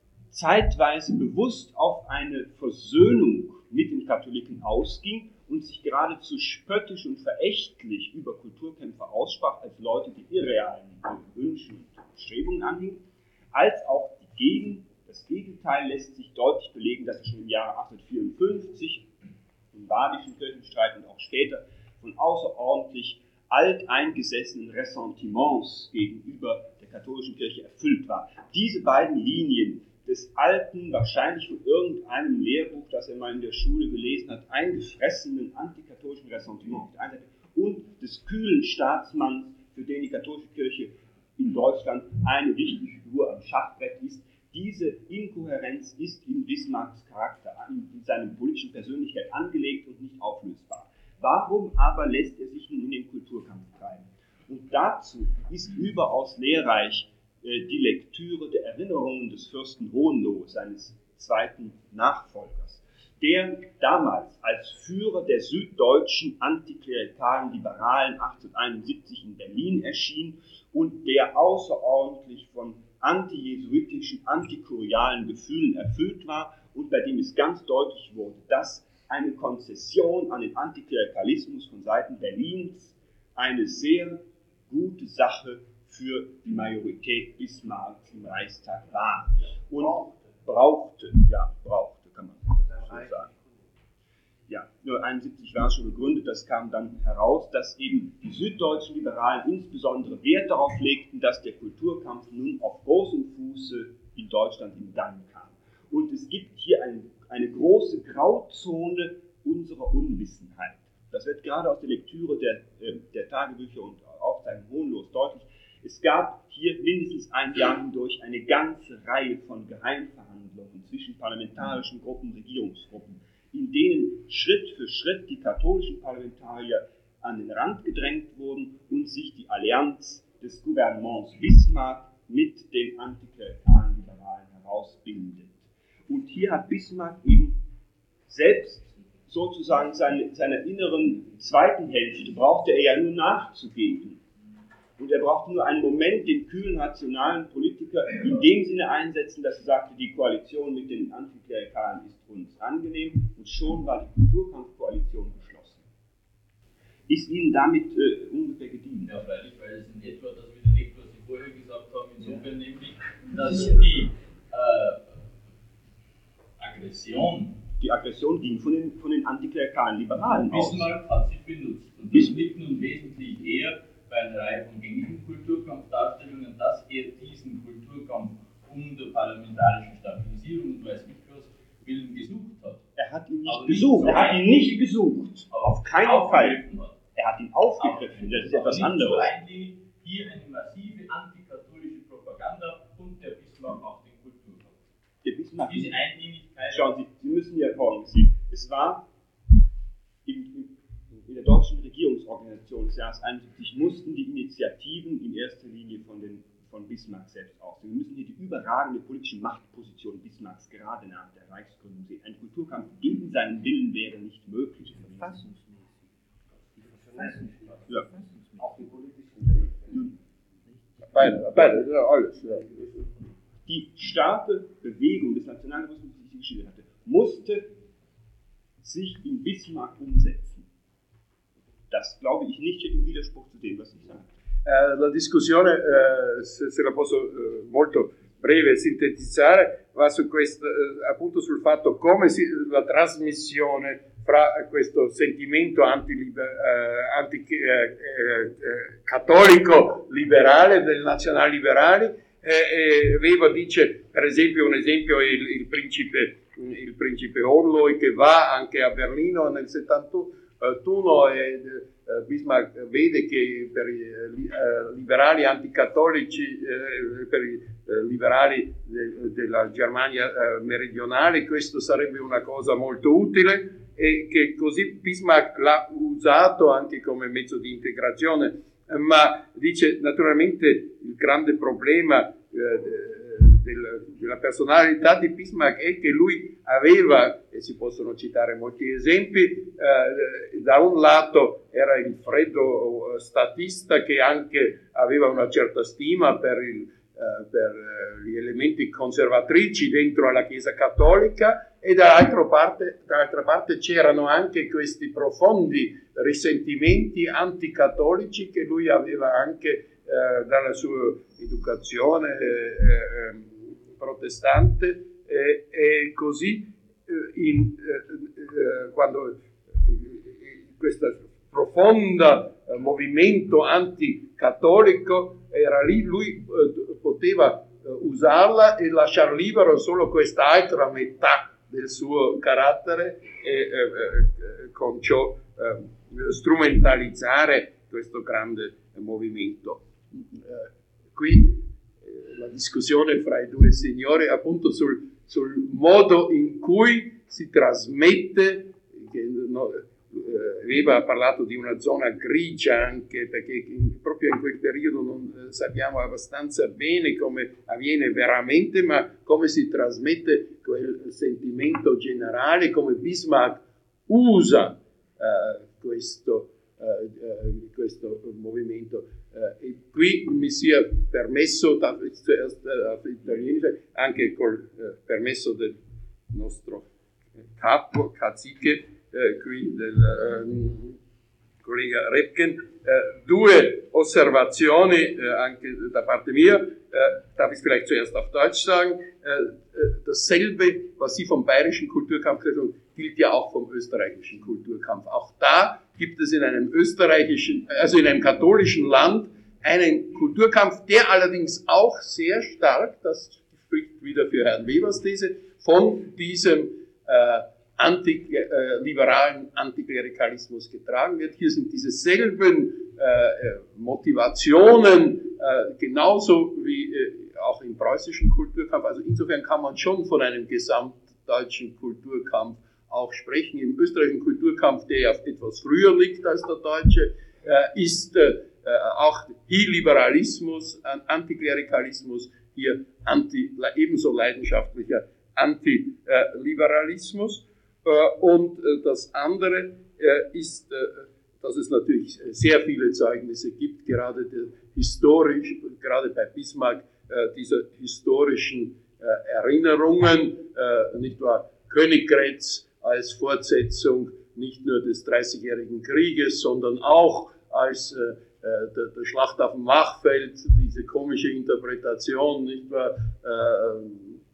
zeitweise bewusst auf eine Versöhnung mit den Katholiken ausging und sich geradezu spöttisch und verächtlich über Kulturkämpfer aussprach, als Leute, die irrealen Wünschen und Bestrebungen anhingen, als auch die Gegen, das Gegenteil lässt sich deutlich belegen, dass er schon im Jahre achtzehnhundertvierundfünfzig im badischen Kirchenstreit und auch später von außerordentlich alteingesessenen Ressentiments gegenüber der katholischen Kirche erfüllt war. Diese beiden Linien des alten, wahrscheinlich von irgendeinem Lehrbuch, das er mal in der Schule gelesen hat, eingefressenen antikatholischen Ressentiments und des kühlen Staatsmanns, für den die katholische Kirche in Deutschland eine wichtige Figur am Schachbrett ist. Diese Inkohärenz ist in Bismarcks Charakter, in seiner politischen Persönlichkeit angelegt und nicht auflösbar. Warum aber lässt er sich nun in den Kulturkampf treiben? Und dazu ist überaus lehrreich äh, die Lektüre der Erinnerungen des Fürsten Hohenlohe, seines zweiten Nachfolgers, der damals als Führer der süddeutschen antiklerikalen Liberalen achtzehnhunderteinundsiebzig in Berlin erschien und der außerordentlich von antijesuitischen, antikurialen Gefühlen erfüllt war und bei dem es ganz deutlich wurde, dass eine Konzession an den Antiklerikalismus von Seiten Berlins eine sehr gute Sache für die Majorität Bismarcks im Reichstag war und brauchte, ja, brauchte, kann man so sagen. ja, neunzehnhunderteinundsiebzig war es schon gegründet, das kam dann heraus, dass eben die süddeutschen Liberalen insbesondere Wert darauf legten, dass der Kulturkampf nun auf großem Fuße in Deutschland in Gang kam. Und es gibt hier ein, eine große Grauzone unserer Unwissenheit. Das wird gerade aus der Lektüre der, äh, der Tagebücher und Aufzeichnungen Hohenlohes deutlich. Es gab hier mindestens ein Jahr hindurch eine ganze Reihe von Geheimverhandlungen zwischen parlamentarischen Gruppen, Regierungsgruppen, in denen Schritt für Schritt die katholischen Parlamentarier an den Rand gedrängt wurden und sich die Allianz des Gouvernements Bismarck mit den antiklerikalen Liberalen herausbildet. Und hier hat Bismarck eben selbst sozusagen seine, seiner inneren zweiten Hälfte, brauchte er ja nur nachzugeben. Und er brauchte nur einen Moment, den kühlen nationalen Politiker in dem Sinne einsetzen, dass er sagte, die Koalition mit den Antiklerikalen ist uns angenehm, und schon war die Kulturkampfkoalition geschlossen. Ist Ihnen damit äh, ungefähr gedient?
Ja, freilich, weil es in etwa das widerlegt, was Sie vorher gesagt haben, insofern ja. nämlich, dass die äh, Aggression
Die Aggression ging von den, von den antiklerikalen Liberalen aus.
Bismarck hat sich benutzt. Und das liegt nun wesentlich eher bei einer Reihe von gängigen Kulturkampfdarstellungen, dass er diesen Kulturkampf um der parlamentarischen Stabilisierung und weiß ich was willen gesucht hat.
Er hat ihn nicht
Aber
gesucht,
nicht
er hat ihn nicht gesucht.
Auf
keinen Fall.
Hat.
Er hat ihn aufgegriffen, das ist etwas anderes.
Eigentlich hier eine massive antikatholische Propaganda und der Bismarck auch den Kulturkampf.
Der Bismarck.
Diese Einstimmigkeit.
Schauen Sie, Sie müssen ja folgendes sehen. Es war in, in der deutschen Regierungsorganisation des Jahres einundsiebzig mussten die Initiativen in erster Linie von, den, von Bismarck selbst ausgehen. Wir müssen hier die überragende politische Machtposition Bismarcks gerade nach der Reichsgründung sehen. Ein Kulturkampf gegen seinen Willen wäre nicht möglich.
Verfassungsmäßig.
Ja.
Auch die politischen.
Beide, beide, ja, alles. Ja.
Die starke Bewegung des Nationalsozialismus, die ich geschildert hatte, musste sich in Bismarck umsetzen. Das, glaube ich, nicht steht im Widerspruch zu dem, was ich sage.
Uh, la discussione, uh, se, se la posso uh, molto breve sintetizzare, va su questo, uh, appunto sul fatto come si, la trasmissione fra questo sentimento anti-cattolico uh, anti, uh, uh, cattolico liberale, del nazional-liberali. Eh, Weber dice, per esempio, un esempio è il, il principe il principe Orloi, che va anche a Berlino nel settantuno e eh, Bismarck vede che per i eh, liberali anticattolici, eh, per i eh, liberali de, della Germania eh, meridionale, questo sarebbe una cosa molto utile, e che così Bismarck l'ha usato anche come mezzo di integrazione. Ma dice, naturalmente il grande problema eh, del, della personalità di Bismarck è che lui aveva, e si possono citare molti esempi, eh, da un lato era il freddo statista che anche aveva una certa stima per, il, eh, per gli elementi conservatrici dentro alla Chiesa cattolica, e dall'altra parte, dall'altra parte c'erano anche questi profondi risentimenti anticattolici che lui aveva anche eh, dalla sua educazione eh, protestante, eh, e così eh, in, eh, eh, quando eh, questo profondo eh, movimento anticattolico era lì, lui eh, poteva eh, usarla e lasciar libero solo quest'altra metà del suo carattere e eh, eh, con ciò eh, strumentalizzare questo grande movimento. Eh, qui eh, la discussione fra i due signori appunto sul, sul modo in cui si trasmette, che, no, eh, Weber ha parlato di una zona grigia anche perché in, proprio in quel periodo non eh, sappiamo abbastanza bene come avviene veramente, ma come si trasmette quel sentimento generale, come Bismarck usa eh, questo, eh, questo movimento. Eh, e qui mi sia permesso, anche col eh, permesso del nostro capo, cacique, eh, qui del eh, collega Repken, eh, due osservazioni eh, anche da parte mia. Äh, darf ich vielleicht zuerst auf Deutsch sagen, äh, dasselbe, was Sie vom bayerischen Kulturkampf gesagt haben, gilt ja auch vom österreichischen Kulturkampf. Auch da gibt es in einem österreichischen, also in einem katholischen Land einen Kulturkampf, der allerdings auch sehr stark, das spricht wieder für Herrn Webers These, von diesem äh, anti, äh, liberalen Antiklerikalismus getragen wird. Hier sind dieselben äh, Motivationen, äh, genauso wie äh, auch im preußischen Kulturkampf. Also insofern kann man schon von einem gesamtdeutschen Kulturkampf auch sprechen. Im österreichischen Kulturkampf, der ja etwas früher liegt als der deutsche, äh, ist äh, auch hier Liberalismus, Antiklerikalismus, hier anti, ebenso leidenschaftlicher Antiliberalismus. Und das andere ist, dass es natürlich sehr viele Zeugnisse gibt, gerade der historisch, gerade bei Bismarck, dieser historischen Erinnerungen, nicht wahr, Königgrätz als Fortsetzung nicht nur des Dreißigjährigen Krieges, sondern auch als äh, der, der Schlacht auf dem Machfeld, diese komische Interpretation, nicht wahr, äh,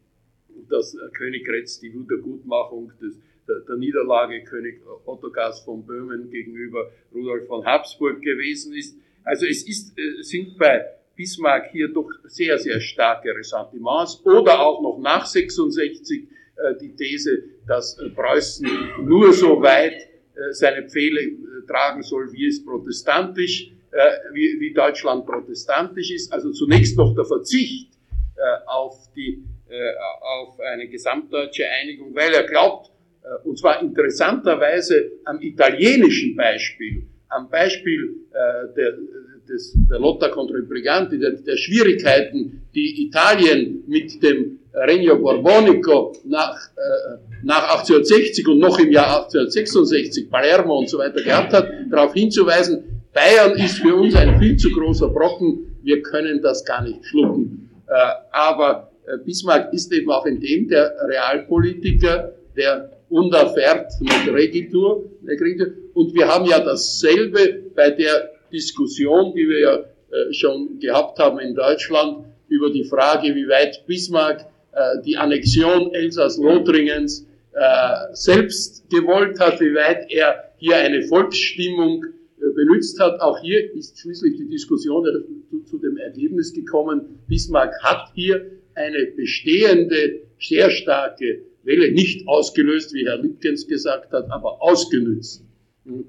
dass Königgrätz die Wiedergutmachung des, der, der Niederlage König Ottokars von Böhmen gegenüber Rudolf von Habsburg gewesen ist. Also es ist, äh, sind bei Bismarck hier doch sehr, sehr starke Ressentiments oder auch noch nach sechsundsechzig äh, die These, dass äh, Preußen nur so weit äh, seine Pfähle äh, tragen soll, wie es protestantisch, äh, wie, wie Deutschland protestantisch ist. Also zunächst noch der Verzicht äh, auf die, äh, auf eine gesamtdeutsche Einigung, weil er glaubt, äh, und zwar interessanterweise am italienischen Beispiel, am Beispiel äh, der, des, der Lotta contro i Briganti, der, der Schwierigkeiten, die Italien mit dem Regno Borbonico nach, äh, nach achtzehnhundertsechzig und noch im Jahr achtzehnhundertsechsundsechzig, Palermo und so weiter gehabt hat, darauf hinzuweisen, Bayern ist für uns ein viel zu großer Brocken, wir können das gar nicht schlucken. Äh, aber äh, Bismarck ist eben auch in dem der Realpolitiker, der unterfährt mit Regitur, und wir haben ja dasselbe bei der Diskussion, die wir ja äh, schon gehabt haben in Deutschland, über die Frage, wie weit Bismarck äh, die Annexion Elsass-Lothringens äh, selbst gewollt hat, wie weit er hier eine Volksstimmung äh, benutzt hat. Auch hier ist schließlich die Diskussion äh, zu, zu dem Ergebnis gekommen, Bismarck hat hier eine bestehende, sehr starke Welle, nicht ausgelöst, wie Herr Lübkens gesagt hat, aber ausgenutzt. Hm.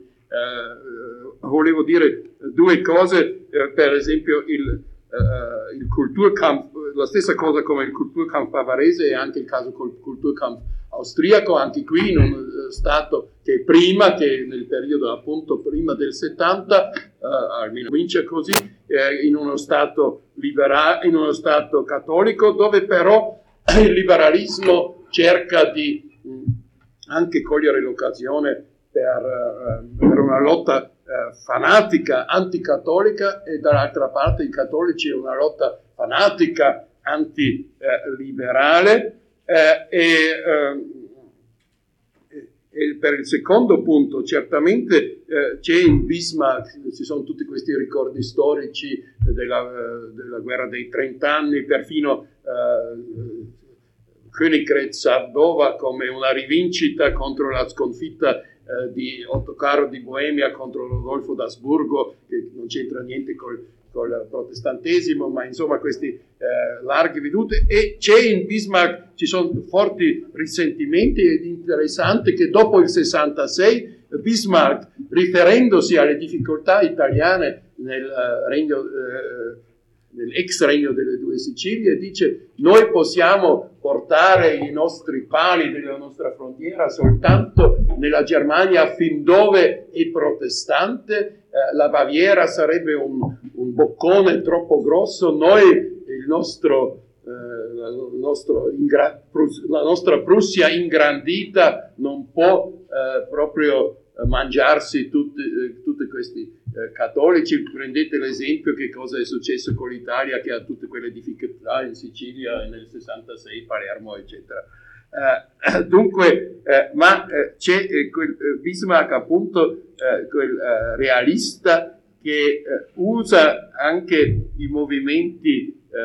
Eh, volevo dire due cose, eh, per esempio il, eh, il Kulturkampf, la stessa cosa come il Kulturkampf bavarese e anche il caso col Kulturkampf austriaco, anche qui in uno stato che prima, che nel periodo appunto prima del settanta, eh, almeno comincia così, eh, in uno stato liberale, in uno stato cattolico, dove però il liberalismo cerca di mh, anche cogliere l'occasione Per, per una lotta eh, fanatica anticattolica e dall'altra parte i cattolici una lotta fanatica antiliberale eh, e, eh, e per il secondo punto certamente eh, c'è in Bismarck, ci sono tutti questi ricordi storici della, della guerra dei trent'anni, perfino eh, Königgrätz Sardova come una rivincita contro la sconfitta di Ottokaro di Boemia contro Rodolfo d'Asburgo, che non c'entra niente col, col protestantesimo, ma insomma questi eh, larghe vedute, e c'è in Bismarck, ci sono forti risentimenti, ed interessante che dopo il sessantasei Bismarck, riferendosi alle difficoltà italiane nel uh, regno uh, nell'ex regno delle due Sicilie, dice: noi possiamo portare i nostri pali della nostra frontiera soltanto nella Germania fin dove è protestante, eh, la Baviera sarebbe un, un boccone troppo grosso, noi il nostro, eh, la, nostro ingra- la nostra Prussia ingrandita non può eh, proprio mangiarsi tutti, eh, tutti questi eh, cattolici. Prendete l'esempio che cosa è successo con l'Italia, che ha tutte quelle difficoltà in Sicilia nel sessantasei, Palermo eccetera. Eh, dunque eh, ma eh, c'è eh, quel eh, Bismarck appunto eh, quel eh, realista che eh, usa anche i movimenti eh,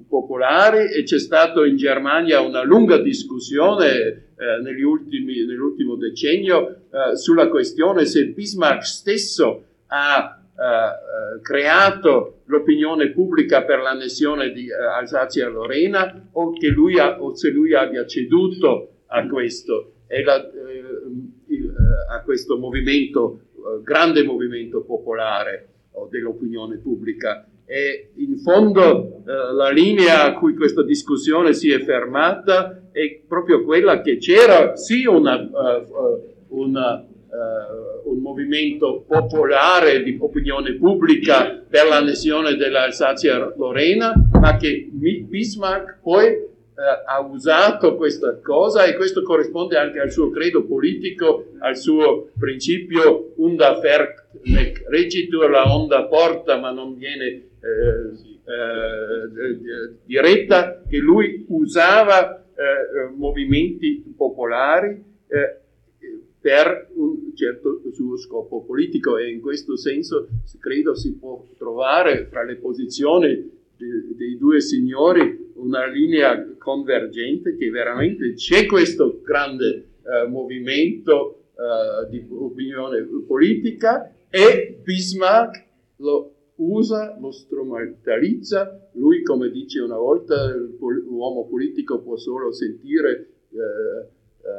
popolari, e c'è stato in Germania una lunga discussione eh, negli ultimi, nell'ultimo decennio eh, sulla questione se Bismarck stesso ha eh, creato l'opinione pubblica per l'annessione di eh, Alsazia-Lorena o, che lui ha, o se lui abbia ceduto a questo, e la, eh, il, eh, a questo movimento, eh, grande movimento popolare o dell'opinione pubblica. E in fondo eh, la linea a cui questa discussione si è fermata è proprio quella che c'era sì una, uh, una, uh, un movimento popolare di opinione pubblica per l'annessione dell'Alsazia-Lorena, ma che Bismarck poi Uh, ha usato questa cosa, e questo corrisponde anche al suo credo politico, al suo principio unda fert nec regitur, la onda porta ma non viene eh, eh, diretta, che lui usava eh, movimenti popolari eh, per un certo suo scopo politico, e in questo senso credo si può trovare fra le posizioni dei due signori una linea convergente, che veramente c'è questo grande uh, movimento uh, di opinione politica, e Bismarck lo usa, lo strumentalizza. Lui, come dice una volta, l'uomo politico può solo sentire uh,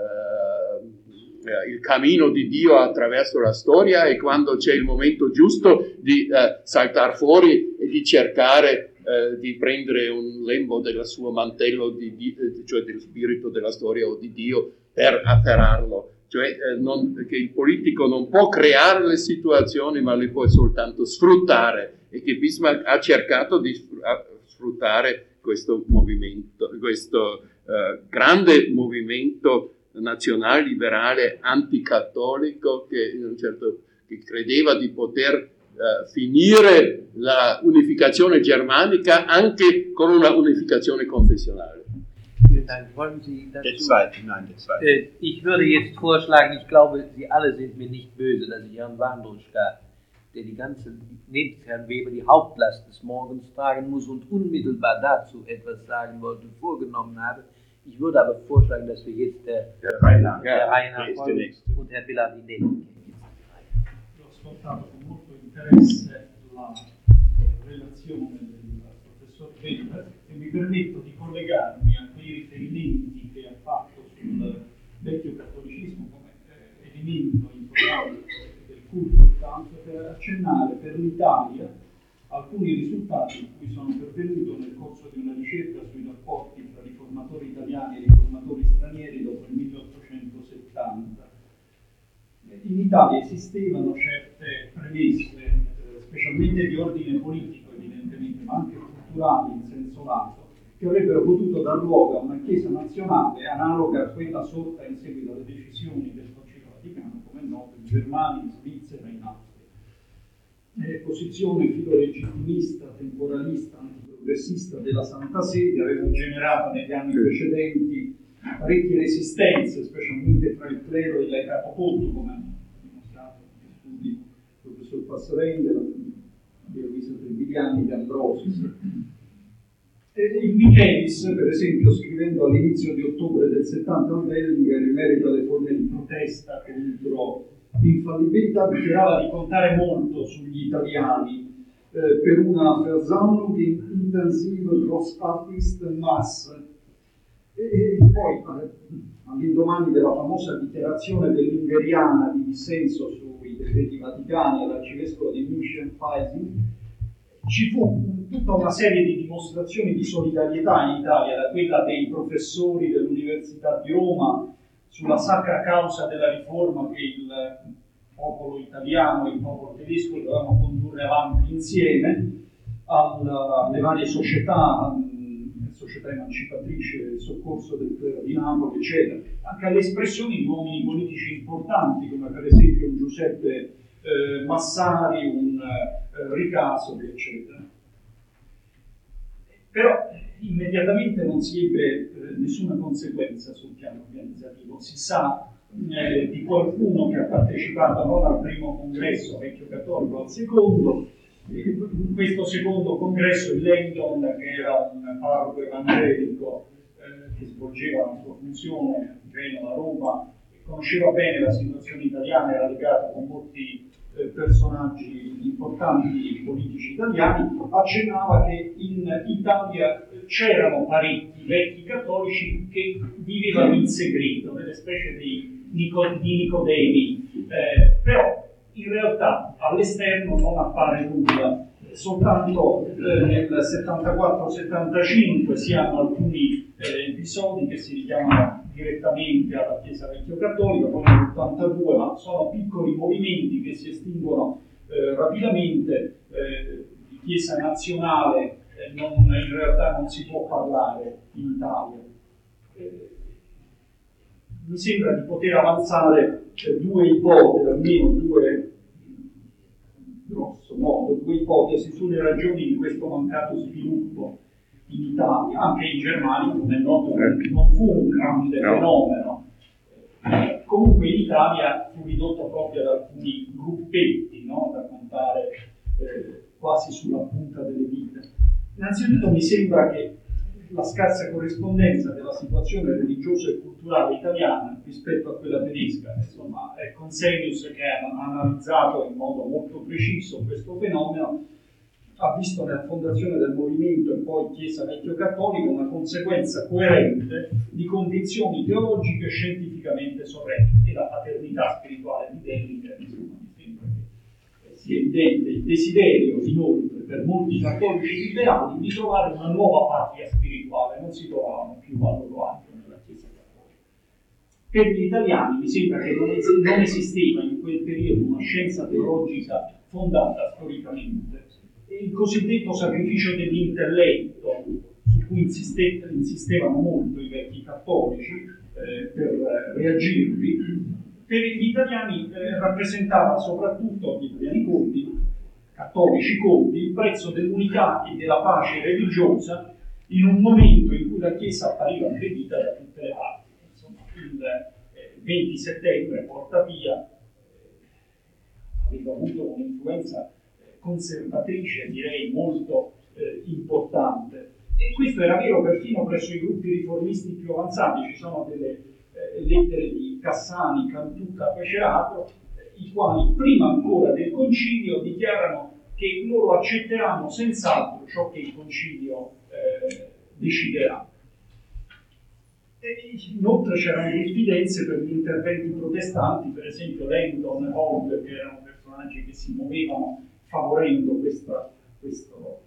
uh, il cammino di Dio attraverso la storia, e quando c'è il momento giusto di uh, saltare fuori e di cercare Eh, di prendere un lembo del suo mantello, di, di, eh, cioè dello spirito della storia o di Dio, per afferrarlo. Cioè eh, non, che il politico non può creare le situazioni, ma le può soltanto sfruttare, e che Bismarck ha cercato di sfruttare questo movimento, questo eh, grande movimento nazional-liberale anticattolico, che, in un certo, che credeva di poter Uh, finire la unificazione germanica anche con una unificazione confessionale.
Vielen Dank. Wollen Sie dazu?
Der zweite, nein, der zweite.
Äh, ich würde jetzt vorschlagen, ich glaube, Sie alle sind mir nicht böse, dass ich Herrn Wandruschka, der die ganze, neben Herrn Weber, die Hauptlast des Morgens tragen muss und unmittelbar dazu etwas sagen wollte, vorgenommen habe. Ich würde aber vorschlagen, dass wir jetzt der,
der Rainer,
der Rainer
ja,
und Herr Bellardinetti.
Ho ascoltato con molto interesse la relazione del professor Weber e mi permetto di collegarmi a quei riferimenti che ha fatto sul vecchio cattolicismo come eh, elemento importante del culto, tanto per accennare per l'Italia alcuni risultati cui sono pervenuto nel corso di una ricerca sui rapporti tra riformatori italiani e riformatori stranieri dopo il milleottocentosettanta. In Italia esistevano certe premesse, eh, specialmente di ordine politico evidentemente, ma anche culturali in senso lato, che avrebbero potuto dar luogo a una Chiesa nazionale analoga a quella sorta in seguito alle decisioni del Concilio Vaticano, come è noto, in Germania, in Svizzera e in Austria. Eh, posizione filolegittimista, temporalista, antiprogressista della Santa Sede aveva generato negli anni precedenti parecchie resistenze, specialmente tra il clero e il laicato colto, come hanno dimostrato gli studi del professor Passarende, di Luisa Trevigliani, di Ambrosis. E il Michelis, per esempio, scrivendo all'inizio di ottobre del settanta a Wellinger in merito alle forme di protesta contro l'infallibilità, dichiarava di contare molto sugli italiani eh, per una Versammlung in intensive Grossartigste-Masse. E poi, all'indomani della famosa dichiarazione dell'Ingheriana di dissenso sui decreti vaticani all'arcivescovo di München-Freising, ci fu tutta una serie di dimostrazioni di solidarietà in Italia, da quella dei professori dell'Università di Roma sulla sacra causa della riforma che il popolo italiano e il popolo tedesco dovevano condurre avanti insieme, alle varie società, società emancipatrice, il soccorso del clero di Napoli, eccetera, anche alle espressioni di uomini politici importanti, come per esempio un Giuseppe eh, Massari, un eh, Ricasoli, eccetera. Però immediatamente non si ebbe eh, nessuna conseguenza sul piano organizzativo. Si sa eh, di qualcuno che ha partecipato non al primo congresso vecchio cattolico, al secondo, In questo secondo congresso il Langdon, che era un parroco evangelico eh, che svolgeva la sua funzione a Genova, a Roma, conosceva bene la situazione italiana, era legato con molti eh, personaggi importanti politici italiani, accennava che in Italia c'erano parecchi vecchi cattolici che vivevano in segreto, delle specie di, Nico, di Nicodemi, eh, però in realtà all'esterno non appare nulla. Soltanto eh, nel settantaquattro settantacinque si hanno alcuni eh, episodi che si richiamano direttamente alla Chiesa Vecchio-Cattolica, poi nell'ottantadue, ma sono piccoli movimenti che si estinguono eh, rapidamente. Eh, di Chiesa nazionale eh, non, in realtà non si può parlare in Italia. Eh, mi sembra di poter avanzare eh, due ipotesi, almeno due, grosso modo, due ipotesi sulle ragioni di questo mancato sviluppo in Italia. Anche in Germania, come è noto, non fu un grande no. fenomeno. Eh, comunque in Italia fu ridotto proprio ad alcuni gruppetti, no? Da contare eh, quasi sulla punta delle dita. Innanzitutto mi sembra che la scarsa corrispondenza della situazione religiosa e culturale italiana rispetto a quella tedesca, insomma, è Consenius che ha analizzato in modo molto preciso questo fenomeno, ha visto nella fondazione del movimento e poi Chiesa Vecchio-Cattolica una conseguenza coerente di condizioni teologiche e scientificamente sorrette, e la paternità spirituale di Dell'Inter, insomma, mi sembra che sia evidente il desiderio inoltre per molti cattolici liberali di trovare una nuova patria spirituale, non si trovavano più a loro agio nella Chiesa Cattolica. Per gli italiani mi sembra che non, es- non esisteva in quel periodo una scienza teologica fondata storicamente. Il cosiddetto sacrificio dell'intelletto, su cui insiste- insistevano molto i vecchi cattolici eh, per eh, reagirvi, per gli italiani eh, rappresentava soprattutto, gli italiani colti, cattolici colti, il prezzo dell'unità e della pace religiosa in un momento in cui la Chiesa appariva aggredita da tutte le parti. Insomma, il eh, venti settembre Porta Pia eh, aveva avuto un'influenza conservatrice, direi molto eh, importante, e questo era vero perfino presso i gruppi riformisti più avanzati. Ci sono delle eh, lettere di Cassani, Cantucca, Pecerato, eh, i quali prima ancora del concilio dichiarano che loro accetteranno senz'altro ciò che il concilio eh, deciderà. E inoltre c'erano diffidenze per gli interventi protestanti, per esempio Langdon e Hogg, che erano personaggi che si muovevano favorendo questa, questo.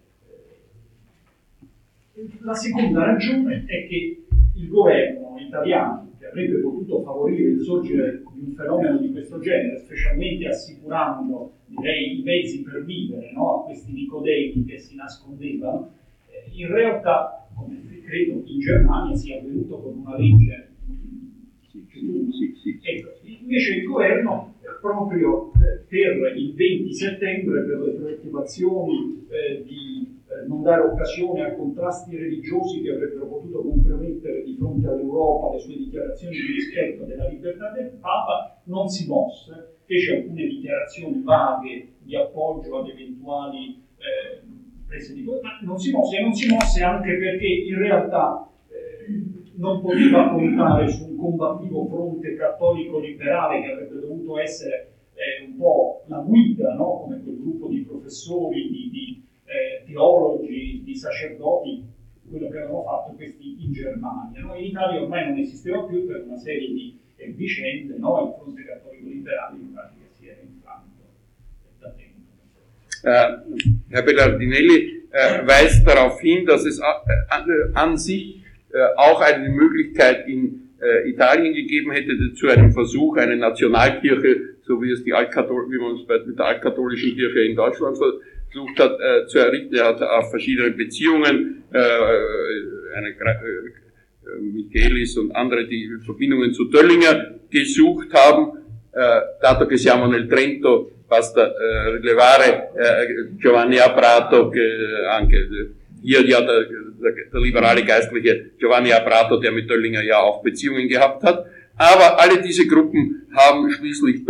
Eh. La seconda ragione è che il governo italiano, che avrebbe potuto favorire il sorgere di un fenomeno di questo genere, specialmente assicurando, direi, i mezzi per vivere, no, a questi nicodemi che si nascondevano, eh, in realtà, come credo in Germania sia avvenuto con una legge. Sì, sì, sì. Ecco, invece il governo proprio eh, per il venti settembre, per le preoccupazioni eh, di eh, non dare occasione a contrasti religiosi che avrebbero potuto compromettere di fronte all'Europa le sue dichiarazioni di rispetto della libertà del Papa, non si mosse, fece alcune dichiarazioni vaghe di appoggio ad eventuali eh, prese di potere, ma non si mosse, e non si mosse anche perché in realtà non poteva contare su un combattivo fronte cattolico-liberale che avrebbe dovuto essere eh, un po' la guida, no? Come quel gruppo di professori, di, di eh, teologi, di sacerdoti, quello che avevano fatto questi in Germania. No? In Italia ormai non esisteva più per una serie di eh, vicende, no? Il fronte cattolico-liberale in pratica si era infranto da tempo.
Uh, Herr Belardinelli uh, weist darauf hin, dass es an, an sich auch eine Möglichkeit in äh, Italien gegeben hätte zu einem Versuch, eine Nationalkirche, so wie es die Altkathol- wie man es bei, mit der altkatholischen Kirche in Deutschland versucht hat, äh, zu errichten. Er hat auf verschiedene Beziehungen, äh, eine, äh, Michelis und andere, die Verbindungen zu Döllinger gesucht haben. Äh, dato che siamo nel Trento, basta äh, rilevare äh, Giovanni Aprato, che anche hier ja der, der, der liberale Geistliche Giovanni Aprato, der mit Döllinger ja auch Beziehungen gehabt hat. Aber alle diese Gruppen haben schließlich doch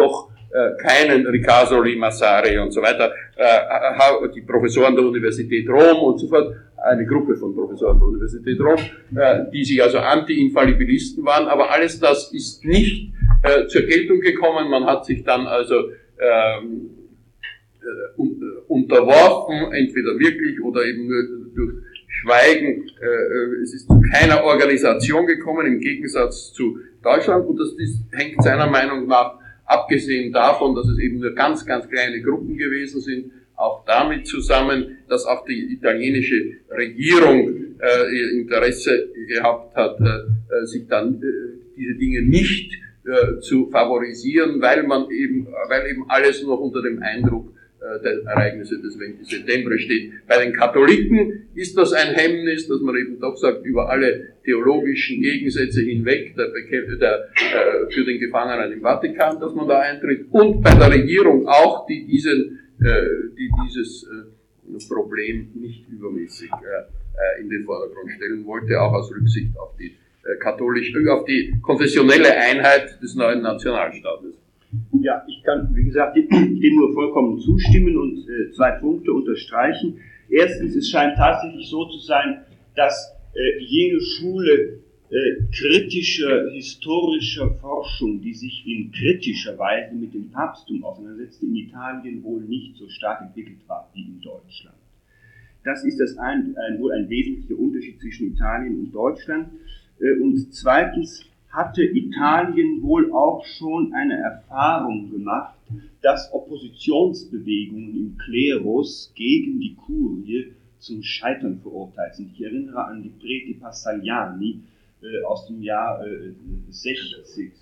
äh, keinen Ricasoli, Massari und so weiter, äh, die Professoren der Universität Rom und so fort, eine Gruppe von Professoren der Universität Rom, äh, die sich also Anti-Infallibilisten waren, aber alles das ist nicht äh, zur Geltung gekommen. Man hat sich dann also ähm, äh, unterworfen, entweder wirklich oder eben nur durch Schweigen. Äh, es ist zu keiner Organisation gekommen, im Gegensatz zu Deutschland, und das ist, hängt seiner Meinung nach, abgesehen davon, dass es eben nur ganz, ganz kleine Gruppen gewesen sind, auch damit zusammen, dass auch die italienische Regierung äh, ihr Interesse gehabt hat, äh, sich dann äh, diese Dinge nicht äh, zu favorisieren, weil man eben, weil eben alles noch unter dem Eindruck äh, der Ereignisse des zehnten September steht. Bei den Katholiken ist das ein Hemmnis, dass man eben doch sagt, über alle theologischen Gegensätze hinweg, der, der, äh, für den Gefangenen im Vatikan, dass man da eintritt, und bei der Regierung auch, die diesen die dieses Problem nicht übermäßig in den Vordergrund stellen wollte, auch aus Rücksicht auf die katholische, auf die konfessionelle Einheit des neuen Nationalstaates.
Ja, ich kann, wie gesagt, dem nur vollkommen zustimmen und äh, zwei Punkte unterstreichen. Erstens, es scheint tatsächlich so zu sein, dass äh, jene Schule Äh, kritischer, historischer Forschung, die sich in kritischer Weise mit dem Papsttum auseinandersetzte, in Italien wohl nicht so stark entwickelt war wie in Deutschland. Das ist das ein, ein, wohl ein wesentlicher Unterschied zwischen Italien und Deutschland. Äh, und zweitens hatte Italien wohl auch schon eine Erfahrung gemacht, dass Oppositionsbewegungen im Klerus gegen die Kurie zum Scheitern verurteilt sind. Ich erinnere an die Preti Passagliani aus dem Jahr sechzig,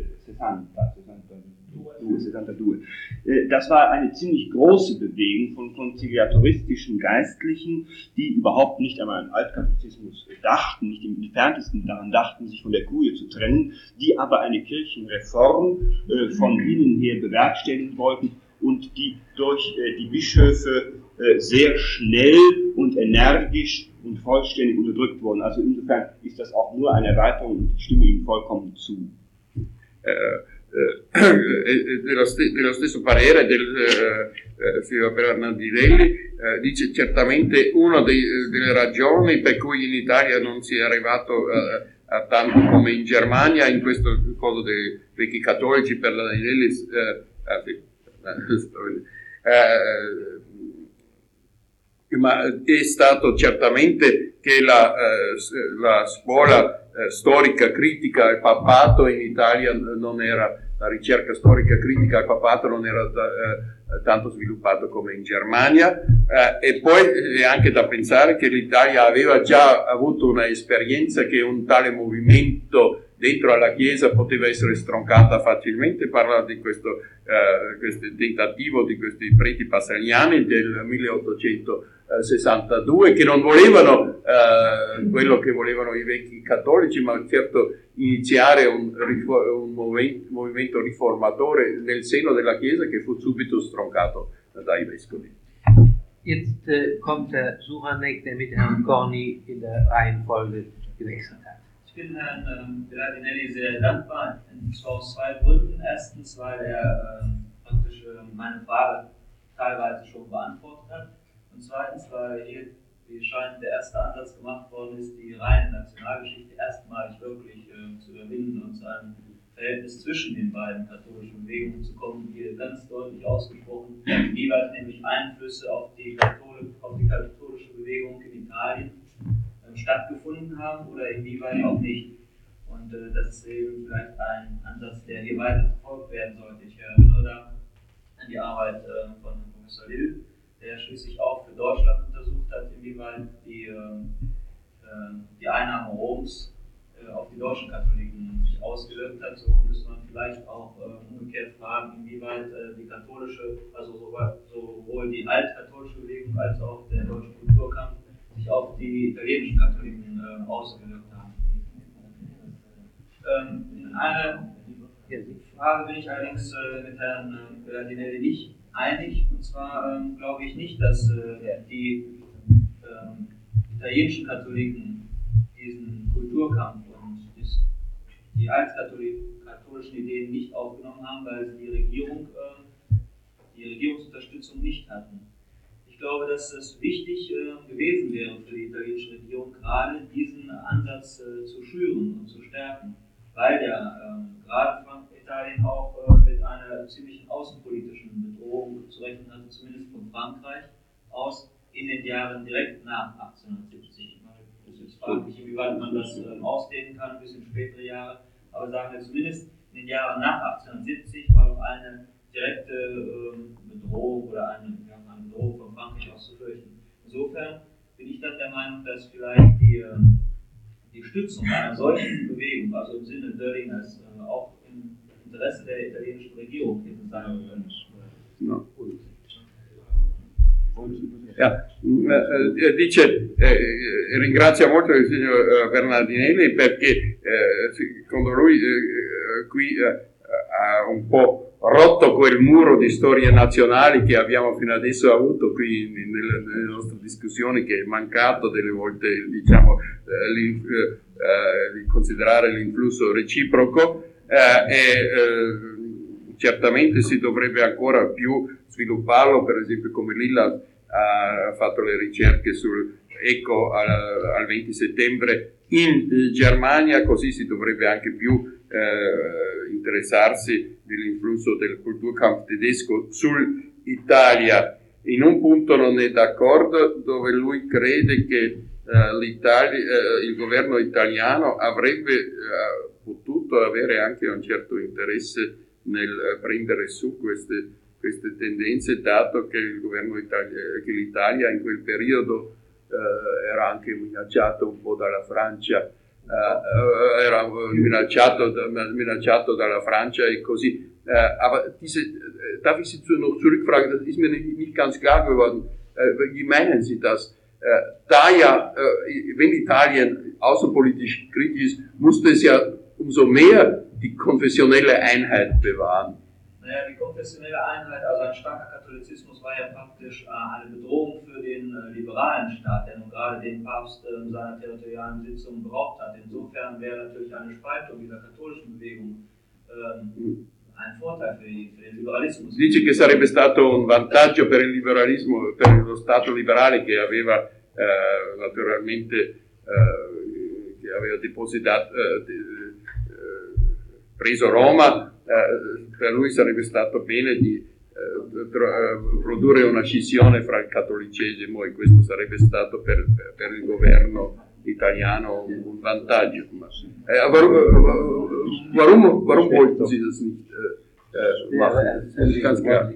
Das war eine ziemlich große Bewegung von konziliatoristischen Geistlichen, die überhaupt nicht einmal an Altkatholizismus dachten, nicht im entferntesten daran dachten, sich von der Kurie zu trennen, die aber eine Kirchenreform von innen her bewerkstelligen wollten und die durch die Bischöfe sehr schnell und energisch und vollständig unterdrückt wurden. Also insofern ist das auch nur eine Erweiterung und ich stimme Ihnen vollkommen zu.
Dello stesso parere del, eh, für Bernardinelli, eh, dice certamente una delle ragioni per cui in Italia non si è arrivato eh, a tanto come in Germania in questo coso dei vecchi cattolici. Per Bernardinelli eh, eh, ma è stato certamente che la, eh, la scuola eh, storica critica al papato in Italia non era, la ricerca storica critica al papato non era eh, tanto sviluppato come in Germania, eh, e poi è anche da pensare che l'Italia aveva già avuto una esperienza che un tale movimento dentro alla Chiesa poteva essere stroncata facilmente. Parla di questo, eh, questo tentativo di questi preti passagliani del milleottocentosessantadue, che non volevano eh, quello che volevano i vecchi cattolici, ma certo iniziare un, un movimento riformatore nel seno della Chiesa, che fu subito stroncato dai vescovi.
Jetzt äh, kommt Herr Suchanek, der mit Herrn Corny in der Reihenfolge gewechselt hat.
Ich bin Herrn ähm, Bernardinelli sehr dankbar, und zwar aus zwei Gründen. Erstens, weil er ähm, praktisch äh, meine Frage teilweise schon beantwortet hat. Und zweitens, weil hier, wie scheint, der erste Ansatz gemacht worden ist, die reine Nationalgeschichte erstmalig wirklich äh, zu überwinden und zu einem Verhältnis zwischen den beiden katholischen Bewegungen zu kommen, hier ganz deutlich ausgesprochen, inwieweit nämlich Einflüsse auf die, Kathol auf die katholische Bewegung in Italien stattgefunden haben oder inwieweit auch nicht. Und äh, das ist eben vielleicht ein Ansatz, der hier weiter verfolgt werden sollte. Ich erinnere da an die Arbeit äh, von Professor Lill, der schließlich auch für Deutschland untersucht hat, inwieweit die, äh, die Einnahme Roms äh, auf die deutschen Katholiken sich ausgewirkt hat. So müsste man vielleicht auch äh, umgekehrt fragen, inwieweit äh, die katholische, also sowohl die altkatholische Bewegung als auch der deutsche Kulturkampf sich auf die italienischen Katholiken äh, ausgewirkt haben. Ähm, eine Frage bin ich allerdings äh, mit Herrn äh, Bernardinelli nicht einig, und zwar ähm, glaube ich nicht, dass äh, die äh, italienischen Katholiken diesen Kulturkampf und dies, die altkatholischen Ideen nicht aufgenommen haben, weil sie die Regierung, äh, die Regierungsunterstützung nicht hatten. Ich glaube, dass es wichtig äh, gewesen wäre für die italienische Regierung, gerade diesen Ansatz äh, zu schüren und zu stärken, weil ja äh, gerade Italien auch äh, mit einer ziemlichen außenpolitischen Bedrohung zu rechnen hatte, zumindest von Frankreich aus, in den Jahren direkt nach achtzehnhundertsiebzig. Es ist jetzt fraglich, inwieweit man das äh, ausdehnen kann bis in spätere Jahre, aber sagen wir zumindest in den Jahren nach achtzehnhundertsiebzig war doch eine direkte äh, Bedrohung oder eine, ja, eine Bedrohung von Frankreich aus zu fürchten. Insofern bin ich dann der Meinung, dass vielleicht die, äh, die Stützung einer solchen Bewegung, also im Sinne Döllingers, äh, auch im Interesse der italienischen Regierung hätte sein können.
No. Ja, eh, dice, eh, ringrazia molto il signor Bernardinelli perché eh, secondo lui eh, qui eh, ha un po' rotto quel muro di storie nazionali che abbiamo fino adesso avuto qui nelle, nelle nostre discussioni, che è mancato delle volte, diciamo, eh, eh, di considerare l'influsso reciproco eh, e eh, certamente si dovrebbe ancora più svilupparlo, per esempio come Lilla ha fatto le ricerche sul Ecco al, al venti settembre in Germania, così si dovrebbe anche più eh, interessarsi dell'influsso del Kulturkampf tedesco sull'Italia. In un punto non è d'accordo, dove lui crede che eh, l'Italia, eh, il governo italiano avrebbe eh, potuto avere anche un certo interesse nel prendere su queste queste tendenze, dato che il governo Italia, che l'Italia in quel periodo eh, era anche minacciato un po' dalla Francia, eh, era minacciato, minacciato dalla Francia e così. Äh, aber diese, äh, darf ich Sie noch zurückfragen, das ist mir nicht, nicht ganz klar geworden. Äh, wie meinen Sie das? Äh, da ja, äh, wenn Italien außenpolitisch kritisch ist, musste es ja umso mehr die konfessionelle Einheit bewahren.
Naja, die konfessionelle Einheit, also ein starker Katholizismus, war ja praktisch äh, eine Bedrohung für den äh, liberalen Staat, der nun gerade den Papst äh, seiner territorialen Sitzung beraubt hat. Insofern wäre natürlich eine Spaltung dieser katholischen Bewegung ähm, ein Vorteil für, die, für den Liberalismus.
Dice che sarebbe stato un vantaggio per il liberalismo, per lo Stato liberale che aveva eh, naturalmente eh, che aveva depositato, eh, de, eh, preso Roma. Eh, per lui sarebbe stato bene di eh, tro- produrre una scissione fra il cattolicesimo, e questo sarebbe stato per, per il governo italiano un, un vantaggio. Eh, warum, warum, warum wollten Sie das nicht äh, machen? Das ist ganz klar.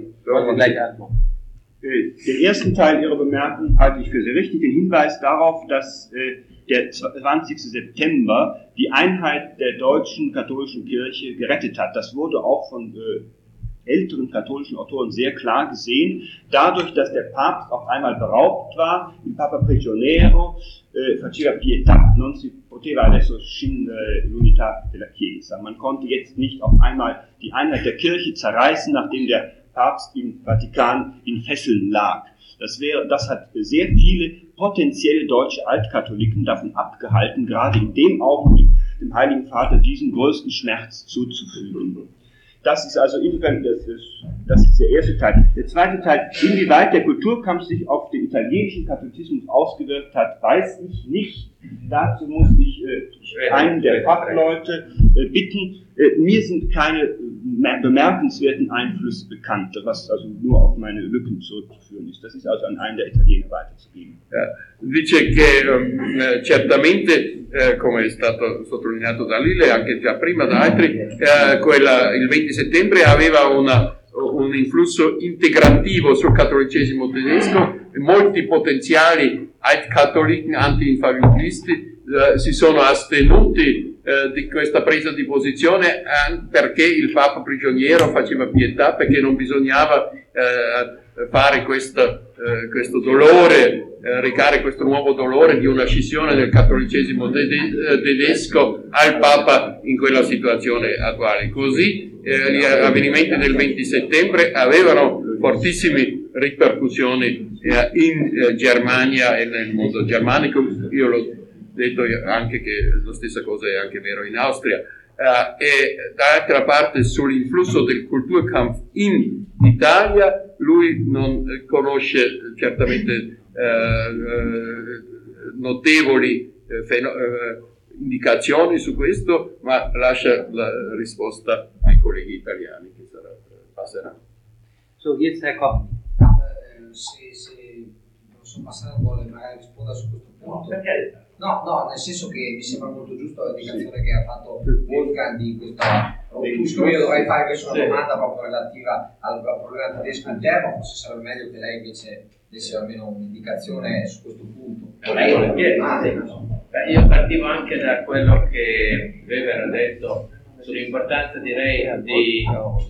Den ersten Teil Ihrer Bemerkung halte ich für sehr richtig, den Hinweis darauf, dass äh, der zwanzigsten September die Einheit der deutschen katholischen Kirche gerettet hat. Das wurde auch von äh, älteren katholischen Autoren sehr klar gesehen, dadurch, dass der Papst auf einmal beraubt war, il Papa prigioniero, äh, faceva pietà, non si poteva adesso scindere l'unità della Chiesa. Man konnte jetzt nicht auf einmal die Einheit der Kirche zerreißen, nachdem der Papst im Vatikan in Fesseln lag. Das wäre, das hat sehr viele potenzielle deutsche Altkatholiken davon abgehalten, gerade in dem Augenblick dem Heiligen Vater diesen größten Schmerz zuzufügen. Das ist also insofern, das ist, das ist der erste Teil. Der zweite Teil, inwieweit der Kulturkampf sich auf den italienischen Katholizismus ausgewirkt hat, weiß ich nicht. Dazu muss ich äh, einen der Fachleute äh, bitten. Äh, mir sind keine äh, bemerkenswerten Einflüsse bekannt, was also nur auf meine Lücken zurückzuführen ist. Das ist also an einen der Italiener weiterzugeben.
Ja, dice che um, certamente, eh, come è stato sottolineato da Lille, anche già prima da altri, eh, quella, il venti settembre aveva una, un influsso integrativo sul cattolicesimo tedesco. Molti potenziali altcattolici anti-infantilisti eh, si sono astenuti eh, di questa presa di posizione, eh, perché il Papa prigioniero faceva pietà, perché non bisognava eh, fare questo, eh, questo dolore, eh, recare questo nuovo dolore di una scissione del cattolicesimo tede- tedesco al Papa in quella situazione attuale. Così eh, gli avvenimenti del venti settembre avevano fortissime ripercussioni eh, in eh, Germania e nel mondo germanico. Io l'ho detto anche che la stessa cosa è anche vero in Austria. eh, e dall'altra parte sull'influsso del Kulturkampf in Italia lui non conosce certamente eh, eh, notevoli eh, feno- eh, indicazioni su questo, ma lascia la risposta ai colleghi italiani che sarà, passeranno.
So, jetzt Herr Koch.
Eh, se, se il professor Passaro vuole magari rispondere su questo punto.
Perché?
No, no, nel senso che mi sembra molto giusto l'indicazione che ha fatto Wolfgang di questa opuscolo. Io dovrei fare questa una domanda proprio relativa al, al problema tedesco interno, forse sarebbe meglio che lei invece desse almeno un'indicazione su questo punto.
Ma io, Beh, io partivo anche da quello che Weber ha detto sull'importanza, direi, di,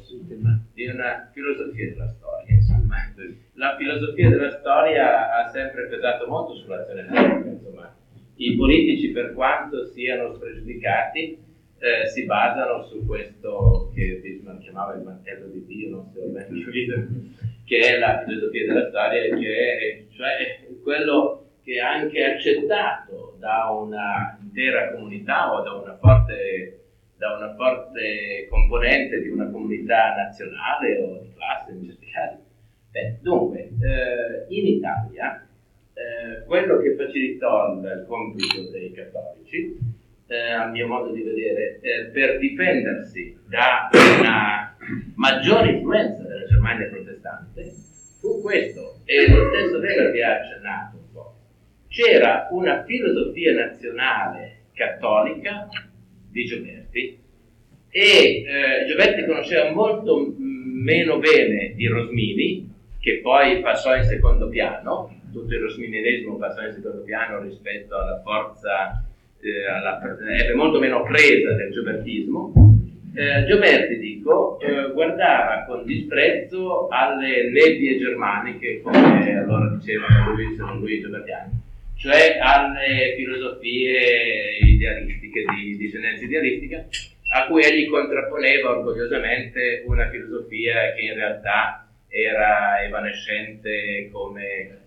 di una filosofia della storia. Insomma, la filosofia della storia ha sempre pesato molto sull'azione politica. Insomma, i politici, per quanto siano spregiudicati, eh, si basano su questo che Bismarck chiamava il mantello di Dio, non so ben capito, che è la filosofia della storia, che è cioè quello che è anche accettato da una intera comunità o da una forte, da una forte componente di una comunità nazionale o di classe in certi casi. Beh, dunque, eh, in Italia eh, quello che facilitò il compito dei cattolici, eh, a mio modo di vedere, eh, per difendersi da una maggiore influenza della Germania protestante, fu questo, e lo stesso Weber vi ha accennato un po'. C'era una filosofia nazionale cattolica di Gioberti, e eh, Gioberti conosceva molto m- meno bene di Rosmini, che poi passò in secondo piano. Tutto il rosminianesimo passò in secondo piano rispetto alla forza, eh, alla, ebbe molto meno presa del giobertismo. Eh, Gioberti, dico, eh, guardava con disprezzo alle nebbie germaniche, come allora dicevano lui, se non lui, giobertiani, cioè alle filosofie idealistiche, di, di tendenza idealistica, a cui egli contrapponeva orgogliosamente una filosofia che in realtà era evanescente come,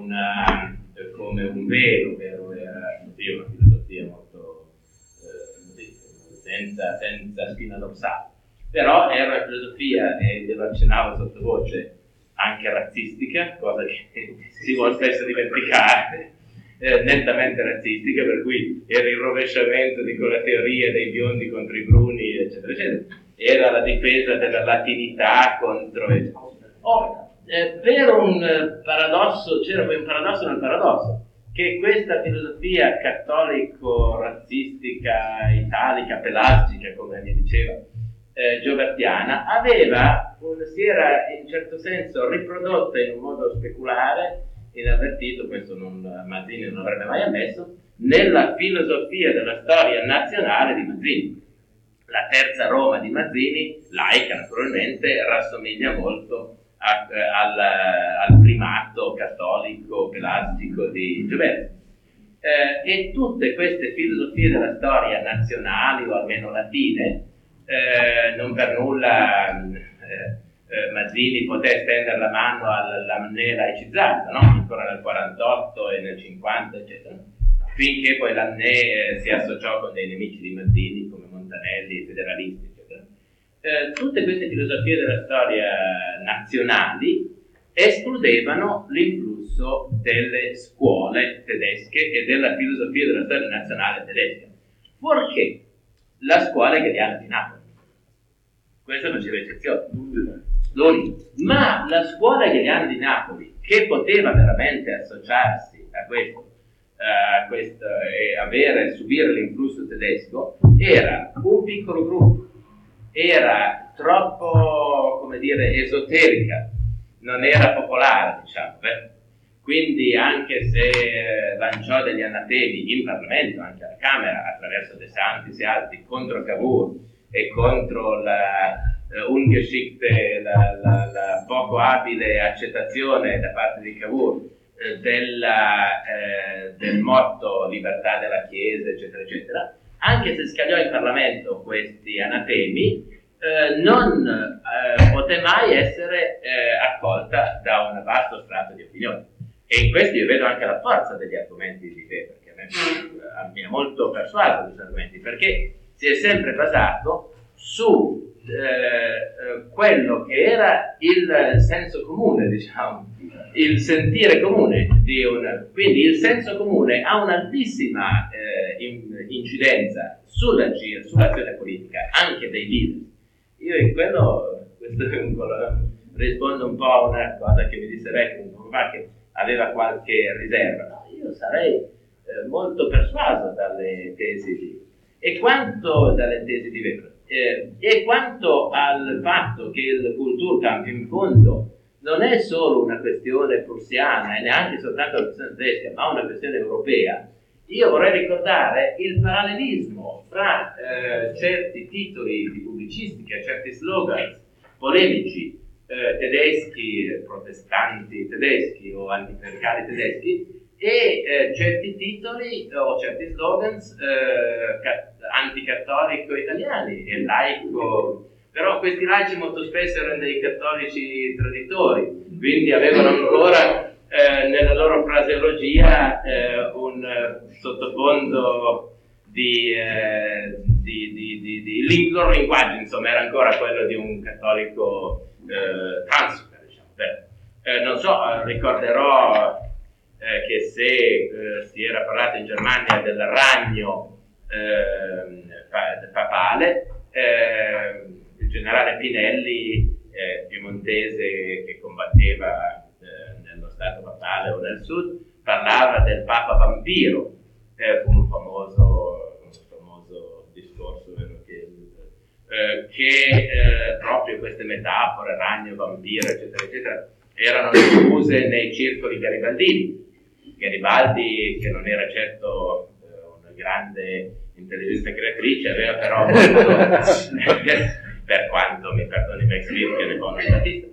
una, come un velo, vero? Era una filosofia molto eh, senza, senza spina dorsale, però era una filosofia, e lo accennavo sottovoce, anche razzistica, cosa che si vuole spesso dimenticare, eh, nettamente razzistica, per cui era il rovesciamento di quella teoria dei biondi contro i bruni, eccetera, eccetera. Era la difesa della latinità contro... Oh, eh, per un paradosso, c'era un paradosso nel paradosso, che questa filosofia cattolico-razzistica, italica, pelasgica, come mi diceva, eh, giobertiana, aveva, si era in certo senso riprodotta in un modo speculare, inavvertito, questo non, Mazzini non avrebbe mai ammesso, nella filosofia della storia nazionale di Mazzini. La terza Roma di Mazzini, laica naturalmente, rassomiglia molto a, al, al primato cattolico pelasgico di Gioberti. Eh, e tutte queste filosofie della storia nazionali, o almeno latine, eh, non per nulla eh, eh, Mazzini poté stendere la mano all'Amné laicizzato, no? Ancora nel quarantotto e nel cinquanta, eccetera, finché poi l'Amné eh, si associò con dei nemici di Mazzini come Montanelli, i federalisti, eccetera. Eh, tutte queste filosofie della storia nazionali escludevano l'influsso delle scuole tedesche e della filosofia della storia nazionale tedesca, fuorché la scuola hegeliana di Napoli. Questa non c'era eccezione, l'unico. Ma la scuola hegeliana di Napoli, che poteva veramente associarsi a questo, a questo e avere, subire l'influsso tedesco, era un piccolo gruppo, era troppo, come dire, esoterica, non era popolare, diciamo, eh? Quindi anche se eh, lanciò degli anatemi in Parlamento, anche alla Camera, attraverso De Santis e altri, contro Cavour e contro la uh, ungeschickte, la, la, la poco abile accettazione da parte di Cavour eh, della, eh, del motto libertà della Chiesa, eccetera, eccetera, anche se scagliò in Parlamento questi anatemi, Eh, non eh, poté mai essere eh, accolta da un vasto strato di opinione. E in questo io vedo anche la forza degli argomenti di Weber, che a me, eh, mi ha molto persuaso questi argomenti, perché si è sempre basato su eh, quello che era il senso comune, diciamo, il sentire comune di una, quindi il senso comune ha un'altissima eh, in, incidenza sulla, sull'azione politica, anche dei leader. Io in quello, questo è un, rispondo un po' a una cosa che mi disse Recco un po' fa, che aveva qualche riserva. No, io sarei eh, molto persuaso dalle tesi di e quanto dalle tesi di Weber eh, e quanto al fatto che il Kulturkampf in fondo non è solo una questione prussiana e neanche soltanto una questione tedesca, ma una questione europea. Io vorrei ricordare il parallelismo fra eh, certi titoli di pubblicistica, certi slogan polemici eh, tedeschi, protestanti tedeschi o anticlericali tedeschi, e eh, certi titoli o certi slogans eh, anticattolico italiani e laico, però questi laici molto spesso erano dei cattolici traditori, quindi avevano ancora eh, nella loro fraseologia eh, un eh, sottofondo di, eh, di, di, di, di il loro linguaggio, insomma, era ancora quello di un cattolico eh, transfuga, diciamo. Beh, eh, non so, ricorderò Eh, che se eh, si era parlato in Germania del ragno eh, papale, eh, il generale Pinelli, eh, piemontese che combatteva eh, nello Stato papale o nel sud, parlava del Papa vampiro, eh, fu un famoso, un famoso discorso che, eh, che eh, proprio queste metafore, ragno, vampiro, eccetera, eccetera, erano diffuse nei circoli garibaldini. Garibaldi, che non era certo eh, una grande intelligenza creatrice, aveva però molto, per quanto mi perdoni Max Weber, che ne fa una statista,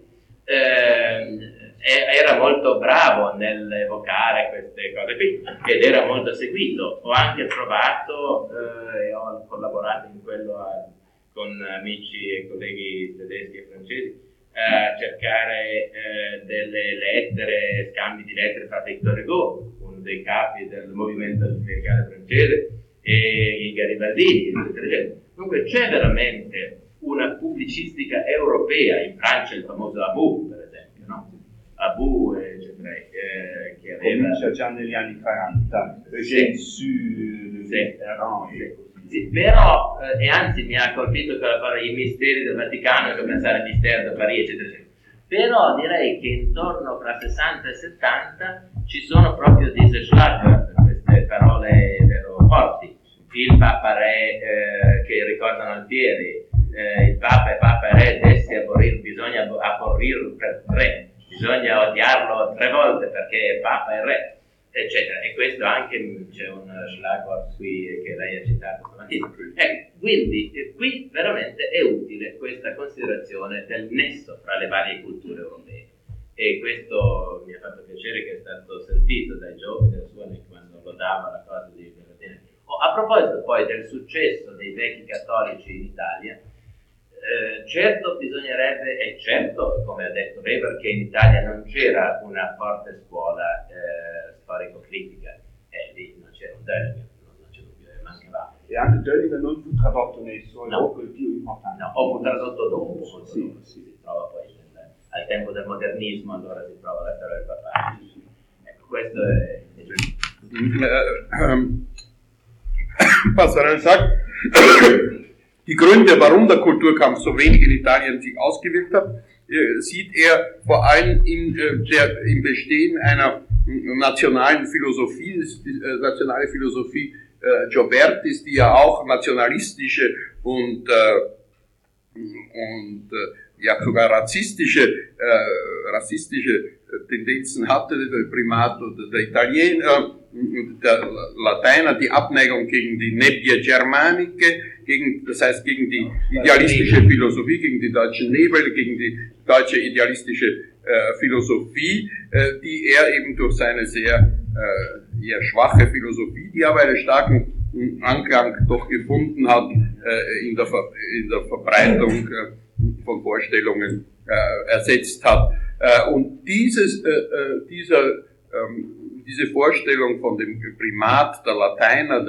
eh, era molto bravo nell'evocare queste cose qui ed era molto seguito. Ho anche provato eh, e ho collaborato in quello a, con amici e colleghi tedeschi e francesi a cercare eh, delle lettere, scambi di lettere fra Victor Hugo, uno dei capi del movimento clericale francese, e i garibaldini, eccetera, eccetera. Dunque c'è veramente una pubblicistica europea, in Francia il famoso Abu, per esempio, no? Abu, eccetera, eh, che aveva...
Comincia già negli anni quaranta,
sì.
Su,
sì.
Erano,
sì. Sì, però, eh, e anzi mi ha colpito quella parola, i misteri del Vaticano, che pensare ai misteri di Parigi, eccetera, eccetera. Però direi che intorno fra sessanta e settanta ci sono proprio diese Schlager, queste parole vero forti. Il Papa Re eh, che ricordano Altieri, eh, il Papa e Papa e Re, dessi aborrir, bisogna aborrir per tre, bisogna odiarlo tre volte perché è Papa e Re, eccetera. E questo anche c'è un Schlagwort qui che lei ha citato stamattina. Eh, quindi eh, qui veramente è utile questa considerazione del nesso fra le varie culture europee, e questo mi ha fatto piacere che è stato sentito dai giovani della sua quando lodava la cosa di Berardini. Oh, a proposito poi del successo dei vecchi cattolici in Italia, eh, certo bisognerebbe, e certo come ha detto Weber, che in Italia non c'era una forte scuola eh, storico-critica, e lì non c'era un Döllinger, non, non c'è dubbio, mancava.
E anche Döllinger non fu tradotto nei suoi
no.
opere più importanti.
No, o fu tradotto dopo,
sì,
dopo
sì.
si trova poi nel, al tempo del modernismo, allora si trova la storia del papà. Ecco, questo è...
Äh, ähm, Passarell sagt, die Gründe, warum der Kulturkampf so wenig in Italien sich ausgewirkt hat, äh, sieht er vor allem in, äh, der, im Bestehen einer nationalen Philosophie, die äh, nationale Philosophie äh, Giobertis, die ja auch nationalistische und, äh, und äh, ja sogar rassistische, äh, rassistische Tendenzen hatte, der Primat der Italiener, der Lateiner, die Abneigung gegen die Nebbie Germaniche, gegen, das heißt gegen die idealistische Philosophie, gegen die deutschen Nebel, gegen die deutsche idealistische äh, Philosophie, äh, die er eben durch seine sehr äh, eher schwache Philosophie, die aber einen starken Anklang doch gefunden hat äh, in, der Ver in der Verbreitung äh, von Vorstellungen äh, ersetzt hat. Äh, und dieses, äh, dieser, ähm, diese Vorstellung von dem Primat der Lateiner, der,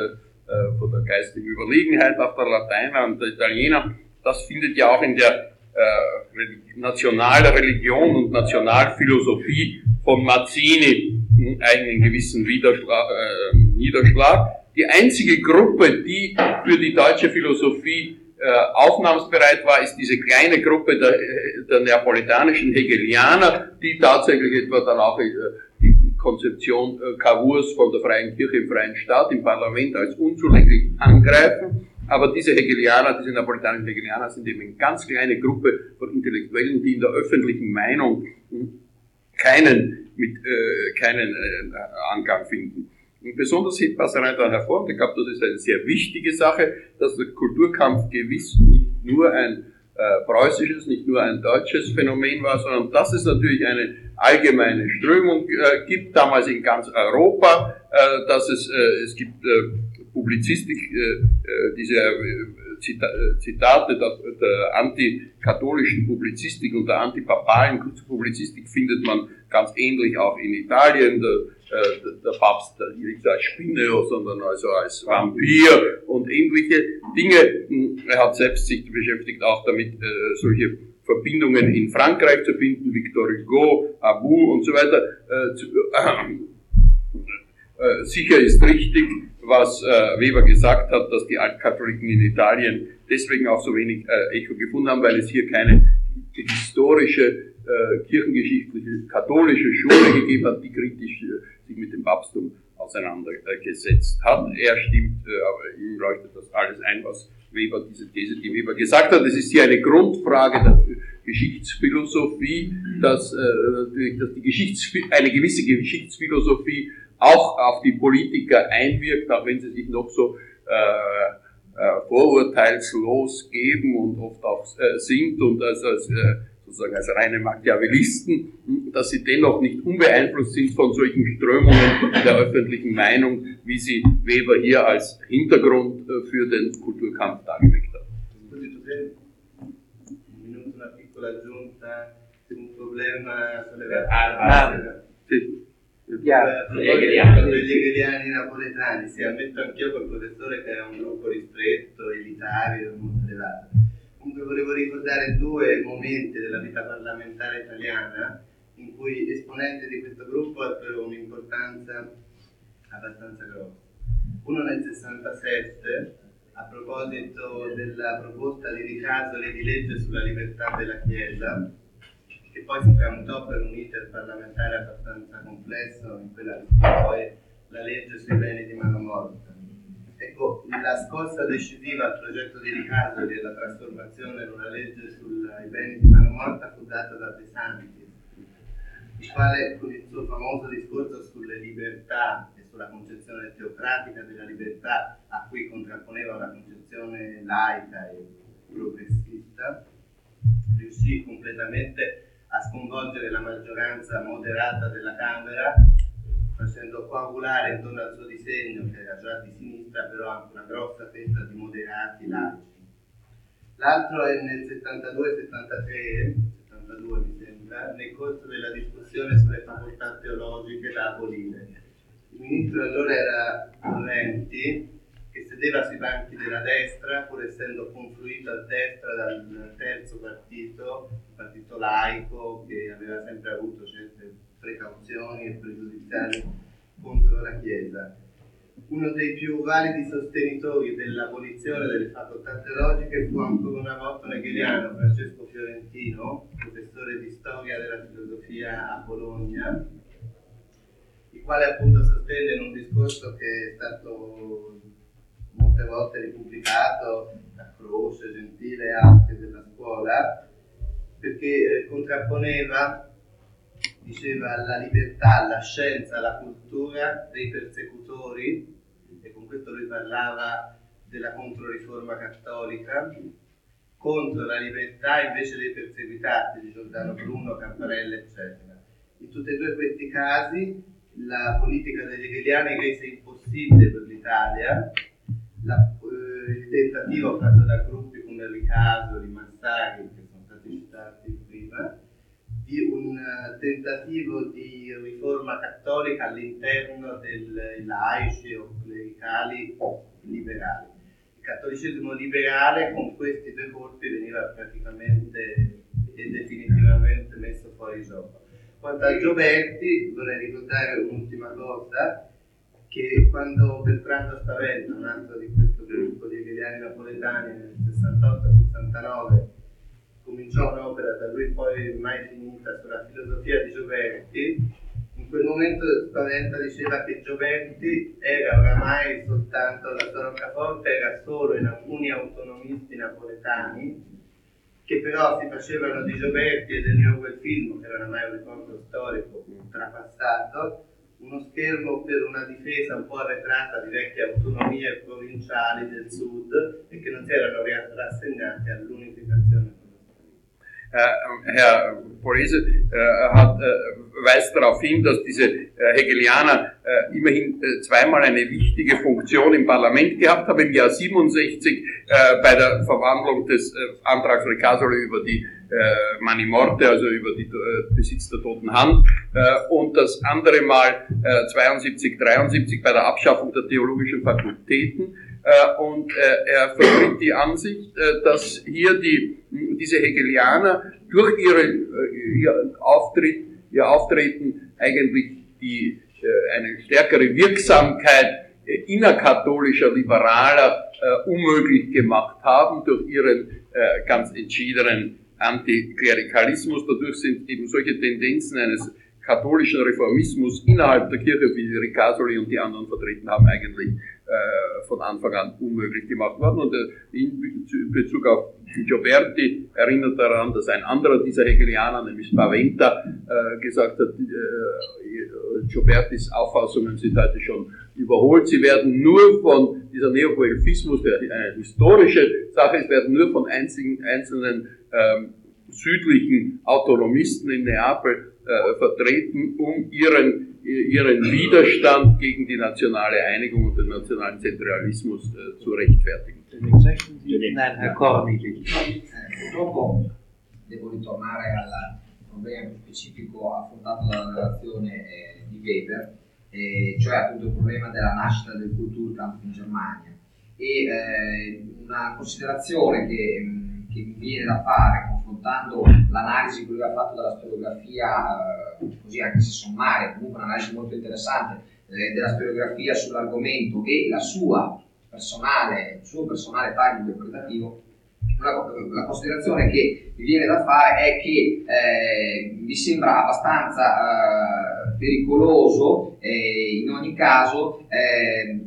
äh, von der geistigen Überlegenheit auf der Lateiner und der Italiener, das findet ja auch in der äh, Nationalreligion und Nationalphilosophie von Mazzini einen gewissen Widerschlag, äh, Niederschlag. Die einzige Gruppe, die für die deutsche Philosophie äh, aufnahmsbereit war, ist diese kleine Gruppe der, der neapolitanischen Hegelianer, die tatsächlich etwa dann auch äh, die Konzeption äh, Cavours von der freien Kirche im freien Staat im Parlament als unzulänglich angreifen. Aber diese Hegelianer, diese napolitanischen Hegelianer sind eben eine ganz kleine Gruppe von Intellektuellen, die in der öffentlichen Meinung keinen, mit, äh, keinen äh, Angang finden. Und besonders hebt Passerein da hervor, und ich glaube, das ist eine sehr wichtige Sache, dass der Kulturkampf gewiss nicht nur ein äh, preußisches, nicht nur ein deutsches Phänomen war, sondern dass es natürlich eine allgemeine Strömung äh, gibt, damals in ganz Europa, äh, dass es, äh, es gibt äh, Publizistik, äh, diese äh, Zita Zitate der, der antikatholischen Publizistik und der antipapalen Publizistik findet man ganz ähnlich auch in Italien. Der, äh, der Papst nicht als Spinne, sondern also als Vampir und ähnliche Dinge. Er hat selbst sich beschäftigt auch damit, äh, solche Verbindungen in Frankreich zu finden, Victor Hugo, Abu und so weiter. Äh, zu, äh, äh, sicher ist richtig, was äh, Weber gesagt hat, dass die Altkatholiken in Italien deswegen auch so wenig äh, Echo gefunden haben, weil es hier keine historische, äh, kirchengeschichtliche, katholische Schule gegeben hat, die kritisch äh, sich mit dem Papsttum auseinandergesetzt hat. Er stimmt, äh, aber ihm leuchtet das alles ein, was Weber, diese These, die Weber gesagt hat. Es ist hier eine Grundfrage der Geschichtsphilosophie, dass, äh, dass die Geschichts eine gewisse Geschichtsphilosophie auch auf die Politiker einwirkt, auch wenn sie sich noch so äh, äh, vorurteilslos geben und oft auch äh, sind und als, als, äh, sozusagen als reine Machiavellisten, dass sie dennoch nicht unbeeinflusst sind von solchen Strömungen der öffentlichen Meinung, wie sie Weber hier als Hintergrund äh, für den Kulturkampf dargelegt hat.
Una piccola aggiunta, un problema sollevato.
Ah, ah.
Sì.
Yeah.
Gli hegeliani napoletani, sì, ammetto anch'io col professore che è un gruppo ristretto, elitario, molto elevato. Comunque volevo ricordare due momenti della vita parlamentare italiana in cui esponenti di questo gruppo ebbero un'importanza abbastanza grossa. Uno nel sessantasette, a proposito della proposta di Ricasoli di legge sulla libertà della Chiesa, che poi si tramutò per un iter parlamentare abbastanza complesso in quella che poi la legge sui beni di mano morta. Ecco, la scossa decisiva al progetto di Ricasoli e la trasformazione in una legge sui beni di mano morta fu data da De Santis, il quale con il suo famoso discorso sulle libertà e sulla concezione teocratica della libertà, a cui contrapponeva una concezione laica e progressista, riuscì completamente a sconvolgere la maggioranza moderata della Camera, facendo coagulare intorno al suo disegno, che era già di sinistra, però anche una grossa fetta di moderati laici. L'altro è nel settantadue settantatré, settantadue mi sembra, nel corso della discussione sulle facoltà teologiche da abolire. Il ministro allora era Correnti, che sedeva sui banchi della destra, pur essendo confluito a destra dal terzo partito, il partito laico, che aveva sempre avuto certe precauzioni e pregiudiziali contro la Chiesa. Uno dei più validi sostenitori dell'abolizione delle facoltà teologiche fu ancora una volta un hegeliano, Francesco Fiorentino, professore di storia della filosofia a Bologna, il quale appunto sostenne in un discorso che è stato molte volte ripubblicato da Croce, Gentile e altri della scuola, perché eh, contrapponeva, diceva, la libertà, la scienza, la cultura dei persecutori, e con questo lui parlava della controriforma cattolica, contro la libertà invece dei perseguitati, di Giordano Bruno, Camparella, eccetera. In tutti e due questi casi la politica degli hegeliani rese impossibile per l'Italia La, eh, il tentativo fatto da gruppi come Ricasoli, Massari, che sono stati citati prima, di un uh, tentativo di riforma cattolica all'interno dei laici o clericali liberali. Il cattolicesimo liberale con questi due colpi veniva praticamente e definitivamente messo fuori gioco. Quanto a Gioberti, vorrei ricordare un'ultima cosa, che quando Beltrando Spaventa, un altro di questo gruppo di hegeliani napoletani, nel sessantotto sessantanove, cominciò un'opera da lui poi mai finita sulla filosofia di Gioberti, in quel momento Spaventa diceva che Gioberti era oramai soltanto, la sua roccaforte era solo in alcuni autonomisti napoletani, che però si facevano di Gioberti e del neoguelfismo, che era oramai un ricordo storico trapassato, uno schermo per una difesa un po' arretrata di vecchie autonomie provinciali del sud e che non si erano rassegnate all'unificazione.
Äh, Herr Polese äh, hat, äh, weist darauf hin, dass diese äh, Hegelianer äh, immerhin äh, zweimal eine wichtige Funktion im Parlament gehabt haben. Im Jahr siebenundsechzig äh, bei der Verwandlung des äh, Antrags Ricasoli über die äh, Mani Morte, also über den äh, Besitz der toten Hand, äh, und das andere Mal äh, zweiundsiebzig, dreiundsiebzig bei der Abschaffung der theologischen Fakultäten. Äh, und äh, er vertritt die Ansicht, äh, dass hier die, diese Hegelianer durch ihre, äh, ihr, Auftritt, ihr Auftreten eigentlich die, äh, eine stärkere Wirksamkeit äh, innerkatholischer Liberaler äh, unmöglich gemacht haben durch ihren äh, ganz entschiedenen Antiklerikalismus. Dadurch sind eben solche Tendenzen eines katholischen Reformismus innerhalb der Kirche, wie Ricasoli und die anderen vertreten haben, eigentlich äh, von Anfang an unmöglich gemacht worden. Und äh, in Bezug auf Gioberti erinnert daran, dass ein anderer dieser Hegelianer, nämlich Spaventa, äh, gesagt hat, äh, Giobertis Auffassungen sind heute schon überholt. Sie werden nur von dieser Neoguelfismus, der eine historische Sache ist, werden nur von einzigen, einzelnen ähm, südlichen Autonomisten in Neapel äh, vertreten, um ihren, ihren Widerstand gegen die nationale Einigung und den nationalen Zentralismus äh, zu rechtfertigen.
Nein, Herr Corneli.
Purtroppo devo ritornare al problema specifico affrontato dalla relazione eh, di Weber, eh, cioè appunto il problema della nascita del Kulturkampf in Germania. E eh, una considerazione che, mh, che mi viene da fare confrontando l'analisi che lui ha fatto della storiografia, eh, così anche se sommaria, comunque un'analisi molto interessante eh, della storiografia sull'argomento e la sua personale, il suo personale taglio interpretativo, la, la considerazione che mi viene da fare è che eh, mi sembra abbastanza eh, pericoloso eh, in ogni caso eh,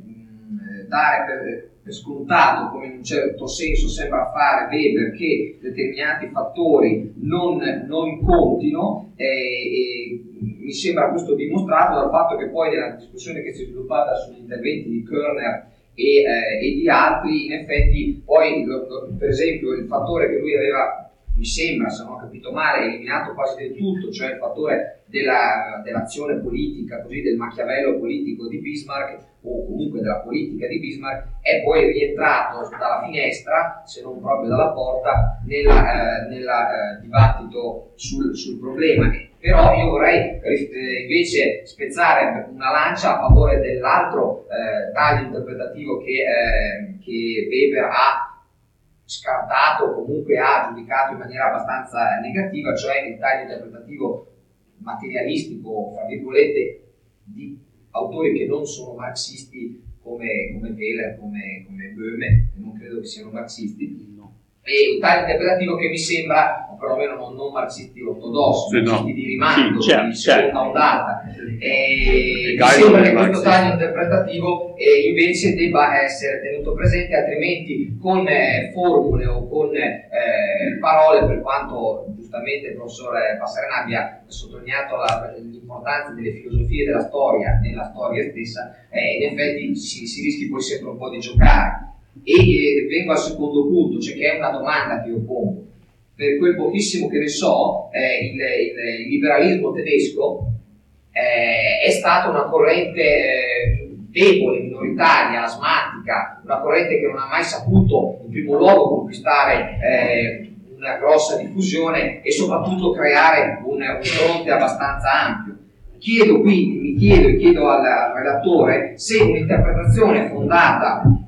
dare per, per scontato, come in un certo senso sembra fare Weber, che determinati fattori non, non contino eh, e mi sembra questo dimostrato dal fatto che poi nella discussione che si è sviluppata sugli interventi di Körner E, eh, e di altri, in effetti poi lo, lo, per esempio il fattore che lui aveva, mi sembra, se non ho capito male, eliminato quasi del tutto, cioè il fattore della, dell'azione politica, così del Machiavello politico di Bismarck o comunque della politica di Bismarck, è poi rientrato dalla finestra, se non proprio dalla porta, nel eh, eh, dibattito sul, sul problema. Però io vorrei eh, invece spezzare una lancia a favore dell'altro eh, taglio interpretativo che, eh, che Weber ha scartato o comunque ha giudicato in maniera abbastanza negativa, cioè il taglio interpretativo materialistico, fra virgolette, di autori che non sono marxisti come, come Weber, come, come Böhme, non credo che siano marxisti. E un taglio interpretativo che mi sembra, o perlomeno non, non marxisti ortodossi, sì, marxisti no. di rimando, sì, certo, di seconda ondata. E mi sembra che questo taglio interpretativo eh, invece debba essere tenuto presente, altrimenti con eh, formule o con eh, parole, per quanto giustamente il professor Passarena abbia sottolineato la, l'importanza delle filosofie della storia nella storia stessa, eh, in effetti si, si rischi poi sempre un po' di giocare. E eh, vengo al secondo punto, cioè che è una domanda che io pongo. Per quel pochissimo che ne so, eh, il, il, il liberalismo tedesco eh, è stata una corrente eh, debole, minoritaria, asmatica, una corrente che non ha mai saputo in primo luogo conquistare eh, una grossa diffusione e soprattutto creare un, un fronte abbastanza ampio. Chiedo quindi, mi chiedo e chiedo al, al relatore se un'interpretazione fondata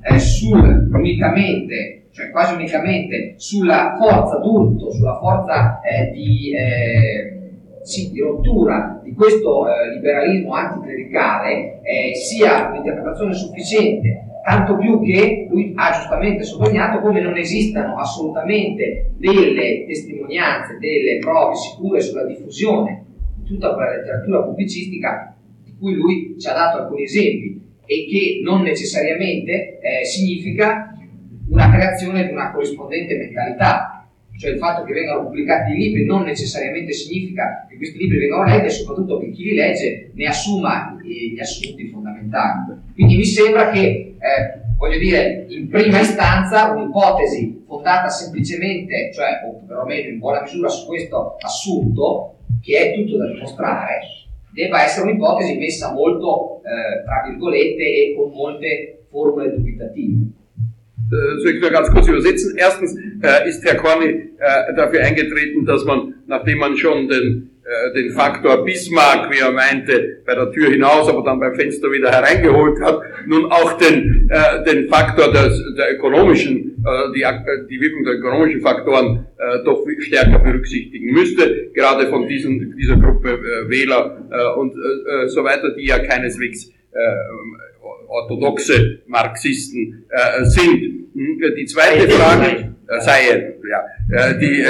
eh, sul, unicamente, cioè quasi unicamente sulla forza d'urto, sulla forza eh, di, eh, sì, di rottura di questo eh, liberalismo anticlericale eh, sia un'interpretazione sufficiente, tanto più che lui ha giustamente sottolineato come non esistano assolutamente delle testimonianze, delle prove sicure sulla diffusione di tutta quella letteratura pubblicistica di cui lui ci ha dato alcuni esempi e che non necessariamente eh, significa una creazione di una corrispondente mentalità. Cioè il fatto che vengano pubblicati dei libri non necessariamente significa che questi libri vengano letti e soprattutto che chi li legge ne assuma gli assunti fondamentali. Quindi mi sembra che, eh, voglio dire, in prima istanza un'ipotesi fondata semplicemente, cioè o perlomeno in buona misura su questo assunto, che è tutto da dimostrare, debba essere un'ipotesi messa molto, eh, tra virgolette, e con molte formule dubitative.
Soll ich nur ganz kurz übersetzen. Erstens äh, ist Herr Corny äh, dafür eingetreten, dass man, nachdem man schon den, äh, den Faktor Bismarck, wie er meinte, bei der Tür hinaus, aber dann beim Fenster wieder hereingeholt hat, nun auch den, äh, den Faktor des, der ökonomischen, äh, die, die Wirkung der ökonomischen Faktoren äh, doch stärker berücksichtigen müsste, gerade von diesen, dieser Gruppe äh, Wähler äh, und äh, so weiter, die ja keineswegs äh, orthodoxe Marxisten äh, sind. Die zweite Frage, äh, sei, ja, äh, die,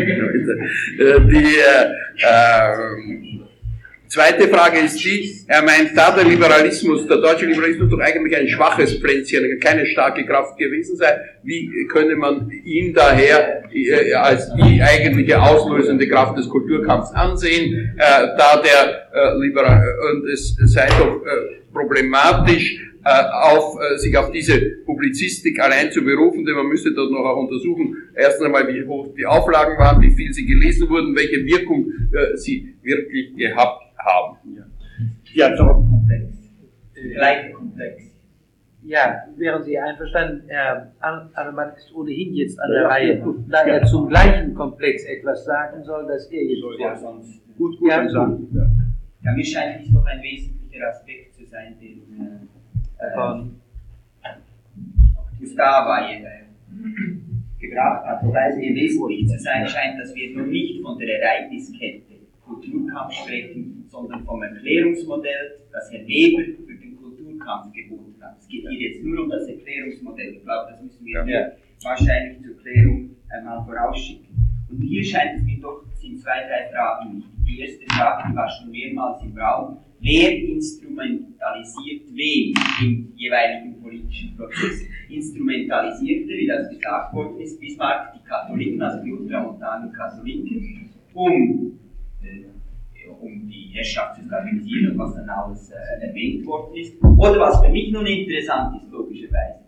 äh, die äh, äh, zweite Frage ist die, er meint, da der Liberalismus, der deutsche Liberalismus doch eigentlich ein schwaches Pflänzchen, keine starke Kraft gewesen sei, wie könne man ihn daher äh, als die eigentliche auslösende Kraft des Kulturkampfs ansehen, äh, da der äh, Liberal, und es sei doch äh, problematisch, auf, sich auf diese Publizistik allein zu berufen, denn man müsste dort noch auch untersuchen, erstens einmal, wie hoch die Auflagen waren, wie viel sie gelesen wurden, welche Wirkung äh, sie wirklich gehabt haben.
Ja, doch.
Gleich komplex.
Ja, wären Sie einverstanden, Herr Adelmann ist ohnehin jetzt an der ja, Reihe, da er zum gleichen Komplex etwas sagen soll, dass er jetzt
soll ja sonst
gut, gut ja, sagen.
Ja. Ja, mir scheint dies doch ein wesentlicher Aspekt zu sein, den äh, von Gustava gebracht hat, wobei es wesentlich zu sein scheint, dass wir nun nicht von der Ereigniskette Kulturkampf sprechen, sondern vom Erklärungsmodell, das Herr Weber für den Kulturkampf geboten hat. Es geht hier jetzt nur um das Erklärungsmodell. Ich glaube, das müssen wir ja. wahrscheinlich zur Klärung einmal vorausschicken. Und hier scheint es mir doch, sind zwei, drei Fragen wichtig. Die erste Frage war schon mehrmals im Raum. Wer instrumentalisiert wen im jeweiligen politischen Prozess? Instrumentalisierte, wie das gesagt worden ist, Bismarck die Katholiken, also die ultramontanen Katholiken, um, äh, um die Herrschaft zu stabilisieren, was dann alles äh, erwähnt worden ist. Oder was für mich nun interessant ist, logischerweise,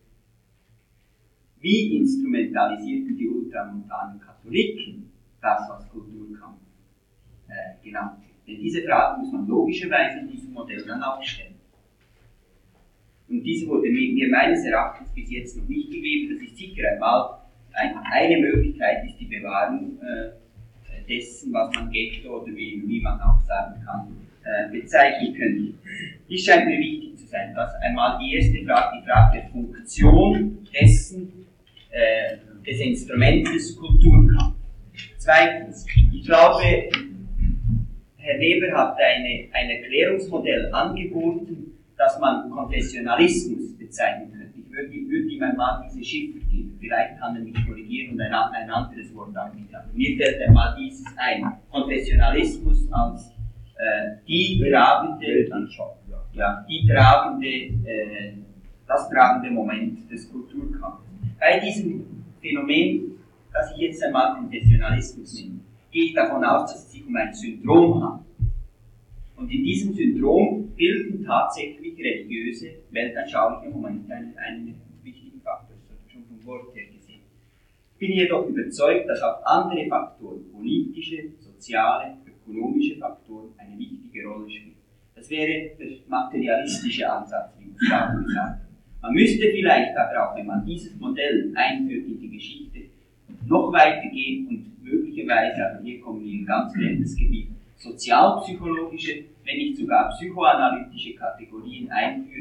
wie instrumentalisierten die ultramontanen Katholiken das, was Kulturkampf äh, genannt wird? Denn diese Frage muss man logischerweise in diesem Modell dann auch stellen. Und diese wurde mir meines Erachtens bis jetzt noch nicht gegeben. Das ist sicher einmal ein, eine Möglichkeit, ist die Bewahrung äh, dessen, was man Ghetto oder wie, wie man auch sagen kann, äh, bezeichnen könnte. Dies scheint mir wichtig zu sein. Das einmal die erste Frage, die Frage der Funktion dessen, äh, des Instrumentes Kulturkampf. Zweitens, ich glaube, Herr Weber hat eine, ein Erklärungsmodell angeboten, das man Konfessionalismus bezeichnen könnte. Ich würde, würde ihm einmal diese Schiffer geben. Vielleicht kann er mich korrigieren und ein, ein anderes Wort anbieten. Mir fällt einmal dieses ein. Konfessionalismus als äh, die tragende, ja, die tragende, äh, das tragende Moment des Kulturkampfes. Bei diesem Phänomen, das ich jetzt einmal Konfessionalismus nenne, gehe ich davon aus, dass es sich um ein Syndrom handelt. Und in diesem Syndrom bilden tatsächlich religiöse, weltanschauliche Momente einen, einen wichtigen Faktor, das habe ich schon vom Wort her gesehen. Ich bin jedoch überzeugt, dass auch andere Faktoren, politische, soziale, ökonomische Faktoren, eine wichtige Rolle spielen. Das wäre der materialistische Ansatz, wie Gustavo gesagt hat. Man müsste vielleicht aber auch, wenn man dieses Modell einführt in die Geschichte, noch weiter gehen und möglicherweise, aber hier kommen wir in ganz fremdes Gebiet, sozialpsychologische, wenn nicht sogar psychoanalytische Kategorien einführen,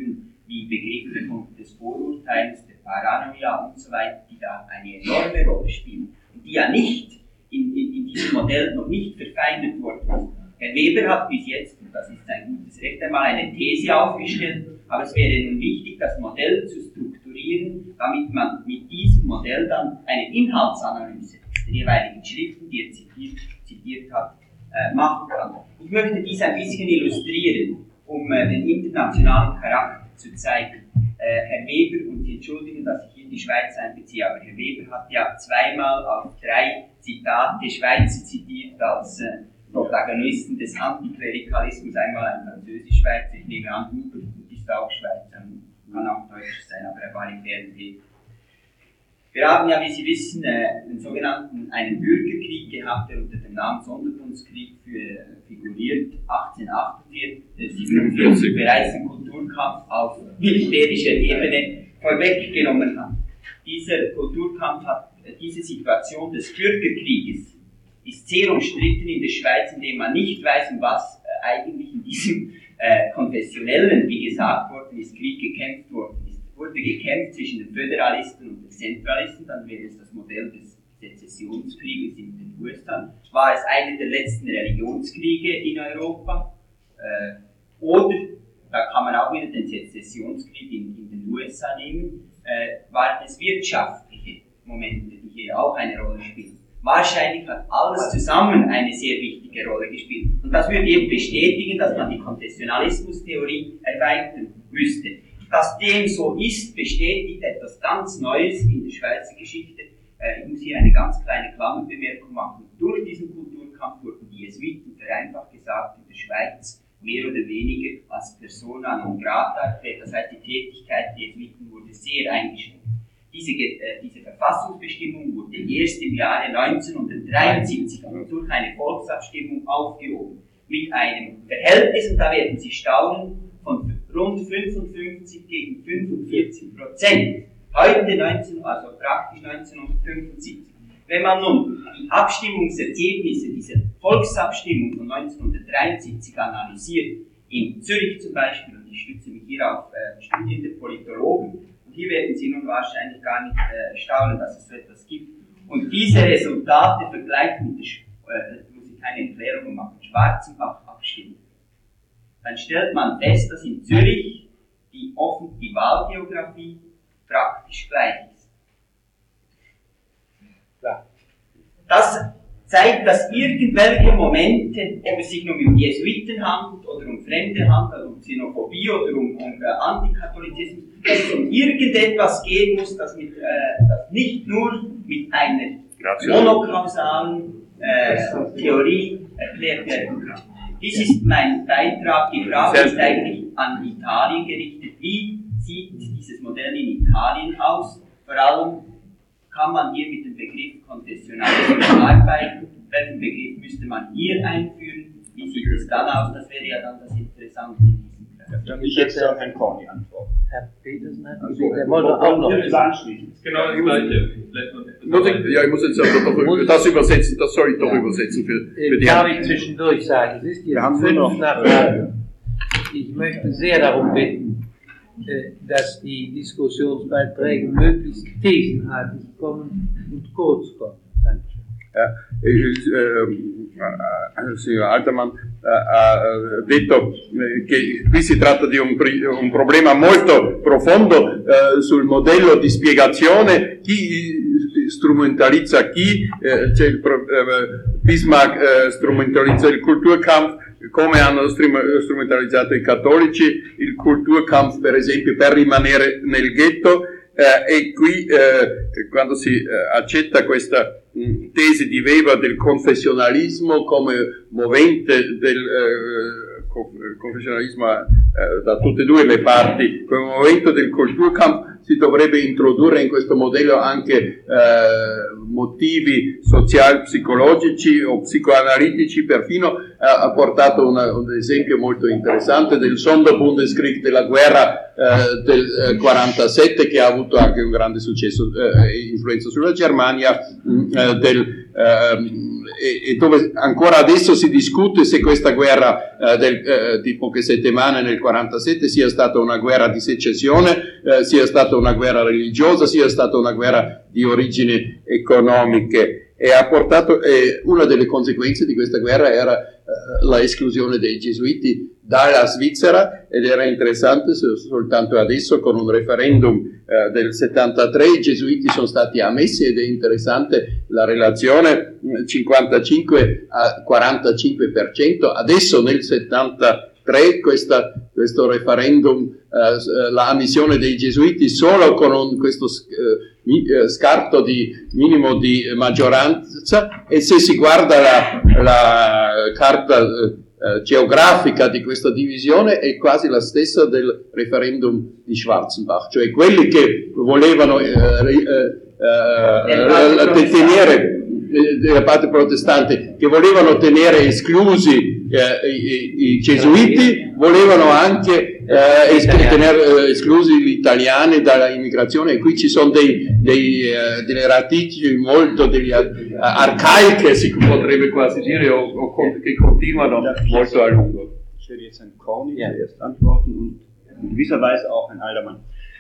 wie Begriffe von, des Vorurteils, der Paranoia und so weiter, die da eine enorme Rolle spielen und die ja nicht in, in, in diesem Modell noch nicht verfeinert worden ist. Herr Weber hat bis jetzt, und das ist ein gutes Recht, einmal eine These aufgestellt, aber es wäre nun wichtig, das Modell zu strukturieren, damit man mit diesem Modell dann eine Inhaltsanalyse der jeweiligen Schriften, die er zitiert, zitiert hat, äh, machen kann. Ich möchte dies ein bisschen illustrieren, um äh, den internationalen Charakter zu zeigen. Äh, Herr Weber, und Sie entschuldigen, dass ich hier die Schweiz einbeziehe, aber Herr Weber hat ja zweimal auf drei Zitate Schweizer zitiert als äh, Protagonisten des Antiklerikalismus, einmal ein Französisch-Schweizer, ich nehme an, Huber ist auch Schweizer, kann auch Deutsch sein, aber er war in B R D. Wir haben ja, wie Sie wissen, äh, den sogenannten einen Bürgerkrieg gehabt, der unter dem Namen Sonderbundskrieg für, äh, figuriert, achtzehnhundertachtundvierzig, bereits den Kulturkampf auf militärischer Ebene vorweggenommen hat. Dieser Kulturkampf hat äh, diese Situation des Bürgerkrieges ist sehr umstritten in der Schweiz, indem man nicht weiß, um was äh, eigentlich in diesem äh, konfessionellen, wie gesagt worden ist, Krieg gekämpft worden ist. Wurde gekämpft zwischen den Föderalisten und den Zentralisten, dann wäre es das Modell des Sezessionskrieges in den U S A. War es einer der letzten Religionskriege in Europa? Äh, oder, da kann man auch wieder den Sezessionskrieg in, in den U S A nehmen, äh, waren es wirtschaftliche Momente, die hier auch eine Rolle spielen. Wahrscheinlich hat alles zusammen eine sehr wichtige Rolle gespielt. Und das würde eben bestätigen, dass man die Konfessionalismustheorie erweitern müsste. Dass dem so ist, bestätigt etwas ganz Neues in der Schweizer Geschichte. Äh, ich muss hier eine ganz kleine Klammerbemerkung machen. Durch diesen Kulturkampf wurden die Jesuiten, vereinfacht gesagt, in der Schweiz mehr oder weniger als persona non grata erklärt. Das heißt, die Tätigkeit der Jesuiten wurde sehr eingeschränkt. Diese, äh, diese Verfassungsbestimmung wurde erst im Jahre neunzehnhundertdreiundsiebzig durch eine Volksabstimmung aufgehoben. Mit einem Verhältnis, und da werden Sie staunen, von rund fünfundfünfzig gegen fünfundvierzig Prozent. Heute, neunzehn, also praktisch neunzehnhundertfünfundsiebzig. Wenn man nun die Abstimmungsergebnisse dieser Volksabstimmung von neunzehnhundertdreiundsiebzig analysiert, in Zürich zum Beispiel, und ich stütze mich hier auf äh, Studien der Politologen, hier werden Sie nun wahrscheinlich gar nicht äh, staunen, dass es so etwas gibt. Und diese Resultate vergleichen mit der, äh, muss ich keine Erklärung machen, Schwarzenbach-Abstimmung. Dann stellt man fest, dass in Zürich die, offen, die Wahlgeografie praktisch gleich ist. Das zeigt, dass irgendwelche Momente, ob es sich nun um Jesuiten handelt oder um Fremde handelt, um Xenophobie oder um, um äh, Antikatholizismus, dass es um irgendetwas gehen muss, das, mit, äh, das nicht nur mit einer monokausalen äh, Theorie erklärt werden kann. Dies ist mein Beitrag. Die Frage ist eigentlich an Italien gerichtet. Wie sieht dieses Modell in Italien aus? Vor allem kann man hier mit dem Begriff Konfessionalismus arbeiten. Welchen Begriff müsste man hier einführen? Wie sieht es dann aus? Das wäre ja dann das Interessante in diesem Fall.
Dann will ich jetzt an Herrn Corny antworten.
Herr Petersen hat
also,
der wollte auch noch
anschließen. Genau das Gleiche.
Muss ich, ja, ich muss jetzt aber doch das übersetzen, das soll ich doch ja. übersetzen für, für die
Darf ich zwischendurch sagen, es ist jetzt fünf nach drei. Ich möchte sehr darum bitten, dass die Diskussionsbeiträge möglichst thesenartig kommen und kurz kommen. Dankeschön.
Ja, eh, signor Alterman ha detto che qui si tratta di un, un problema molto profondo eh, sul modello di spiegazione, chi strumentalizza chi, eh, c'è il, eh, Bismarck eh, strumentalizza il Kulturkampf, come hanno strumentalizzato i cattolici il Kulturkampf, per esempio, per rimanere nel ghetto. Eh, e qui eh, quando si eh, accetta questa mh, tesi di Weber del confessionalismo come movente del eh, confessionalismo eh, da tutte e due le parti, come movente del Kulturkampf, si dovrebbe introdurre in questo modello anche eh, motivi social-psicologici o psicoanalitici. Perfino eh, ha portato una, un esempio molto interessante del Sonderbundeskrieg, della guerra eh, del eh, quarantasette, che ha avuto anche un grande successo, eh, influenza sulla Germania, mh, eh, del eh, E, e dove ancora adesso si discute se questa guerra eh, del, eh, di poche settimane nel quarantasette sia stata una guerra di secessione, eh, sia stata una guerra religiosa, sia stata una guerra di origini economiche. E ha portato, eh, una delle conseguenze di questa guerra era eh, la esclusione dei gesuiti dalla Svizzera, ed era interessante se, soltanto adesso con un referendum eh, del settantatré i gesuiti sono stati ammessi, ed è interessante la relazione cinquantacinque a quarantacinque per cento. Adesso nel settantatré questa, questo referendum, eh, la ammissione dei gesuiti solo con un, questo eh, scarto di minimo di maggioranza, e se si guarda la, la carta eh, geografica di questa divisione è quasi la stessa del referendum di Schwarzenbach, cioè quelli che volevano eh, eh, eh, tenere della parte protestante, che volevano tenere esclusi eh, i, i gesuiti, volevano anche eh, es- tenere eh, esclusi gli italiani dalla immigrazione, e qui ci sono dei, dei, eh, delle radici molto degli, uh, arcaiche, si potrebbe quasi dire, o, o con, che continuano molto a lungo.
Ich werde jetzt Herrn Corny zuerst antworten und in gewisser Weise auch Herrn Aldermann.